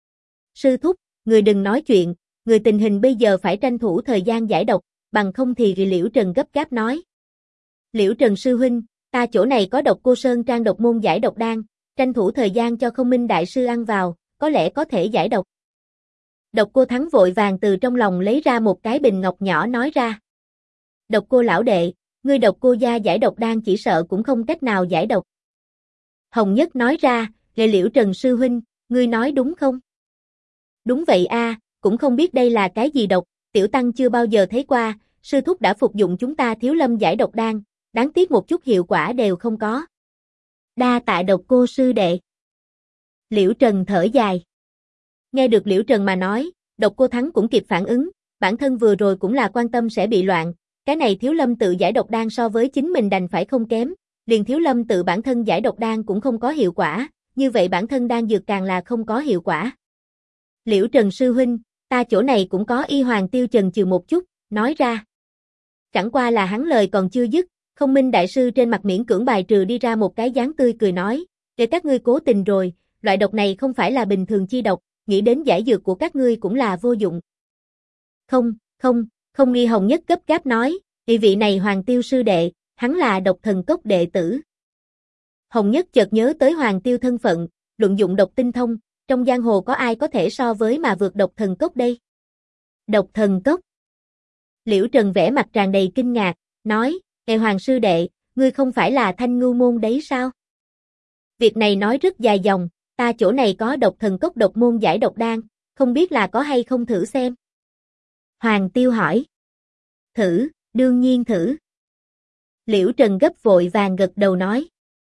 Sư thúc, người đừng nói chuyện, người tình hình bây giờ phải tranh thủ thời gian giải độc, bằng không thì Liễu Trần gấp gáp nói. Liễu Trần sư huynh, ta chỗ này có Độc Cô Sơn trang độc môn giải độc đan, tranh thủ thời gian cho Không Minh đại sư ăn vào, có lẽ có thể giải độc. Độc Cô Thắng vội vàng từ trong lòng lấy ra một cái bình ngọc nhỏ nói ra. Độc Cô lão đệ, ngươi Độc Cô gia giải độc đan chỉ sợ cũng không cách nào giải độc. Hồng Nhất nói ra, Liễu Trần sư huynh, ngươi nói đúng không? Đúng vậy a, cũng không biết đây là cái gì độc, tiểu tăng chưa bao giờ thấy qua, sư thúc đã phục dụng chúng ta thiếu lâm giải độc đan, đáng tiếc một chút hiệu quả đều không có. Đa tạ Độc Cô sư đệ. Liễu Trần thở dài. Nghe được Liễu Trần mà nói, Độc Cô Thắng cũng kịp phản ứng, bản thân vừa rồi cũng là quan tâm sẽ bị loạn, cái này thiếu lâm tự giải độc đan so với chính mình đành phải không kém, liền thiếu lâm tự bản thân giải độc đan cũng không có hiệu quả, như vậy bản thân đan dược càng là không có hiệu quả. Liễu Trần sư huynh, ta chỗ này cũng có y. Hoàng Tiêu chần chừ một chút, nói ra. Chẳng qua là hắn lời còn chưa dứt, Không Minh đại sư trên mặt miễn cưỡng bài trừ đi ra một cái dáng tươi cười nói, để các ngươi cố tình rồi, loại độc này không phải là bình thường chi độc, nghĩ đến giải dược của các ngươi cũng là vô dụng. Không nghi. Hồng Nhất gấp gáp nói, vị này Hoàng Tiêu sư đệ, hắn là Độc Thần Cốc đệ tử. Hồng Nhất chợt nhớ tới Hoàng Tiêu thân phận, luận dụng độc tinh thông, trong giang hồ có ai có thể so với mà vượt Độc Thần Cốc đây? Độc Thần Cốc. Liễu Trần vẻ mặt tràn đầy kinh ngạc, nói, Hoàng sư đệ, ngươi không phải là Thanh Ngưu môn đấy sao? Việc này nói rất dài dòng, ta chỗ này có Độc Thần Cốc độc môn giải độc đan, không biết là có hay không thử xem. Hoàng Tiêu hỏi. Thử, đương nhiên thử. Liễu Trần gấp vội vàng gật đầu nói.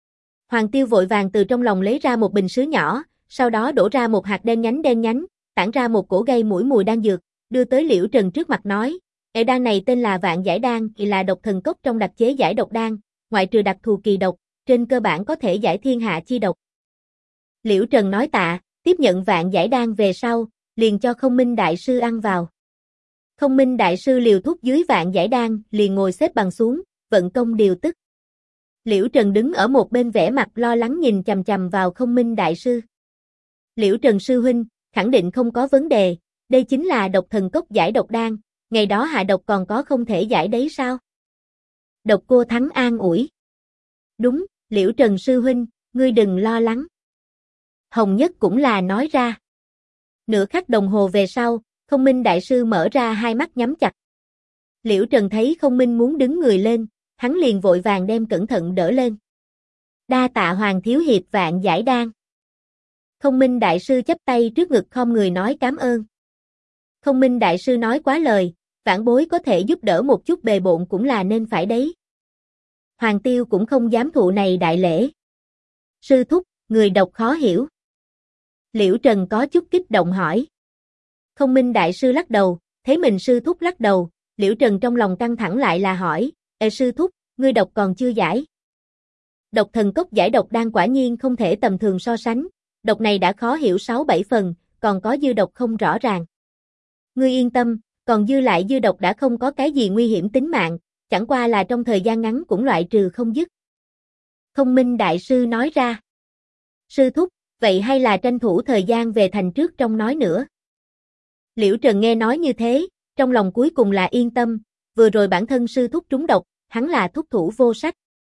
Hoàng Tiêu vội vàng từ trong lòng lấy ra một bình sứ nhỏ, sau đó đổ ra một hạt đen nhánh, tản ra một cổ gây mũi mùi đan dược, đưa tới Liễu Trần trước mặt nói, đan này tên là Vạn Giải Đan, là độc thần cốc trong đặc chế giải độc đan, ngoại trừ đặc thù kỳ độc, trên cơ bản có thể giải thiên hạ chi độc. Liễu Trần nói tạ, tiếp nhận Vạn Giải Đan về sau, liền cho Không Minh Đại Sư ăn vào. Không Minh Đại Sư liều thuốc dưới Vạn Giải Đan, liền ngồi xếp bằng xuống, vận công điều tức. Liễu Trần đứng ở một bên vẻ mặt lo lắng nhìn chằm chằm vào Không Minh Đại Sư. Liễu Trần sư huynh, khẳng định không có vấn đề, đây chính là độc thần cốc giải độc đan, ngày đó hạ độc còn có không thể giải đấy sao? Độc Cô Thắng an ủi. Đúng, Liễu Trần sư huynh, ngươi đừng lo lắng. Hồng Nhất cũng là nói ra. Nửa khắc đồng hồ về sau, Không Minh Đại Sư mở ra hai mắt nhắm chặt. Liễu Trần thấy Không Minh muốn đứng người lên, hắn liền vội vàng đem cẩn thận đỡ lên. Đa tạ Hoàng thiếu hiệp Vạn Giải Đan. Không Minh Đại Sư chắp tay trước ngực khom người nói cảm ơn. Không Minh Đại Sư nói quá lời, vãn bối có thể giúp đỡ một chút bề bộn cũng là nên phải đấy. Hoàng Tiêu cũng không dám thụ này đại lễ. Sư thúc, người đọc khó hiểu. Liễu Trần có chút kích động hỏi. Không Minh Đại Sư lắc đầu, thấy mình sư thúc lắc đầu, Liễu Trần trong lòng căng thẳng lại là hỏi, sư thúc, ngươi độc còn chưa giải. Độc thần cốc giải độc đan quả nhiên không thể tầm thường so sánh, độc này đã khó hiểu 6-7 phần, còn có dư độc không rõ ràng. Ngươi yên tâm, còn dư lại dư độc đã không có cái gì nguy hiểm tính mạng, chẳng qua là trong thời gian ngắn cũng loại trừ không dứt. Không Minh Đại Sư nói ra. Sư thúc, vậy hay là tranh thủ thời gian về thành trước trong nói nữa. Liễu Trần nghe nói như thế, trong lòng cuối cùng là yên tâm, vừa rồi bản thân sư thúc trúng độc, hắn là thúc thủ vô sách.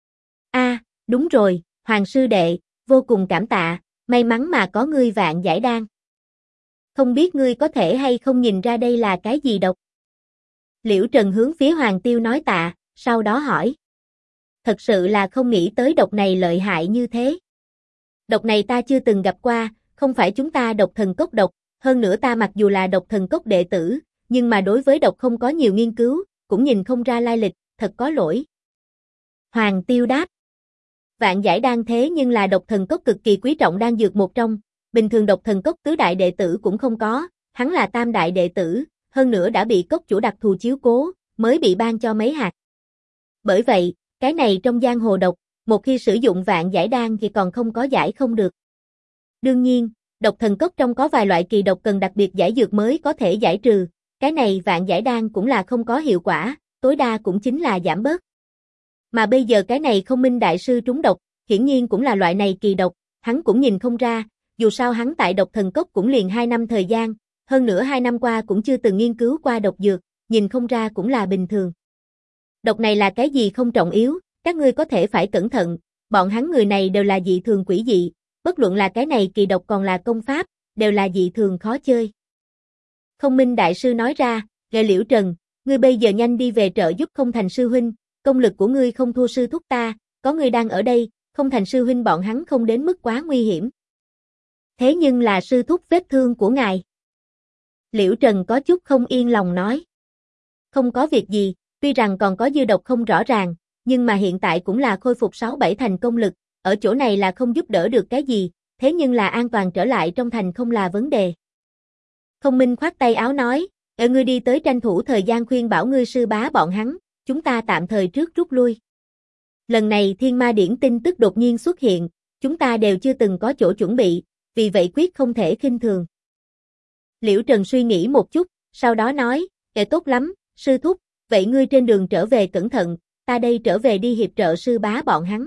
Đúng rồi, Hoàng sư đệ, vô cùng cảm tạ, may mắn mà có ngươi Vạn Giải Đan. Không biết ngươi có thể hay không nhìn ra đây là cái gì độc? Liễu Trần hướng phía Hoàng Tiêu nói tạ, sau đó hỏi. Thật sự là không nghĩ tới độc này lợi hại như thế. Độc này ta chưa từng gặp qua, không phải chúng ta độc thần cốc độc, hơn nữa ta mặc dù là độc thần cốc đệ tử, nhưng mà đối với độc không có nhiều nghiên cứu, cũng nhìn không ra lai lịch, thật có lỗi. Hoàng Tiêu đáp. Vạn Giải Đan thế nhưng là độc thần cốc cực kỳ quý trọng đan dược một trong, bình thường độc thần cốc tứ đại đệ tử cũng không có, hắn là tam đại đệ tử, hơn nữa đã bị cốc chủ đặc thù chiếu cố, mới bị ban cho mấy hạt. Bởi vậy, cái này trong giang hồ độc, một khi sử dụng Vạn Giải Đan thì còn không có giải không được. Đương nhiên, độc thần cốc trong có vài loại kỳ độc cần đặc biệt giải dược mới có thể giải trừ, cái này Vạn Giải Đan cũng là không có hiệu quả, tối đa cũng chính là giảm bớt. Mà bây giờ cái này Không Minh Đại Sư trúng độc, hiển nhiên cũng là loại này kỳ độc, hắn cũng nhìn không ra, dù sao hắn tại độc thần cốc cũng liền 2 năm thời gian, hơn nữa 2 năm qua cũng chưa từng nghiên cứu qua độc dược, nhìn không ra cũng là bình thường. Độc này là cái gì không trọng yếu, các ngươi có thể phải cẩn thận, bọn hắn người này đều là dị thường quỷ dị, bất luận là cái này kỳ độc còn là công pháp, đều là dị thường khó chơi. Không Minh Đại Sư nói ra, Liễu Trần, ngươi bây giờ nhanh đi về trợ giúp Không Thành sư huynh, công lực của ngươi không thua sư thúc ta, có ngươi đang ở đây, Không Thành sư huynh bọn hắn không đến mức quá nguy hiểm. Thế nhưng là sư thúc vết thương của ngài. Liễu Trần có chút không yên lòng nói. Không có việc gì, tuy rằng còn có dư độc không rõ ràng, nhưng mà hiện tại cũng là khôi phục 6-7 thành công lực, ở chỗ này là không giúp đỡ được cái gì, thế nhưng là an toàn trở lại trong thành không là vấn đề. Không Minh khoát tay áo nói, ngươi đi tới tranh thủ thời gian khuyên bảo ngươi sư bá bọn hắn, chúng ta tạm thời trước rút lui. Lần này Thiên Ma Điển tin tức đột nhiên xuất hiện, chúng ta đều chưa từng có chỗ chuẩn bị, vì vậy quyết không thể khinh thường. Liễu Trần suy nghĩ một chút, sau đó nói, tốt lắm, sư thúc, vậy ngươi trên đường trở về cẩn thận, ta đây trở về đi hiệp trợ sư bá bọn hắn.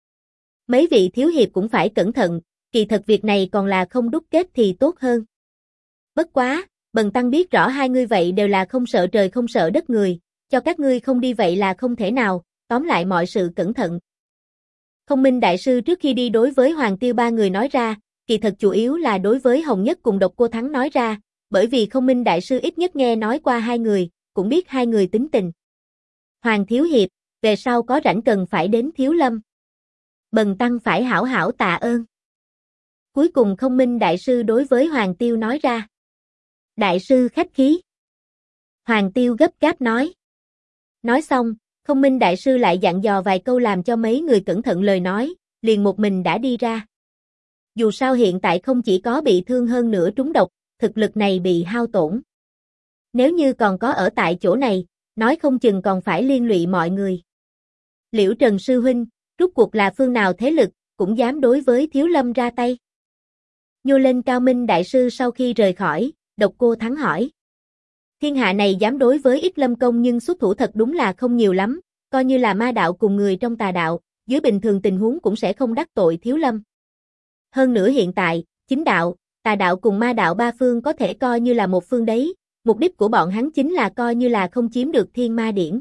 Mấy vị thiếu hiệp cũng phải cẩn thận, kỳ thật việc này còn là không đúc kết thì tốt hơn. Bất quá, bần tăng biết rõ hai ngươi vậy đều là không sợ trời không sợ đất người, cho các ngươi không đi vậy là không thể nào, tóm lại mọi sự cẩn thận. Không Minh Đại Sư trước khi đi đối với Hoàng Tiêu ba người nói ra, kỳ thật chủ yếu là đối với Hồng Nhất cùng Độc Cô Thắng nói ra, bởi vì Không Minh Đại Sư ít nhất nghe nói qua hai người, cũng biết hai người tính tình. Hoàng thiếu hiệp, về sau có rảnh cần phải đến Thiếu Lâm. Bần tăng phải hảo hảo tạ ơn. Cuối cùng Không Minh Đại Sư đối với Hoàng Tiêu nói ra. Đại sư khách khí. Hoàng Tiêu gấp gáp nói. Nói xong, Không Minh Đại Sư lại dặn dò vài câu làm cho mấy người cẩn thận lời nói, liền một mình đã đi ra. Dù sao hiện tại không chỉ có bị thương hơn nữa trúng độc, thực lực này bị hao tổn. Nếu như còn có ở tại chỗ này, nói không chừng còn phải liên lụy mọi người. Liễu Trần sư huynh, rốt cuộc là phương nào thế lực, cũng dám đối với Thiếu Lâm ra tay. Nhô lên Cao Minh đại sư sau khi rời khỏi, Độc Cô Thắng hỏi. Thiên hạ này dám đối với Ít Lâm công nhưng xuất thủ thật đúng là không nhiều lắm, coi như là ma đạo cùng người trong tà đạo, dưới bình thường tình huống cũng sẽ không đắc tội Thiếu Lâm. Hơn nữa hiện tại, chính đạo, tà đạo cùng ma đạo ba phương có thể coi như là một phương đấy, mục đích của bọn hắn chính là coi như là không chiếm được Thiên Ma Điển.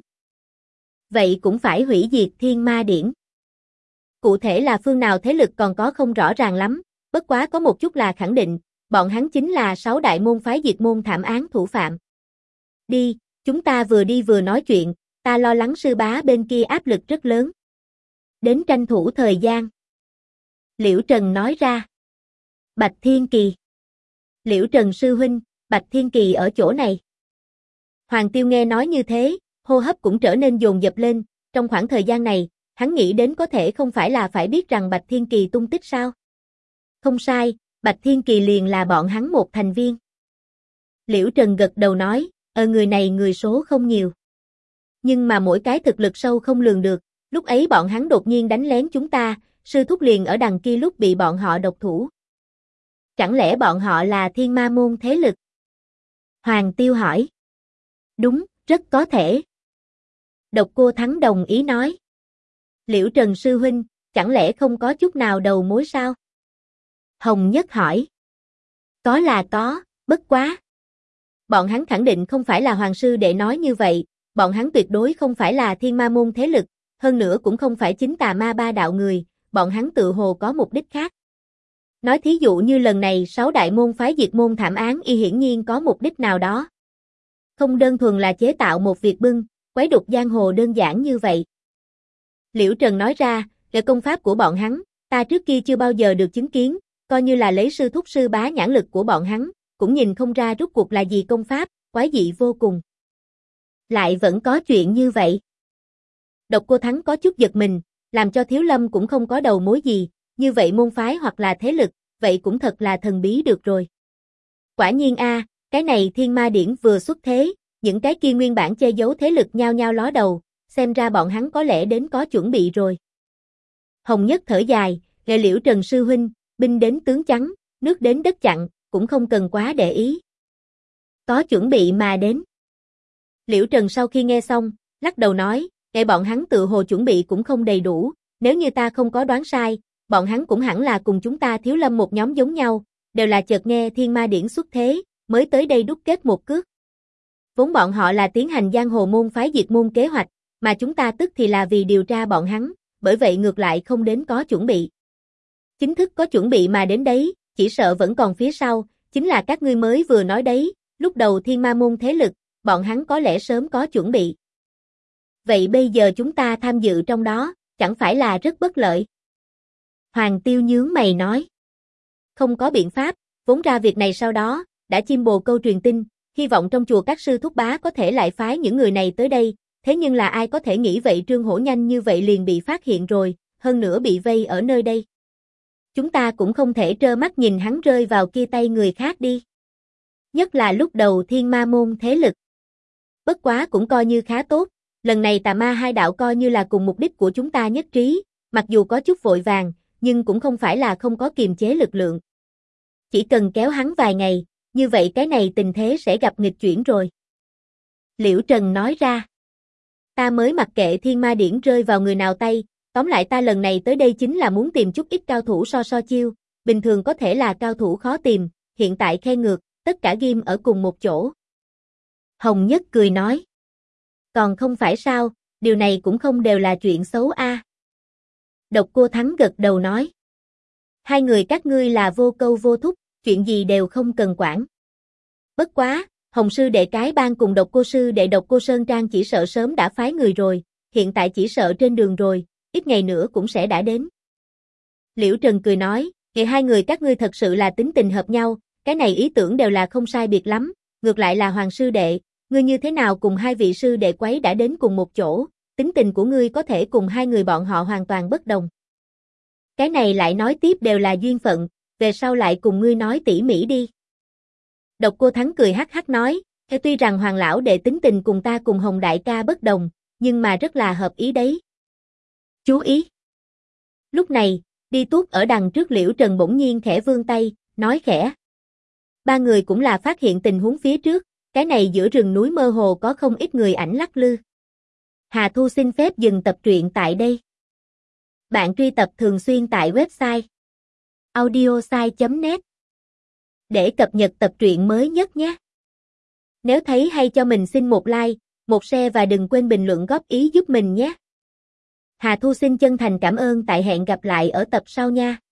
Vậy cũng phải hủy diệt Thiên Ma Điển. Cụ thể là phương nào thế lực còn có không rõ ràng lắm, bất quá có một chút là khẳng định, bọn hắn chính là 6 đại môn phái diệt môn thảm án thủ phạm. Đi, chúng ta vừa đi vừa nói chuyện, ta lo lắng sư bá bên kia áp lực rất lớn. Đến tranh thủ thời gian. Liễu Trần nói ra. Bạch Thiên Kỳ. Liễu Trần sư huynh, Bạch Thiên Kỳ ở chỗ này. Hoàng Tiêu nghe nói như thế, hô hấp cũng trở nên dồn dập lên, trong khoảng thời gian này, hắn nghĩ đến có thể không phải là phải biết rằng Bạch Thiên Kỳ tung tích sao. Không sai, Bạch Thiên Kỳ liền là bọn hắn một thành viên. Liễu Trần gật đầu nói, người này người số không nhiều. Nhưng mà mỗi cái thực lực sâu không lường được, lúc ấy bọn hắn đột nhiên đánh lén chúng ta, sư thúc liền ở đằng kia lúc bị bọn họ độc thủ. Chẳng lẽ bọn họ là Thiên Ma môn thế lực? Hoàng Tiêu hỏi. Đúng, rất có thể. Độc Cô Thắng đồng ý nói. Liễu Trần sư huynh, chẳng lẽ không có chút nào đầu mối sao? Hồng Nhất hỏi. Có là có, bất quá. Bọn hắn khẳng định không phải là Hoàng sư đệ nói như vậy, bọn hắn tuyệt đối không phải là Thiên Ma môn thế lực, hơn nữa cũng không phải chính tà ma ba đạo người, bọn hắn tự hồ có mục đích khác. Nói thí dụ như lần này 6 đại môn phái diệt môn thảm án y hiển nhiên có mục đích nào đó. Không đơn thuần là chế tạo một việc bưng, quấy đục giang hồ đơn giản như vậy. Liễu Trần nói ra, về công pháp của bọn hắn, ta trước kia chưa bao giờ được chứng kiến, coi như là lấy sư thúc sư bá nhãn lực của bọn hắn, cũng nhìn không ra rốt cuộc là gì công pháp, quái dị vô cùng. Lại vẫn có chuyện như vậy. Độc Cô Thắng có chút giật mình, làm cho Thiếu Lâm cũng không có đầu mối gì, như vậy môn phái hoặc là thế lực, vậy cũng thật là thần bí được rồi. Quả nhiên cái này Thiên Ma Điển vừa xuất thế, những cái kia nguyên bản che giấu thế lực nhao nhao ló đầu, xem ra bọn hắn có lẽ đến có chuẩn bị rồi. Hồng Nhất thở dài, nghe Liễu Trần sư huynh, binh đến tướng chắn, nước đến đất chặn, cũng không cần quá để ý. Có chuẩn bị mà đến. Liễu Trần sau khi nghe xong, lắc đầu nói, nghe bọn hắn tự hồ chuẩn bị cũng không đầy đủ, nếu như ta không có đoán sai, bọn hắn cũng hẳn là cùng chúng ta Thiếu Lâm một nhóm giống nhau, đều là chợt nghe Thiên Ma Điển xuất thế, mới tới đây đúc kết một cước. Vốn bọn họ là tiến hành giang hồ môn phái diệt môn kế hoạch, mà chúng ta tức thì là vì điều tra bọn hắn, bởi vậy ngược lại không đến có chuẩn bị. Chính thức có chuẩn bị mà đến đấy, chỉ sợ vẫn còn phía sau, chính là các ngươi mới vừa nói đấy, lúc đầu Thiên Ma môn thế lực, bọn hắn có lẽ sớm có chuẩn bị. Vậy bây giờ chúng ta tham dự trong đó, chẳng phải là rất bất lợi? Hoàng Tiêu nhướng mày nói. Không có biện pháp, vốn ra việc này sau đó, đã chim bồ câu truyền tin, hy vọng trong chùa các sư thúc bá có thể lại phái những người này tới đây, thế nhưng là ai có thể nghĩ vậy Trương Hổ nhanh như vậy liền bị phát hiện rồi, hơn nữa bị vây ở nơi đây. Chúng ta cũng không thể trơ mắt nhìn hắn rơi vào kia tay người khác đi. Nhất là lúc đầu Thiên Ma môn thế lực. Bất quá cũng coi như khá tốt, lần này tà ma hai đạo coi như là cùng mục đích của chúng ta nhất trí, mặc dù có chút vội vàng, nhưng cũng không phải là không có kiềm chế lực lượng. Chỉ cần kéo hắn vài ngày, như vậy cái này tình thế sẽ gặp nghịch chuyển rồi. Liễu Trần nói ra. Ta mới mặc kệ Thiên Ma Điển rơi vào người nào tay, tóm lại ta lần này tới đây chính là muốn tìm chút ít cao thủ so chiêu, bình thường có thể là cao thủ khó tìm, hiện tại khe ngược, tất cả ghim ở cùng một chỗ. Hồng Nhất cười nói. Còn không phải sao, điều này cũng không đều là chuyện xấu Độc Cô Thắng gật đầu nói. Hai người các ngươi là vô câu vô thúc, chuyện gì đều không cần quản. Bất quá, Hồng sư đệ cái bang cùng Độc Cô sư đệ Độc Cô Sơn Trang chỉ sợ sớm đã phái người rồi, hiện tại chỉ sợ trên đường rồi, ít ngày nữa cũng sẽ đã đến. Liễu Trần cười nói, ngày hai người các ngươi thật sự là tính tình hợp nhau, cái này ý tưởng đều là không sai biệt lắm, ngược lại là Hoàng sư đệ, ngươi như thế nào cùng hai vị sư đệ quấy đã đến cùng một chỗ, tính tình của ngươi có thể cùng hai người bọn họ hoàn toàn bất đồng. Cái này lại nói tiếp đều là duyên phận, về sau lại cùng ngươi nói tỉ mỉ đi. Độc Cô Thắng cười hắc hắc nói, tuy rằng Hoàng lão đệ tính tình cùng ta cùng Hồng đại ca bất đồng, nhưng mà rất là hợp ý đấy. Chú ý. Lúc này, đi tuốt ở đằng trước Liễu Trần bỗng nhiên khẽ vươn tay, nói khẽ. Ba người cũng là phát hiện tình huống phía trước, cái này giữa rừng núi mơ hồ có không ít người ảnh lắc lư. Hà Thu xin phép dừng tập truyện tại đây. Bạn truy tập thường xuyên tại website audiosai.net để cập nhật tập truyện mới nhất nhé. Nếu thấy hay cho mình xin một like, một share và đừng quên bình luận góp ý giúp mình nhé. Hà Thu xin chân thành cảm ơn, tại hẹn gặp lại ở tập sau nha.